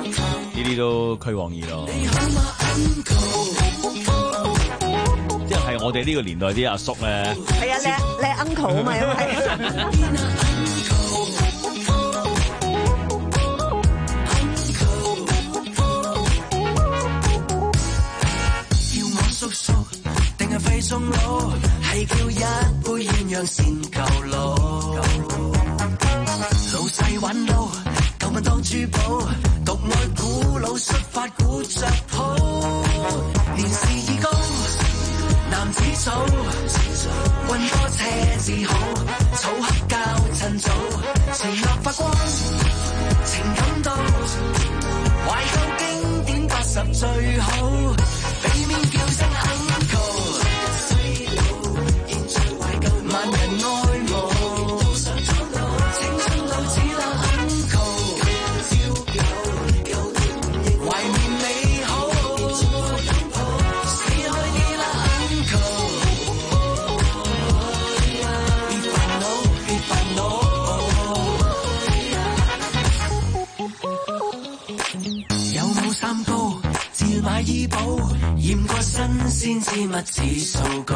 啲都驅往二咯，即係係我哋呢個年代啲阿叔咧。 係啊，你你係 uncle 啊嘛，因為要我叔叔定係廢送佬，係叫一杯鴛鴦先夠老。老細玩撈，舊物當珠寶，獨愛古老出發古着譜。年事已高，男子組，棍多車自好，草黑教趁早，前額發光，情感到，懷舊經典八十最好，俾面叫聲 uncle， 萬人愛慕。買醫保，驗過新鮮之物指數高。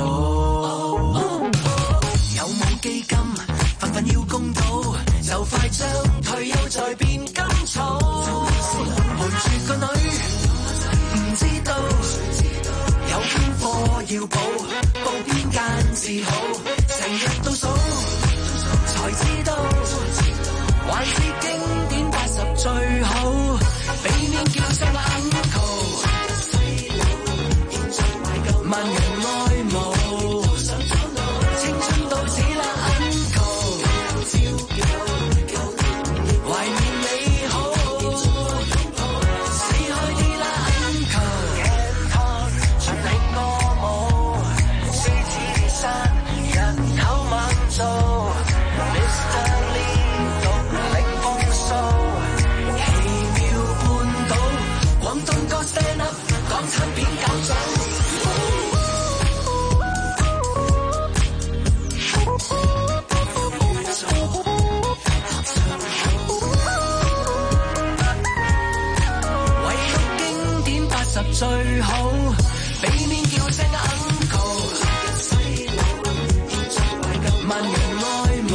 有冇基金，份份要公道，就快將退休再變金草。瞞住個女，唔知道有邊科要補，報邊間至好，成日倒數才知道，還是經典八十最好，俾面叫聲 uncle。萬人愛慕，青春到此啦 uncle， 懷念美好，死開啲啦 uncle， 全力歌舞，獅子山人口猛做 ，Mister Lee 獨領風騷，奇妙半島，廣東歌 stand up， 港產片搞咗。最好俾面叫聲 uncle， 萬人愛慕，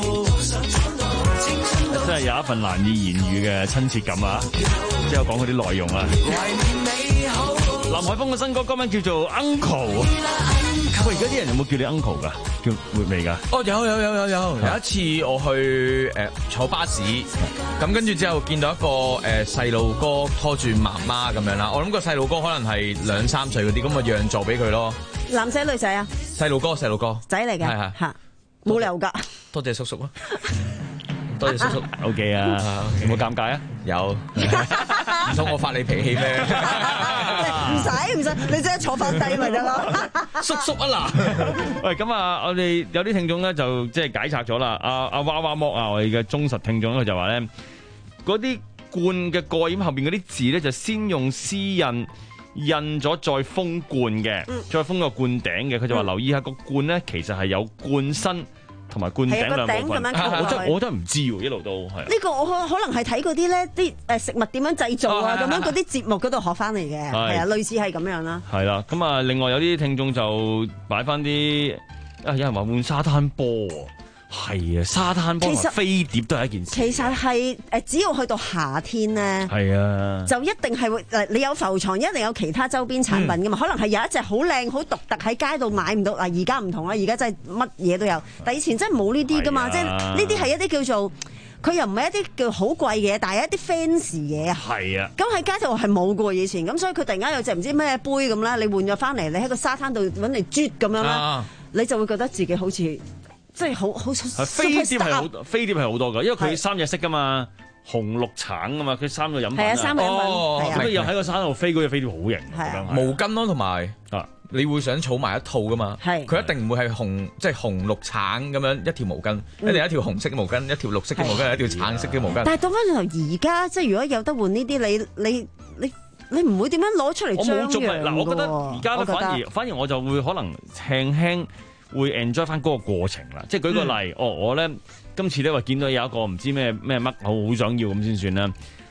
真係有一份難以言語嘅親切感啊！之後講佢啲內容啊。林海峰嘅新歌歌名叫做 Uncle。喂，而家啲人有冇叫你 Uncle 㗎？叫會未㗎？ 哦，有有有有有。有一次我去誒、呃、坐巴士，咁跟住之後見到一個誒細路哥拖住媽媽咁樣啦。我諗個細路哥可能係兩三歲嗰啲，咁咪讓座俾佢咯。 男仔女仔啊？ 細路哥，細路哥。仔嚟嘅。係係嚇，冇理由㗎。 多謝叔叔啊！多謝叔叔。 O K 啊，有冇尷尬啊？ 有。唔通我發你脾氣咩？ 唔使唔使，你即係坐翻低咪得咯。 叔叔啊嗱， 喂，咁啊，我哋有啲聽眾咧就即係解拆咗啦。阿阿娃娃剝啊，我哋嘅忠實聽眾咧就話咧，嗰啲罐嘅蓋掩後邊嗰啲字咧就先用絲印印咗再封罐嘅，嗯、再封個罐頂嘅。佢就話留意下個罐咧，其實係有罐身同埋罐頂兩部分。我真我真係唔知喎，一路都係。呢個我可可能係睇嗰啲咧，啲誒食物點樣製造啊，咁樣嗰啲節目嗰度學翻嚟嘅，係啊，類似係咁樣啦。 係啦，咁啊，另外有啲聽眾就擺翻啲啊，有人話換沙灘波喎。係啊，沙灘波同飛碟都係一件事。其實係誒，只要去到夏天咧， 係啊，就一定係會誒，你有浮床，一定有其他周邊產品噶嘛。嗯、可能係有一隻好靚、好獨特喺街度買唔到。嗱，而家唔同啦，而家真係乜嘢都有。但以前真係冇呢啲噶嘛，啊、即係呢啲係一啲叫做，佢又唔係一啲叫好貴嘅嘢，但係一啲 fancy 嘢啊。係啊。咁喺街度係冇過以前，咁所以佢突然間有隻唔知咩杯咁啦，你換咗翻嚟，你喺個沙灘度揾嚟啜咁樣啦，啊、你就會覺得自己好似。即係好好飛碟係好飛碟係好多噶，因為佢三隻色噶嘛，紅綠橙噶嘛，佢三個飲品啊， 三個飲品， 哦，咁又喺個山度飛嗰隻飛碟好型， 毛巾咯，同埋啊，你會想儲埋一套噶嘛？係，佢一定唔會係紅，即係紅綠橙咁樣一條毛巾，一定一條紅色嘅毛巾，一條綠色嘅毛巾，一條橙色嘅毛巾。 但係倒翻轉頭，而家即係如果有得換呢啲，你你你你唔會點樣攞出嚟張揚㗎？ 嗱，我覺得而家反而反而我就會可能輕輕。會 enjoy 翻嗰個過程啦，即係舉個例，嗯、哦，我咧今次咧話見到有一個唔知咩咩乜，我好想要咁先算啦。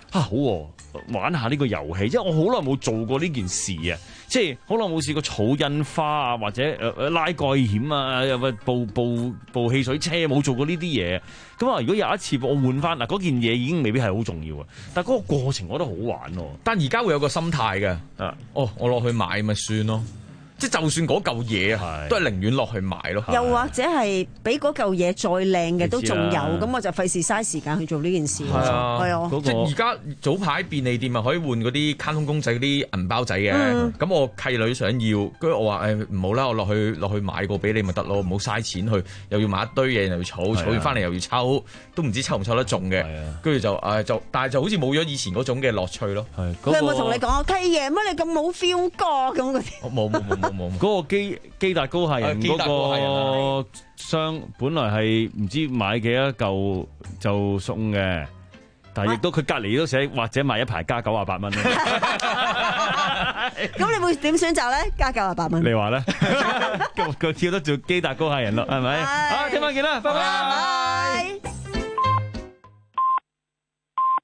啊好喎，玩下呢個遊戲，即係我好耐冇做過呢件事啊！即係好耐冇試過儲印花啊，或者誒誒拉蓋險啊，又或部部部汽水車冇做過呢啲嘢。咁啊，如果有一次我換翻嗱，嗰件嘢已經未必係好重要啊，但係嗰個過程我覺得好玩喎。 但而家會有個心態嘅，啊，哦，我落去買咪算咯。即係就算嗰嚿嘢都係寧願落去買咯。 又或者係比嗰嚿嘢再靚嘅都仲有，咁我就費事嘥時間去做呢件事。係啊，係啊。 即係而家早排便利店咪可以換嗰啲卡通公仔嗰啲銀包仔嘅。咁、嗯、我契女想要，跟住我話誒唔好啦，我落去落去買個俾你咪得咯，唔好嘥錢去，又要買一堆嘢又要儲，儲完翻嚟又要抽，都唔知抽唔抽得中嘅。跟住就誒、呃、就，但係就好似冇咗以前嗰種嘅樂趣咯。 佢、那個、有冇同你講契爺乜你咁冇 feel 過咁嗰啲？ 冇冇冇冇。 嗰個基基達高客人嗰個箱，本來係唔知買幾多嚿就送嘅，但係亦都佢隔離都寫或者買一排加九啊八蚊。咁你會點選擇咧？加九啊八蚊。 你話咧？佢跳得做基達高客人咯，係咪？好，聽晚見啦，拜拜。